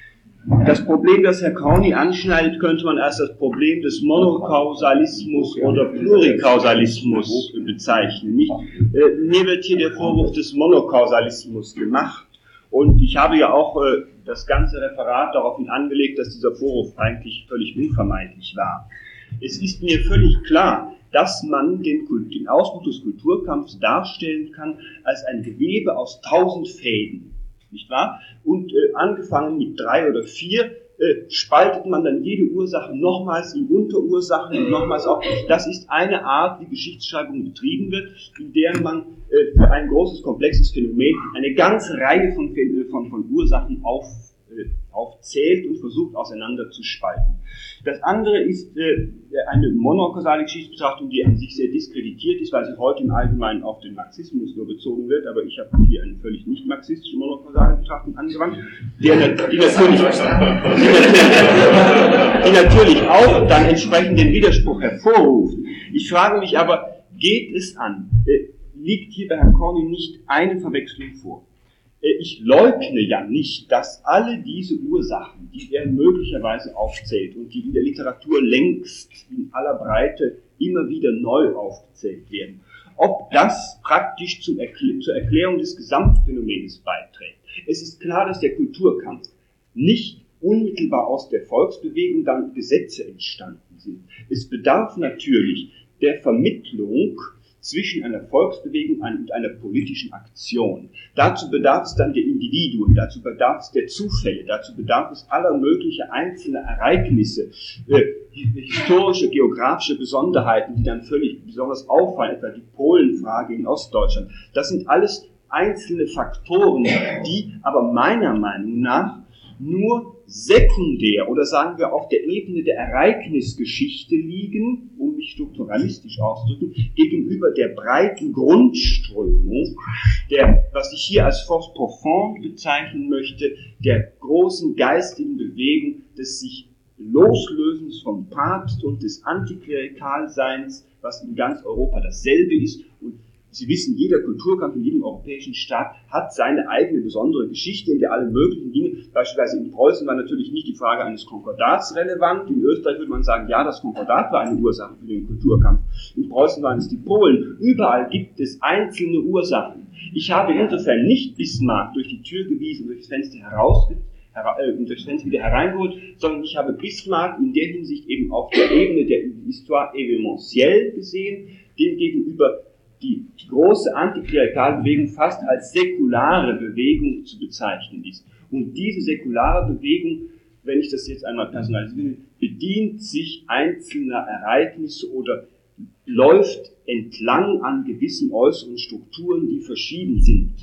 Das Problem, das Herr Corny anschneidet, könnte man als das Problem des Monokausalismus oder Plurikausalismus bezeichnen. Nicht? Äh, mir wird hier der Vorwurf des Monokausalismus gemacht, und ich habe ja auch äh, das ganze Referat daraufhin angelegt, dass dieser Vorwurf eigentlich völlig unvermeidlich war. Es ist mir völlig klar, dass man den, Kult- den Ausdruck des Kulturkampfs darstellen kann als ein Gewebe aus tausend Fäden. Nicht wahr? Und äh, angefangen mit drei oder vier äh, spaltet man dann jede Ursache nochmals in Unterursachen und nochmals auch. Das ist eine Art, wie Geschichtsschreibung betrieben wird, in der man äh, für ein großes, komplexes Phänomen eine ganze Reihe von, von, von Ursachen auf, äh, aufzählt und versucht auseinander zu spalten. Das andere ist äh, eine monokausale Geschichtsbetrachtung, die an sich sehr diskreditiert ist, weil sie heute im Allgemeinen auf den Marxismus nur bezogen wird, aber ich habe hier eine völlig nicht marxistische monokausale Betrachtung angewandt, der, die, natürlich, die, natürlich, die natürlich auch dann entsprechend den Widerspruch hervorruft. Ich frage mich aber, geht es an? Äh, liegt hier bei Herrn Corny nicht eine Verwechslung vor? Ich leugne ja nicht, dass alle diese Ursachen, die er möglicherweise aufzählt und die in der Literatur längst in aller Breite immer wieder neu aufgezählt werden, ob das praktisch zum Erkl- zur Erklärung des Gesamtphänomens beiträgt. Es ist klar, dass der Kulturkampf nicht unmittelbar aus der Volksbewegung dann Gesetze entstanden sind. Es bedarf natürlich der Vermittlung zwischen einer Volksbewegung und einer politischen Aktion. Dazu bedarf es dann der Individuen, dazu bedarf es der Zufälle, dazu bedarf es aller möglichen einzelner Ereignisse, äh, historische, geografische Besonderheiten, die dann völlig besonders auffallen, etwa die Polenfrage in Ostdeutschland. Das sind alles einzelne Faktoren, die aber meiner Meinung nach nur sekundär oder sagen wir auf der Ebene der Ereignisgeschichte liegen, um mich strukturalistisch auszudrücken, gegenüber der breiten Grundströmung, der, was ich hier als Force profonde bezeichnen möchte, der großen geistigen Bewegung des sich Loslösens vom Papst und des Antiklerikalseins, was in ganz Europa dasselbe ist. Und Sie wissen, jeder Kulturkampf in jedem europäischen Staat hat seine eigene besondere Geschichte, in der alle möglichen Dinge, beispielsweise in Preußen war natürlich nicht die Frage eines Konkordats relevant, in Österreich würde man sagen, ja, das Konkordat war eine Ursache für den Kulturkampf, in Preußen waren es die Polen, überall gibt es einzelne Ursachen. Ich habe insofern nicht Bismarck durch die Tür gewiesen, durch das Fenster herausgezogen, und das Fenster wieder hereingeholt, sondern ich habe Bismarck in der Hinsicht eben auf der Ebene der Histoire événementielle gesehen, dem gegenüber die, die große Antiklerikalbewegung fast als säkulare Bewegung zu bezeichnen ist. Und diese säkulare Bewegung, wenn ich das jetzt einmal personalisiere, bedient sich einzelner Ereignisse oder läuft entlang an gewissen äußeren Strukturen, die verschieden sind.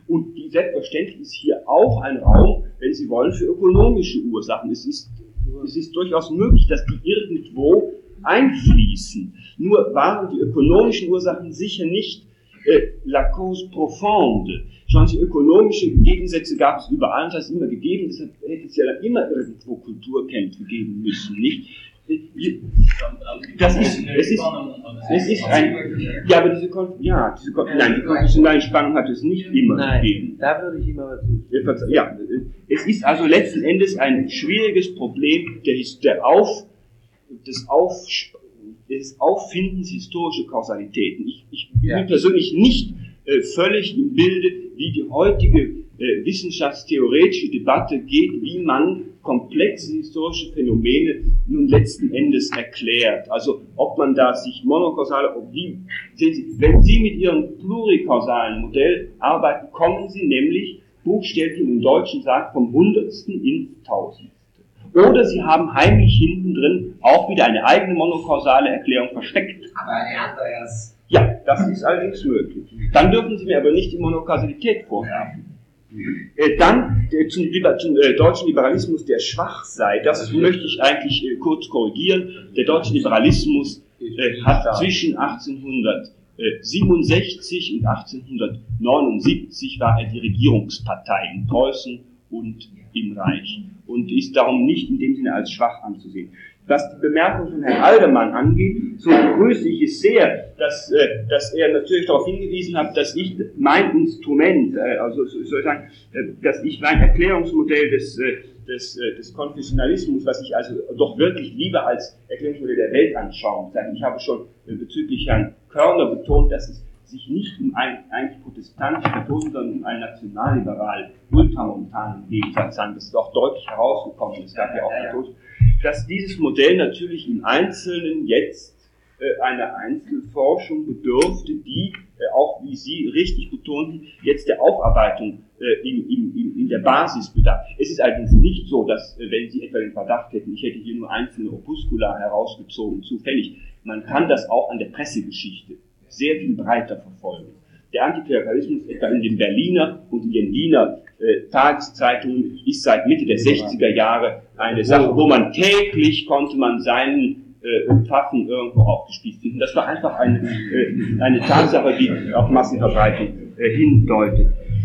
Und die, selbstverständlich ist hier auch ein Raum, wenn Sie wollen, für ökonomische Ursachen. Es ist, es ist durchaus möglich, dass die irgendwo einfließen. Nur waren die ökonomischen Ursachen sicher nicht äh, la cause profonde. Schauen Sie, ökonomische Gegensätze gab es überall, das hat es immer gegeben, deshalb hätte es ja dann immer irgendwo Kulturkämpfe geben müssen, nicht? Das ist, es ist, es ist ein, ja, aber diese, ja, diese, nein, die konfessionellen Spannung hat es nicht immer
Nein,
gegeben.
Da würde ich immer dazu.
Ja, es ist also letzten Endes ein schwieriges Problem der, der Auf, des, Auf, des Auffindens historischer Kausalitäten. Ich, ich bin ja. persönlich nicht äh, völlig im Bilde, wie die heutige äh, wissenschaftstheoretische Debatte geht, wie man komplexe historische Phänomene nun letzten Endes erklärt. Also ob man da sich monokausale, ob die, sehen Sie, wenn Sie mit Ihrem plurikausalen Modell arbeiten, kommen Sie nämlich buchstäblich im Deutschen sagt vom Hundertsten ins Tausendste. Oder Sie haben heimlich hinten drin auch wieder eine eigene monokausale Erklärung versteckt.
Aber eine andere erst.
Ja, das ist allerdings möglich. Dann dürfen Sie mir aber nicht die Monokausalität vorwerfen. Äh, dann äh, zum, zum äh, deutschen Liberalismus, der schwach sei, das möchte ich eigentlich äh, kurz korrigieren. Der deutsche Liberalismus äh, hat zwischen achtzehnhundertsiebenundsechzig und achtzehnhundertneunundsiebzig war er die Regierungspartei in Preußen und im Reich und ist darum nicht in dem Sinne als schwach anzusehen. Was die Bemerkung von Herrn Aldermann angeht, so begrüße ich es sehr, dass, äh, dass er natürlich darauf hingewiesen hat, dass ich mein Instrument, äh, also soll ich sagen, äh, dass ich mein Erklärungsmodell des, äh, des, äh, des Konfessionalismus, was ich also doch wirklich lieber als Erklärungsmodell der Weltanschauung sage. Ich habe schon äh, bezüglich Herrn Körner betont, dass es sich nicht um einen eigentlich protestantischen Katholischen, sondern um einen nationalliberal ultramontanen Gegensatz handelt. Das ist auch deutlich herausgekommen. Es gab ja auch katholische, dass dieses Modell natürlich im Einzelnen jetzt äh, einer Einzelforschung bedurfte, die, äh, auch wie Sie richtig betonten, jetzt der Aufarbeitung äh, in, in, in der Basis bedarf. Es ist allerdings nicht so, dass, äh, wenn Sie etwa den Verdacht hätten, ich hätte hier nur einzelne Opuscula herausgezogen, zufällig, man kann das auch an der Pressegeschichte sehr viel breiter verfolgen. Der Antiklerikalismus etwa in den Berliner und in den Wiener äh, Tageszeitungen ist seit Mitte der sechziger Jahre eine Sache, wo man täglich konnte man seinen äh, Pfaffen irgendwo aufgespießt finden. Das war einfach eine, äh, eine Tatsache, die auf Massenverbreitung äh, hindeutet.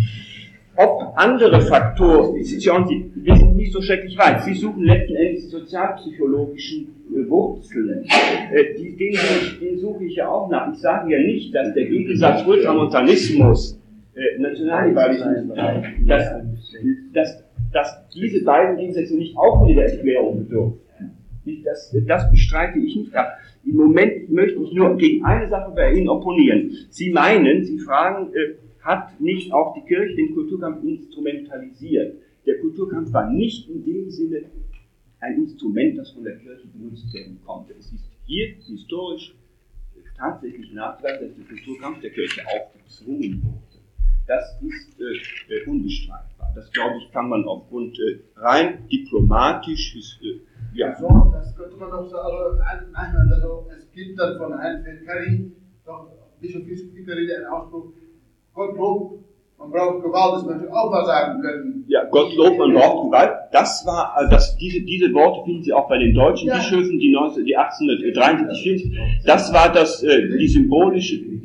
Ob andere Faktoren, schauen Sie, wir sind nicht so schrecklich weit. Sie suchen letzten Endes die sozialpsychologischen äh, Wurzeln. Äh, die, den, den suche ich ja auch nach. Ich sage ja nicht, dass der Gegensatz Ultramontanismus, äh, Nationalliberalismus, dass, dass, dass diese beiden Gegensätze nicht auch wieder der Erklärung bedürfen. Das, das bestreite ich nicht ab. Im Moment möchte ich nur gegen eine Sache bei Ihnen opponieren. Sie meinen, Sie fragen, äh, hat nicht auch die Kirche den Kulturkampf instrumentalisiert. Der Kulturkampf war nicht in dem Sinne ein Instrument, das von der Kirche benutzt werden konnte. Es ist hier historisch tatsächlich nachgewiesen, dass der Kulturkampf der Kirche aufgezwungen wurde. Das ist äh, unbestreitbar. Das, glaube ich, kann man aufgrund äh, rein diplomatisch, äh, ja.
So, das könnte man doch so also, anhören. Also, es gibt dann von Heinrich Curry, doch Bischof Vicari, einen Ausspruch, Gottlob, man braucht Gewalt, das möchte ich auch mal sagen können.
Ja, Gottlob, man braucht Gewalt. Das war, also das, diese, diese Worte finden Sie auch bei den deutschen ja. Bischöfen, die, neunzehn, die achtzehnhundertdreiundsiebzig, vierundsiebzig. Das war das, äh, die symbolische.
Ja,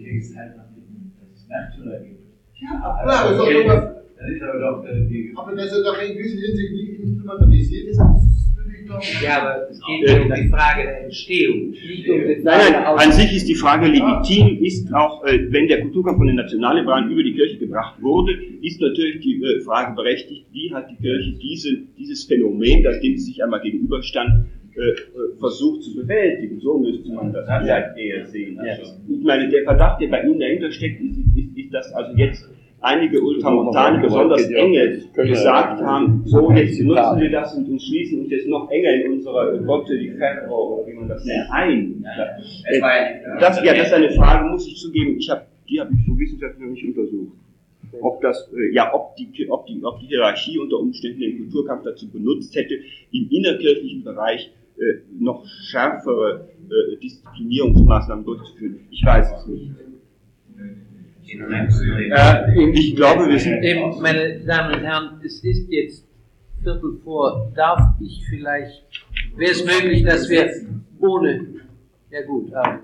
klar, das ist auch immer. Aber das ist doch in gewisser Hinsicht nicht instrumentalisiert ist.
Ja, aber es geht ja um die Frage der Entstehung. Nicht um
nein, nein, an sich ist die Frage legitim, ist auch, äh, wenn der Kulturkampf von den Nationalliberalen über die Kirche gebracht wurde, ist natürlich die äh, Frage berechtigt, wie hat die Kirche diese, dieses Phänomen, das dem sie sich einmal gegenüberstand, äh, versucht zu bewältigen. So müsste man das vielleicht eher sehen. Also, ich meine, der Verdacht, der bei Ihnen dahinter steckt, ist, ist, ist dass also jetzt einige Ultramontane besonders enge gesagt haben, so jetzt nutzen wir das und, und schließen uns jetzt noch enger in unserer Botte die Ferro, wie man das nennt, ein. Das, ja, das ist eine Frage, muss ich zugeben, ich hab, die habe ich so wissenschaftlich noch nicht untersucht. Ob das, ja, ob die, ob die, ob die Hierarchie unter Umständen den Kulturkampf dazu benutzt hätte, im innerkirchlichen Bereich äh, noch schärfere äh, Disziplinierungsmaßnahmen durchzuführen. Ich weiß es nicht. Äh, ich glaube, wir sind...
Eben, meine Damen und Herren, es ist jetzt Viertel vor. Darf ich vielleicht, wäre es möglich, dass wir ohne... Ja gut, ah,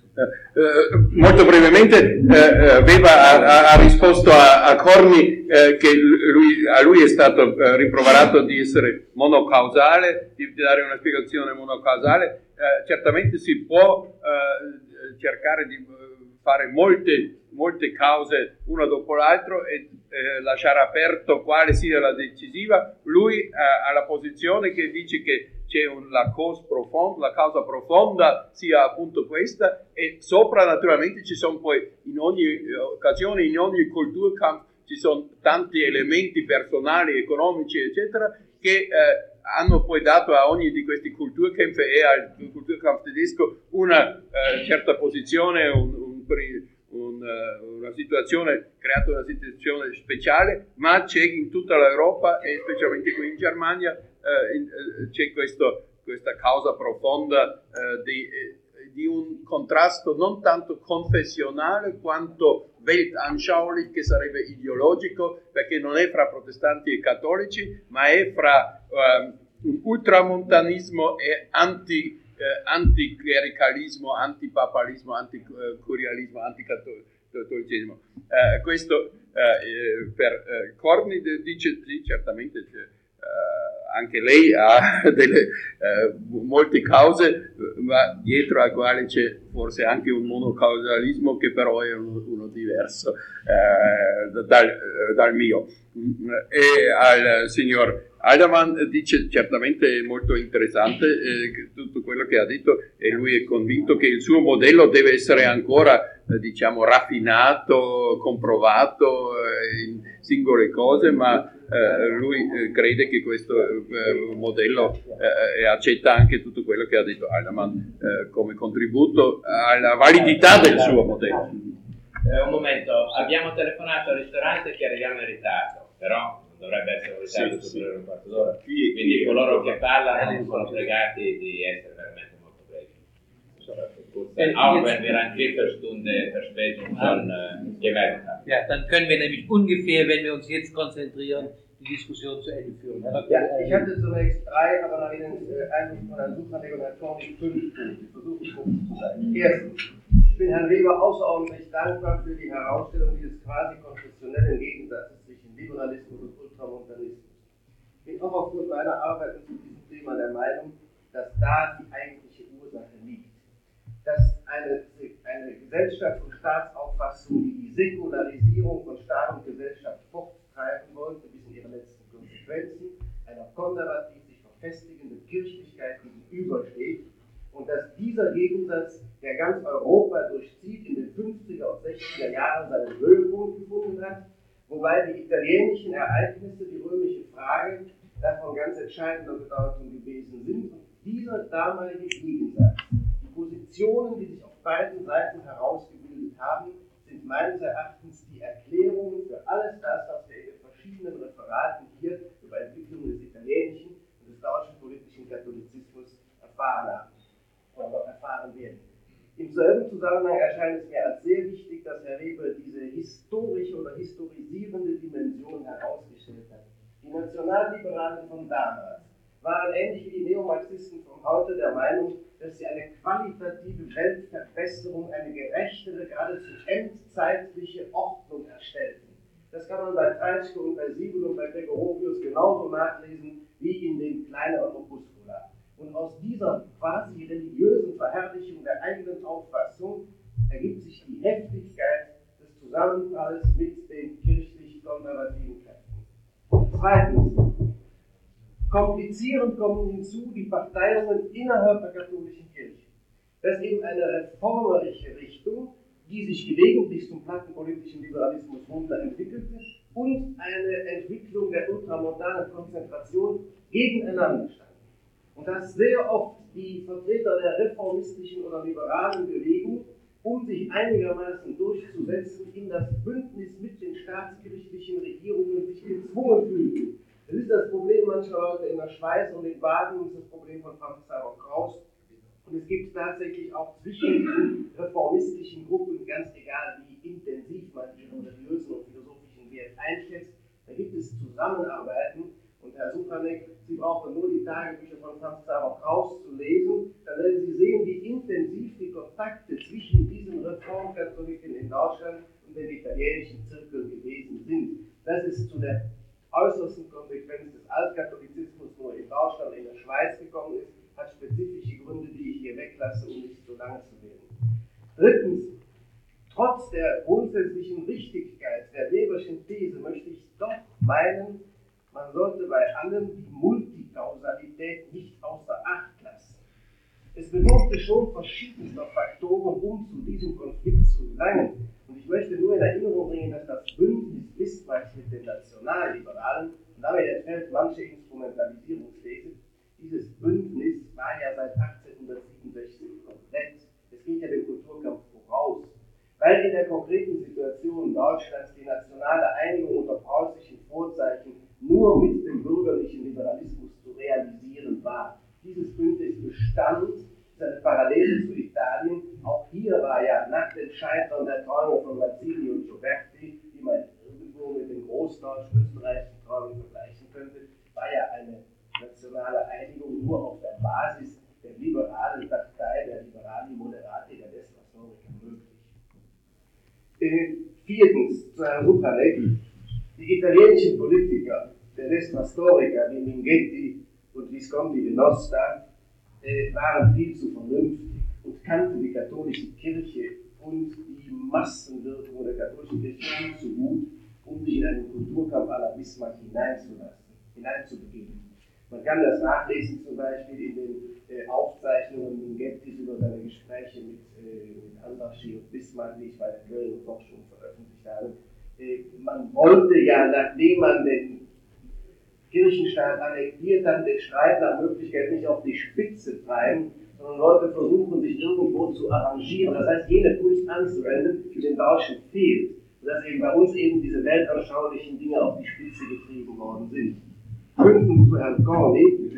Uh, molto brevemente uh, Weber ha, ha risposto a, a Corni uh, che lui, a lui è stato uh, rimproverato di essere monocausale, di dare una spiegazione monocausale. Uh, certamente si può uh, cercare di fare molte, molte cause una dopo l'altro e uh, lasciare aperto quale sia la decisiva. Lui uh, ha la posizione che dice che c'è un, la, cause profonda, la causa profonda sia appunto questa, e sopra naturalmente ci sono poi in ogni occasione, in ogni Kulturkampf ci sono tanti elementi personali, economici eccetera che eh, hanno poi dato a ogni di questi Kulturkämpfe e al Kulturkampf tedesco una eh, certa posizione, un, un, un, una situazione, creato una situazione speciale, ma c'è in tutta l'Europa e specialmente qui in Germania eh, in, eh, c'è questo, questa causa profonda eh, di, eh, di un contrasto non tanto confessionale quanto weltanschaulich, che sarebbe ideologico, perché non è fra protestanti e cattolici, ma è fra eh, un ultramontanismo e anti Eh, anticlericalismo, antipapalismo, anticurialismo, anticattolicesimo. Eh, questo eh, per eh, Corni dice sì, certamente c'è, eh, anche lei ha delle, eh, molte cause, ma dietro a quale c'è forse anche un monocausalismo che però è uno, uno diverso eh, dal, dal mio. E al signor Haldeman dice certamente molto interessante eh, tutto quello che ha detto, e lui è convinto che il suo modello deve essere ancora eh, diciamo raffinato, comprovato eh, in singole cose, ma eh, lui eh, crede che questo eh, modello eh, accetta anche tutto quello che ha detto Haldeman eh, come contributo alla validità del suo modello.
Eh, un momento, abbiamo telefonato al ristorante che arriviamo in ritardo, però dovrebbe essere un ritardo
sì,
superiore a un quarto d'ora,
Qui,
quindi
qui,
coloro
qui,
che parlano sono pregati di essere veramente molto brevi. Auch wenn wir eine Viertelstunde Verspätung schon äh, gemerkt haben.
Ja, dann können wir nämlich ungefähr, wenn wir uns jetzt konzentrieren, die Diskussion zu Ende führen.
Ja, ich hatte zunächst drei, aber nach Ihnen äh, Einfluss von Herrn Suchhannig und Herrn Tornig fünf Punkte. Ich versuche kurz zu sein. Erstens, ich bin Herrn Weber außerordentlich dankbar für die Herausstellung dieses quasi konfessionellen Gegensatzes zwischen Liberalismus und Ultramontanismus. Ich bin auch aufgrund meiner Arbeit zu diesem Thema der Meinung, dass da die eigentliche Ursache liegt. Dass eine, eine Gesellschafts- und Staatsauffassung, die die Säkularisierung von Staat und Gesellschaft forttreiben wollte, bis in ihre letzten Konsequenzen, einer konservativ sich verfestigenden Kirchlichkeit gegenübersteht, und dass dieser Gegensatz, der ganz Europa durchzieht, in den fünfziger und sechziger Jahren seinen Höhepunkt gefunden hat, wobei die italienischen Ereignisse, die römische Frage, davon ganz entscheidender Bedeutung gewesen sind. Und dieser damalige Gegensatz, die Positionen, die sich auf beiden Seiten herausgebildet haben, sind meines Erachtens die Erklärungen für alles das, was wir in den verschiedenen Referaten hier über Entwicklungen des italienischen und des deutschen politischen Katholizismus erfahren haben oder erfahren werden. Im selben Zusammenhang erscheint es mir als sehr wichtig, dass Herr Weber diese historische oder historisierende Dimension herausgestellt hat. Die Nationalliberalen von damals waren ähnlich wie die Neomarxisten von heute der Meinung, dass sie eine qualitative Weltverbesserung, eine gerechtere, geradezu endzeitliche Ordnung erstellten. Das kann man bei Treitschke und bei Siebel und bei Gregorovius genauso nachlesen wie in den kleineren Opuscula. Und aus dieser quasi religiösen Verherrlichung der eigenen Auffassung ergibt sich die Heftigkeit des Zusammenfalls mit den kirchlich-konservativen Kräften. Zweitens, komplizierend kommen hinzu die Parteiungen innerhalb der katholischen Kirche. Das ist eben eine reformerische Richtung, die sich gelegentlich zum plattenpolitischen Liberalismus runter entwickelte, und eine Entwicklung der ultramontanen Konzentration gegeneinander stand. Und dass sehr oft die Vertreter der reformistischen oder liberalen Bewegung, um sich einigermaßen durchzusetzen, in das Bündnis mit den staatskirchlichen Regierungen sich gezwungen fühlten. Das ist das Problem mancher Leute in der Schweiz und in Baden, das ist das Problem von Franz Xaver Kraus. Und es gibt tatsächlich auch zwischen diesen reformistischen Gruppen, ganz egal wie intensiv man einschätzt, da gibt es Zusammenarbeiten. Und Herr Suchanek, Sie brauchen nur die Tagebücher von Franz Xaver Kraus zu lesen, dann werden Sie sehen, wie intensiv die Kontakte zwischen diesen Reformkatholiken in Deutschland und den italienischen Zirkeln gewesen sind. Das ist zu der äußersten Konsequenz des Altkatholizismus nur in Deutschland, in der Schweiz gekommen ist, hat spezifische Gründe, die ich hier weglasse, um nicht so lange zu werden. Drittens, trotz der grundsätzlichen Richtigkeit der Weberschen These möchte ich doch meinen, man sollte bei allem die Multikausalität nicht außer Acht lassen. Es bedurfte schon verschiedenster Faktoren, um zu diesem Konflikt zu gelangen. Und ich möchte nur in Erinnerung bringen, dass das Bündnis Bismarcks mit den Nationalliberalen, und damit entfällt manche Instrumentalisierungsthese, dieses Bündnis war ja seit achtzehnhundertsiebenundsechzig komplett. Es geht ja dem Kulturkampf voraus. Weil in der konkreten Situation Deutschlands die nationale Einigung unter preußischen Vorzeichen nur mit dem bürgerlichen Liberalismus zu realisieren war. Dieses Bündnis bestand, ist eine Parallele zu Italien. Auch hier war ja nach dem Scheitern der Träume von Mazzini und Gioberti, die man irgendwo mit den großdeutsch-österreichischen Träumen vergleichen könnte, war ja eine nationale Einigung nur auf der Basis der liberalen Partei, der Liberali Moderati, der Destra Storica möglich. Äh, viertens, zu Herrn Suchanek. Die italienischen Politiker der Destra Storica, wie Minghetti und Visconti Venosta, äh, waren viel zu vernünftig und kannten die katholische Kirche und die Massenwirkung der katholischen Kirche viel zu gut, um sich in einen Kulturkampf à la Bismarck hineinzulassen, hineinzubegeben. Man kann das nachlesen zum Beispiel in den äh, Aufzeichnungen Minghettis über seine Gespräche mit, äh, mit Andrassy und Bismarck, die ich bei der Quellenforschung veröffentlicht habe. Äh, man wollte ja, nachdem man den Kirchenstaat annektiert hat, den Streit nach Möglichkeit nicht auf die Spitze treiben, sondern wollte versuchen, sich irgendwo zu arrangieren. Das heißt, jene Kunst anzuwenden, die den Deutschen fehlt. Sodass eben bei uns eben diese weltanschaulichen Dinge auf die Spitze getrieben worden sind. Fünftens zu Herrn Corny.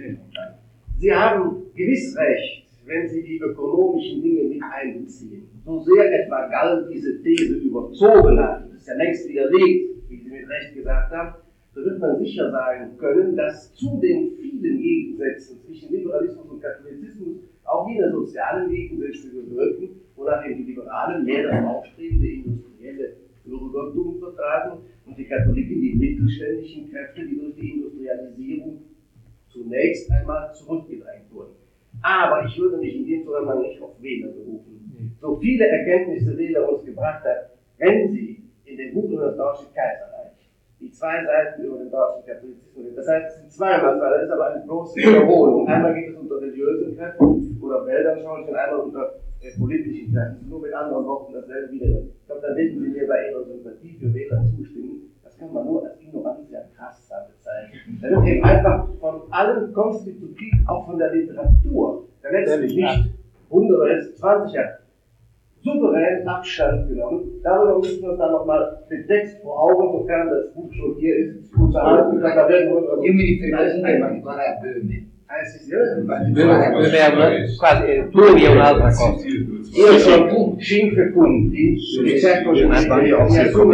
Sie haben gewiss recht, wenn Sie die ökonomischen Dinge mit einbeziehen. So sehr etwa Gall diese These überzogen hat, das ist ja längst widerlegt, wie Sie mit Recht gesagt haben, so wird man sicher sagen können, dass zu den vielen Gegensätzen zwischen Liberalismus und Katholizismus auch jene sozialen Gegensätze gehörten, wonach eben die Liberalen mehr das aufstrebende industrielle Bürgertum vertraten und die Katholiken die mittelständischen Kräfte, die durch die Industrialisierung zunächst einmal zurückgedrängt wurden. Aber ich würde mich in dem Zusammenhang nicht auf Wähler berufen. So viele Erkenntnisse Wähler uns gebracht hat, wenn Sie in dem Buch über das Deutsche Kaiserreich die zwei Seiten über den deutschen Katholizismus, das heißt, es sind zweimal zwei, das ist aber eine bloße Wiederholung. Einmal geht es unter religiösen Kräften oder weltanschaulichen und einmal unter äh, politischen Kräften. Nur mit anderen Worten dasselbe wieder. Ich glaube, da werden Sie mir bei Ihrer Sympathie für Wähler zustimmen. Das kann man nur als Ignoranz ja krass bezeichnen. Da wird eben einfach von allem konstitutiv, auch von der Literatur, der letztlich nicht hundert oder jetzt zwanzig Jahre, souverän Abstand genommen. Darüber müssen wir uns dann nochmal den Text vor Augen, sofern das Buch schon hier ist, unterhalten. Da werden wir uns
Io mi riferisco in particolare a Böhme.
Eh sì, sì, Böhme
è quasi, Pluri è un'altra cosa.
Io sono cinque punti, di certo mi assumo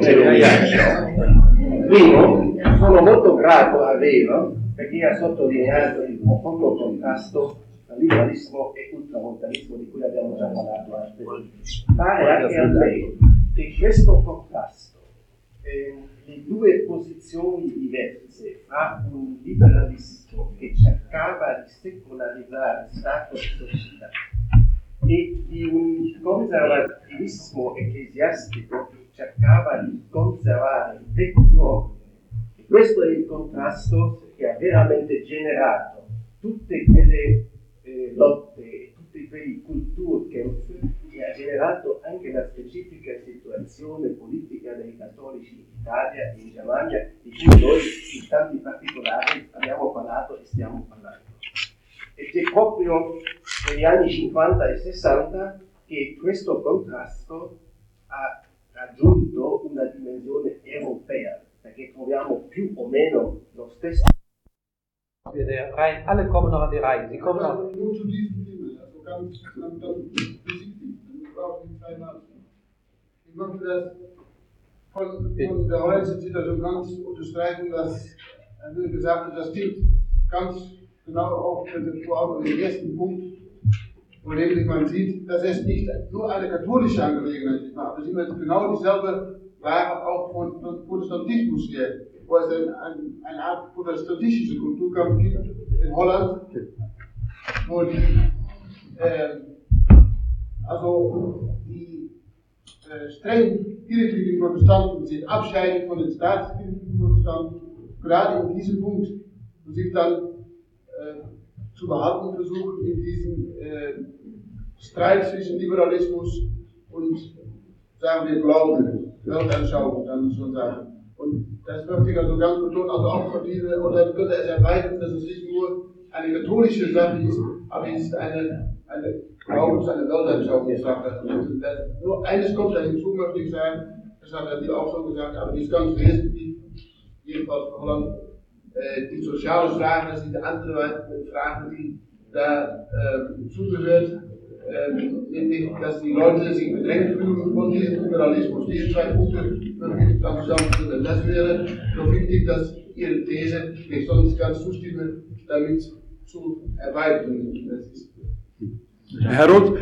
Primo, sono molto grato a Velo perché ha sottolineato il profondo contrasto tra liberalismo e ultramontanismo di cui abbiamo già parlato altre volte. Pare anche a lei che questo contrasto, eh, le due posizioni diverse fra un liberalismo che cercava di secolarizzare Stato e società e di un conservativismo ecclesiastico che cercava di conservare il vecchio ordine. E questo è il contrasto che ha veramente generato tutte quelle eh, lotte e tutti quei Kulturkampf che ha generato anche la specifica situazione politica dei cattolici in Italia e in Germania, di cui noi in tanti particolari abbiamo parlato e stiamo parlando. Ed è proprio negli anni cinquanta e sessanta che questo contrasto ha raggiunto una dimensione europea, perché troviamo più o meno lo stesso.
Der Reihen, alle kommen noch an die Reihe. Sie kommen noch.
Nur zu diesem Thema, also ganz, ganz, ganz besichtigt, wir brauchen die zwei Nationen. Ich möchte das von, von der holländischen Situation ganz unterstreichen, dass er will gesagt hat, das stimmt ganz genau auch vor allem im ersten Punkt, wo nämlich man sieht, dass es nicht nur eine katholische Angelegenheit ist, aber es ist immer genau dieselbe Ware auch von, von Protestantismus her, wo es ein, ein, eine Art protestantische Kulturkampf gibt in Holland, wo die, äh, also die äh, streng kirchlichen Protestanten sich abscheiden von den staatskirchlichen Protestanten, gerade in diesem Punkt, und sich dann äh, zu behalten versuchen in diesem äh, Streit zwischen Liberalismus und, sagen wir, Glauben, Weltanschauung, kann man schon sagen. Und das möchte ich also ganz betonen, also auch für diese, oder ich könnte es erweitern, dass es nicht nur eine katholische Sache ist, aber es ist eine, eine Glaubens-, eine Weltanschauungssache. Nur eines kommt da hinzu, möchte ich sagen, das hat er dir auch schon gesagt, aber die ist ganz wesentlich, jedenfalls für Holland, äh, die soziale Frage, das sind andere Fragen, die da äh, zugehört, äh, nämlich, dass die Leute sich bedrängt fühlen von diesem Liberalismus. Diese zwei Punkte möchte ich dann zusammenführen. Das wäre so wichtig, dass Ihre These, ich sonst ganz zustimmen, damit zu erweitern. Das ist
Herr Roth,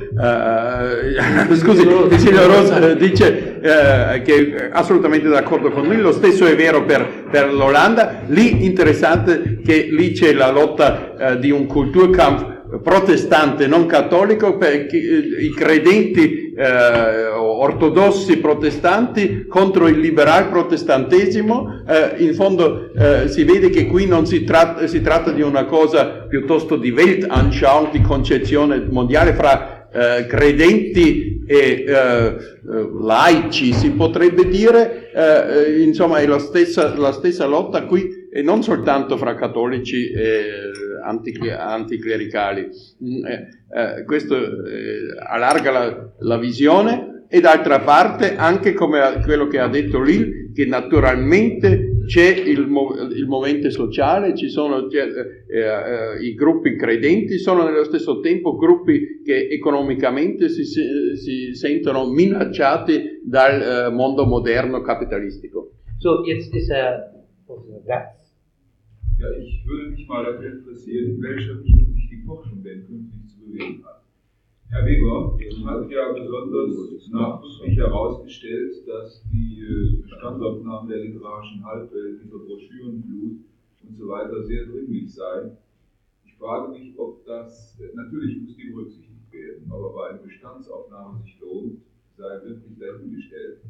eh, scusi, il signor Roth dice eh, che è assolutamente d'accordo con lui, lo stesso è vero per, per l'Olanda. Lì interessante che lì c'è la lotta eh, di un Kulturkampf protestante non cattolico, perché i credenti eh, ortodossi protestanti contro il liberal protestantesimo. Eh, in fondo eh, si vede che qui non si tratta, si tratta di una cosa piuttosto di Weltanschauung, di concezione mondiale fra eh, credenti e eh, laici, si potrebbe dire. Eh, insomma è la stessa, la stessa lotta qui, e non soltanto fra cattolici e anticlericali. Eh, eh, questo eh, allarga la, la visione, e d'altra parte anche come quello che ha detto Lil, che naturalmente c'è il, il movente sociale, ci sono eh, eh, i gruppi credenti, sono nello stesso tempo gruppi che economicamente si, si sentono minacciati dal eh, mondo moderno capitalistico.
So, jetzt ist er Professor Gatz.
Ja, ich würde mich mal dafür interessieren, in welcher Richtung sich die Forschung denn künftig zu bewegen hat. Herr Weber hat ja besonders nachdrücklich herausgestellt, dass die Bestandsaufnahmen der literarischen Halbwelt, dieser Broschürenflut und so weiter sehr dringlich seien. Ich frage mich, ob das, natürlich muss die berücksichtigt werden, aber bei einer Bestandsaufnahme sich lohnt, sei wirklich dahingestellt.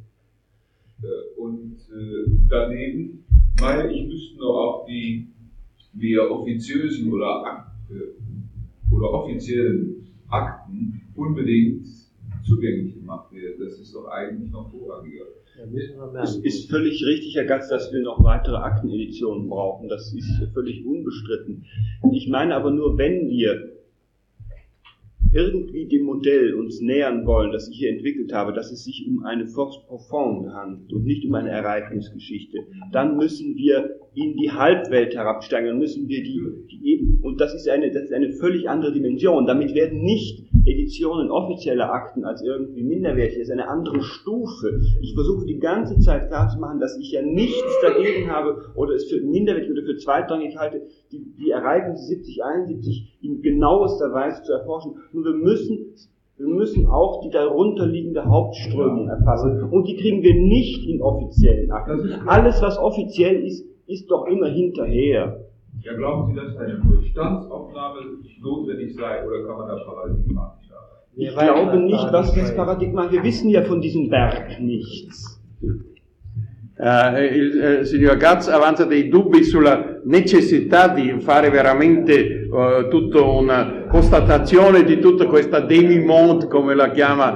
Und daneben meine ich, müssten auch die mehr offiziösen oder, oder offiziellen Akten unbedingt zugänglich gemacht werden. Das ist doch eigentlich noch vorrangiger.
Es ist völlig richtig, Herr Gatz, dass wir noch weitere Akteneditionen brauchen. Das ist völlig unbestritten. Ich meine aber nur, wenn wir irgendwie dem Modell uns nähern wollen, das ich hier entwickelt habe, dass es sich um eine Force profonde handelt und nicht um eine Ereignisgeschichte, dann müssen wir in die Halbwelt herabsteigen, dann müssen wir die, die eben, und das ist eine, das ist eine völlig andere Dimension. Damit werden nicht Editionen offizieller Akten als irgendwie minderwertig, das ist eine andere Stufe. Ich versuche die ganze Zeit klarzumachen, dass ich ja nichts dagegen habe oder es für minderwertig oder für zweitrangig halte, die, die Ereignisse siebzig, einundsiebzig in genauester Weise zu erforschen. Nur wir müssen, wir müssen auch die darunterliegende Hauptströmung erfassen. Und die kriegen wir nicht in offiziellen Akten. Alles, was offiziell ist, ist doch immer hinterher.
Ja, glauben Sie, dass eine Bestandsaufnahme notwendig sei, oder kann man da paradigmatisch arbeiten?
Ich glaube nicht, was das Paradigma, wir wissen ja von diesem Berg nichts.
Uh, il eh, signor Gatz avanza dei dubbi sulla necessità di fare veramente uh, tutta una constatazione di tutta questa demi-monde, come la chiama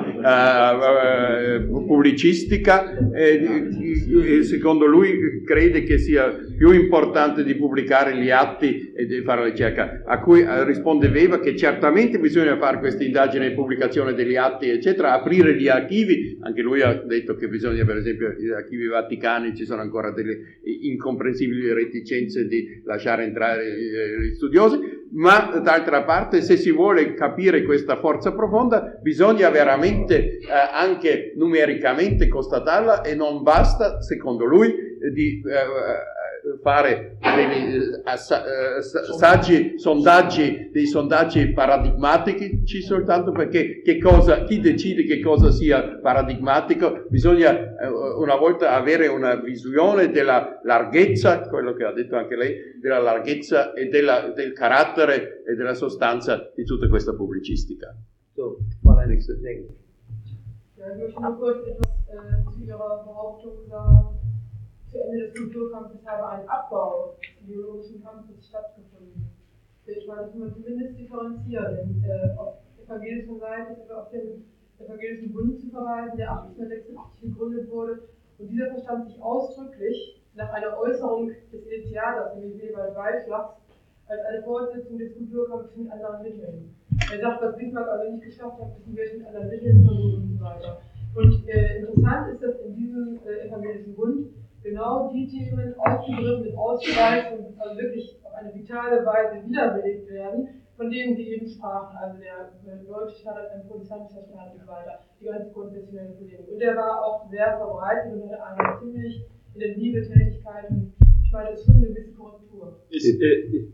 uh, uh, pubblicistica, e, e secondo lui crede che sia più importante di pubblicare gli atti e di fare la ricerca, a cui uh, risponde Weber che certamente bisogna fare questa indagine e pubblicazione degli atti eccetera, aprire gli archivi. Anche lui ha detto che bisogna, per esempio, gli archivi vaticani, ci sono ancora delle incomprensibili reticenze di lasciare entrare gli studiosi. ma d'altra parte se si vuole capire questa forza profonda bisogna veramente eh, anche numericamente constatarla e non basta, secondo lui, eh, di eh, fare dei eh, saggi sondaggi, dei sondaggi paradigmatici soltanto, perché che cosa, chi decide che cosa sia paradigmatico? Bisogna eh, una volta avere una visione della larghezza, quello che ha detto anche lei, della larghezza e della, del carattere e della sostanza di tutta questa pubblicistica.
So, ja, ich möchte nur kurz etwas äh, zu Ihrer Behauptung sagen. Zu Ende des Kulturkampfes habe ein Abbau des ideologischen Kampfes stattgefunden. Ich meine, das muss man zumindest differenzieren, denn äh, auf evangelischer Seite ist auf den evangelischen Bund zu verweisen, der achtzehnhundertsechsundachtzig gegründet wurde. Und dieser verstand sich ausdrücklich nach einer Äußerung des Initiators, nämlich Willibald Weitschlachs, als eine Fortsetzung des Kulturkampfes mit anderen Mitteln. Er sagt, was Bismarck also nicht geschafft hat, müssen wir es mit anderen Mitteln versuchen und so weiter. Und äh, interessant ist, dass in diesem äh, evangelischen Bund genau die Themen aufgegriffen und ausgeweitet und also wirklich auf eine vitale Weise wiederbelebt werden, von denen Sie eben sprachen, also der, der deutsche Staat, ein protestantischer Staat und so weiter, die ganze konfessionelle Bewegung. Und der war auch sehr verbreitet und hatte eine ziemlich intensive Tätigkeit und ich meine, das ist schon eine gewisse Korrektur.
Ist, äh,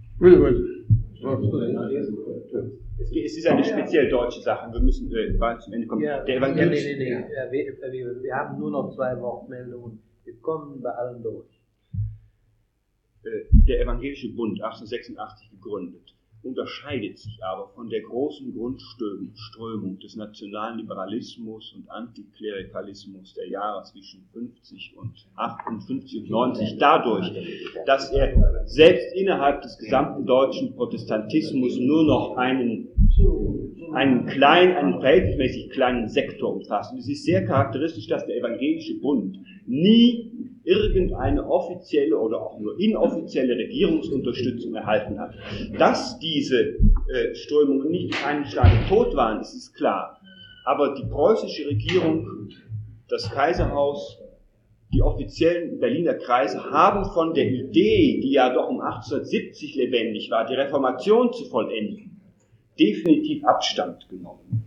Es ist eine speziell deutsche Sache. Wir müssen äh, bald zum Ende kommen.
Ja,
der
ja, nee,
evangelische,
nee, nee. Wir, wir, wir haben nur noch zwei Wortmeldungen. Wir kommen bei allen durch.
äh, der Evangelische Bund achtzehnhundertsechsundachtzig gegründet, unterscheidet sich aber von der großen Grundströmung des nationalen Liberalismus und Antiklerikalismus der Jahre zwischen fünfzig und achtundfünfzig und neunzig dadurch, dass er selbst innerhalb des gesamten deutschen Protestantismus nur noch einen, einen kleinen, einen verhältnismäßig kleinen Sektor umfasst. Und es ist sehr charakteristisch, dass der Evangelische Bund nie irgendeine offizielle oder auch nur inoffizielle Regierungsunterstützung erhalten hat. Dass diese äh, Strömungen nicht in einem Schlag tot waren, ist, ist klar. Aber die preußische Regierung, das Kaiserhaus, die offiziellen Berliner Kreise haben von der Idee, die ja doch um achtzehnhundertsiebzig lebendig war, die Reformation zu vollenden, definitiv Abstand genommen.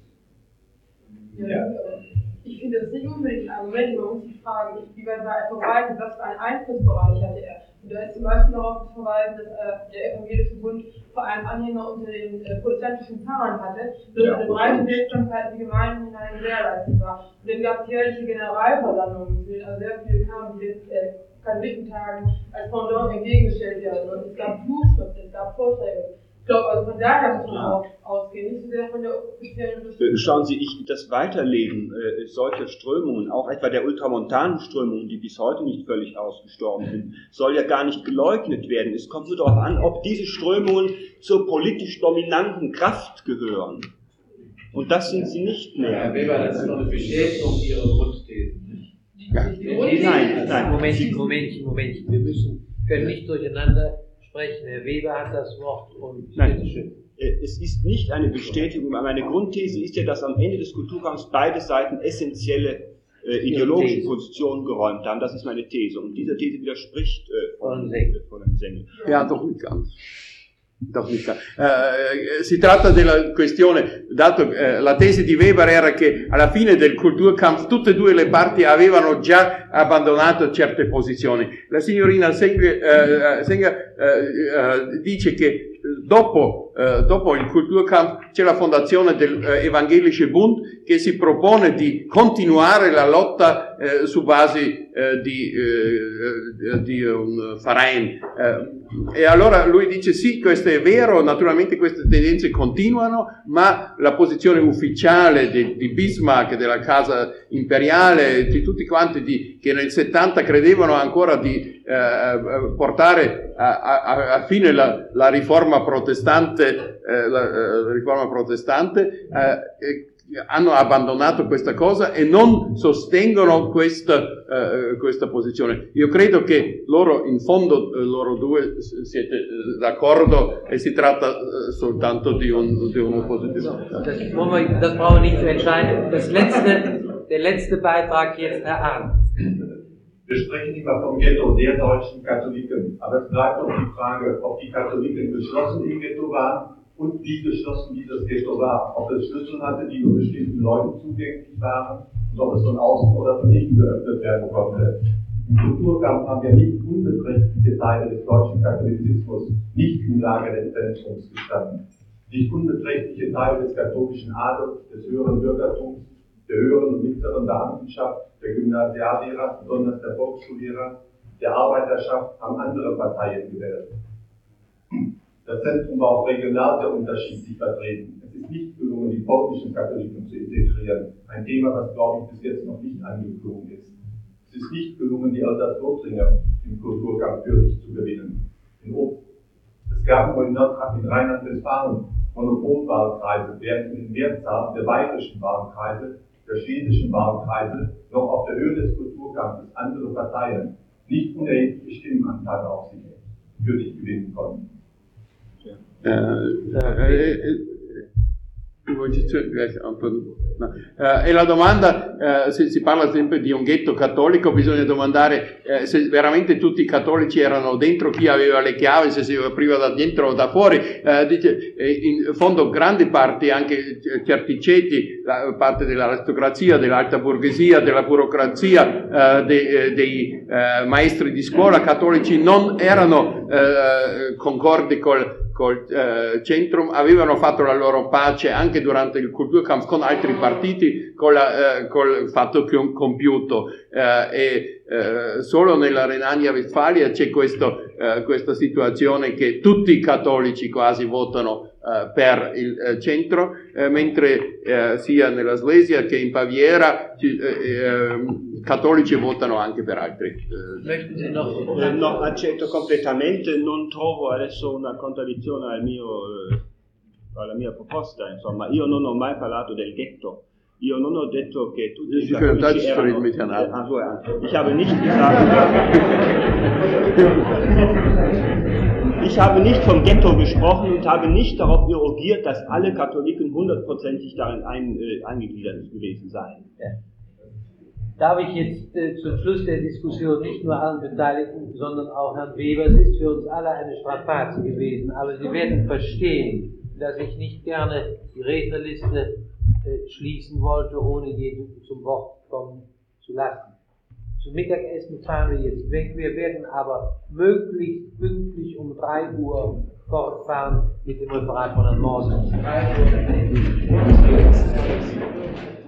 Ja. Ich finde das nicht unbedingt ein Argument, man muss sich fragen, wie weit war er verbreitet, was für einen Einflussbereich hatte er. Und da ist zum Beispiel darauf zu verweisen, dass äh, der Evangelische Bund vor allem Anhänger unter den äh, protestantischen Pfarrern hatte, sodass ja, eine breite Wirksamkeit in die Gemeinden hinein gewährleistet war. Und dann gab es jährliche Generalversammlungen, zu denen also sehr viele kamen, die den äh, Katholikentagen als Pendant entgegengestellt werden. Und es gab Buchschriften, es gab Vorträge. Ich glaube, also von daher muss man ja. auch ausgehen, nicht so sehr von der offiziellen Unterstützung.
Schauen Sie, ich, das Weiterleben äh, solcher Strömungen, auch etwa der ultramontanen Strömungen, die bis heute nicht völlig ausgestorben sind, soll ja gar nicht geleugnet werden. Es kommt nur darauf an, ob diese Strömungen zur politisch dominanten Kraft gehören. Und das sind sie nicht mehr.
Herr Weber, das ist noch eine Bestätigung Ihrer Grundthese.
Ja.
Nein, nein, Momentchen, Momentchen, Momentchen. Wir müssen, können nicht durcheinander sprechen. Herr Weber hat das Wort und
Nein, es ist nicht eine Bestätigung, aber meine Grundthese ist ja, dass am Ende des Kulturkampfs beide Seiten essentielle äh, ideologische Positionen geräumt haben. Das ist meine These. Und dieser These widerspricht äh, von Fräulein Sengel.
Ja, doch nicht ganz. Doch nicht ganz. Eh, si tratta della questione, dato eh, la tesi di Weber era che alla fine del Kulturkampf tutte e due le parti avevano già abbandonato certe posizioni. La signorina Sengel, eh, Sengel eh, dice che dopo, eh, dopo il Kulturkampf c'è la fondazione del eh, Evangelische Bund che si propone di continuare la lotta eh, su basi eh, di, eh, di un Verein. Eh, e allora lui dice sì, questo è vero, naturalmente queste tendenze continuano, ma la posizione ufficiale di, di Bismarck, della casa imperiale, di tutti quanti di, che nel settanta credevano ancora di eh, portare a, a, a fine la, la riforma protestante, eh, la, la riforma protestante eh, hanno abbandonato questa cosa e non sostengono questa, uh, questa posizione. Io credo che loro, in fondo, uh, loro due siete uh, d'accordo e si tratta uh, soltanto di, un, di un'opposizione.
Das, das brauchen wir nicht zu entscheiden. Das letzte, der letzte Beitrag jetzt, Herr Arndt.
Wir sprechen immer vom Ghetto der deutschen Katholiken, aber es bleibt doch die Frage, ob die Katholiken geschlossen im Ghetto waren und wie geschlossen dieses Ghetto war. Ob es Schlüssel hatte, die nur bestimmten Leuten zugänglich waren und ob es von außen oder von innen geöffnet werden konnte. Im Kulturkampf haben wir nicht unbeträchtliche Teile des deutschen Katholizismus nicht im Lager des Zentrums gestanden. Nicht unbeträchtliche Teile des katholischen Adels, des höheren Bürgertums, der höheren und mittleren Beamtenschaft, der Gymnasiallehrer, besonders der Volksschullehrer, der Arbeiterschaft haben andere Parteien gewählt. Das Zentrum war auch regional sehr unterschiedlich vertreten. Es ist nicht gelungen, die polnischen Katholiken zu integrieren. Ein Thema, das, glaube ich, bis jetzt noch nicht angeklungen ist. Es ist nicht gelungen, die Alsace-Lothringer im Kulturkampf für sich zu gewinnen. In es gab nur in, in Rheinland-Westfalen Monopolwahlkreise, während in der Mehrzahl der bayerischen Wahlkreise, der schlesischen Wahlkreise noch auf der Höhe des Kulturkampfes andere Parteien nicht unerhebliche Stimmenanteile auf sich für sich gewinnen konnten.
Eh, eh, eh, e la domanda, eh, se si parla sempre di un ghetto cattolico, bisogna domandare eh, se veramente tutti i cattolici erano dentro, chi aveva le chiavi, se si apriva da dentro o da fuori. Eh, dice, eh, in fondo grandi parti, anche certi ceti, la parte dell'aristocrazia, dell'alta borghesia, della burocrazia, eh, de, eh, dei eh, maestri di scuola cattolici non erano eh, concordi col col eh, Centrum, avevano fatto la loro pace anche durante il Kulturkampf con altri partiti, con la, eh, col fatto che un compiuto eh, e eh, solo nella Renania-Westfalia c'è questo, eh, questa situazione che tutti i cattolici quasi votano eh, per il eh, centro, eh, mentre eh, sia nella Slesia che in Baviera ci, eh, eh, cattolici votano anche per altri.
Eh, no, no, accetto completamente, non trovo adesso una contraddizione al mio, eh, alla mia proposta, insomma, io non ho mai parlato del ghetto. Io non ho detto che tutti i cattolici erano... Ich habe nicht gesagt... Ich habe nicht vom Ghetto gesprochen und habe nicht darauf erogiert, dass alle Katholiken hundertprozentig darin ein, äh, eingegliedert gewesen seien.
Ja. Darf ich jetzt äh, zum Schluss der Diskussion nicht nur allen Beteiligten, sondern auch Herrn Weber, es ist für uns alle eine Strapaze gewesen, aber Sie werden verstehen, dass ich nicht gerne die Rednerliste äh, schließen wollte, ohne jeden zum Wort kommen zu lassen. Zum Mittagessen fahren wir jetzt weg, wir werden aber möglichst pünktlich um drei Uhr fortfahren mit dem Referat von Herrn Morsen.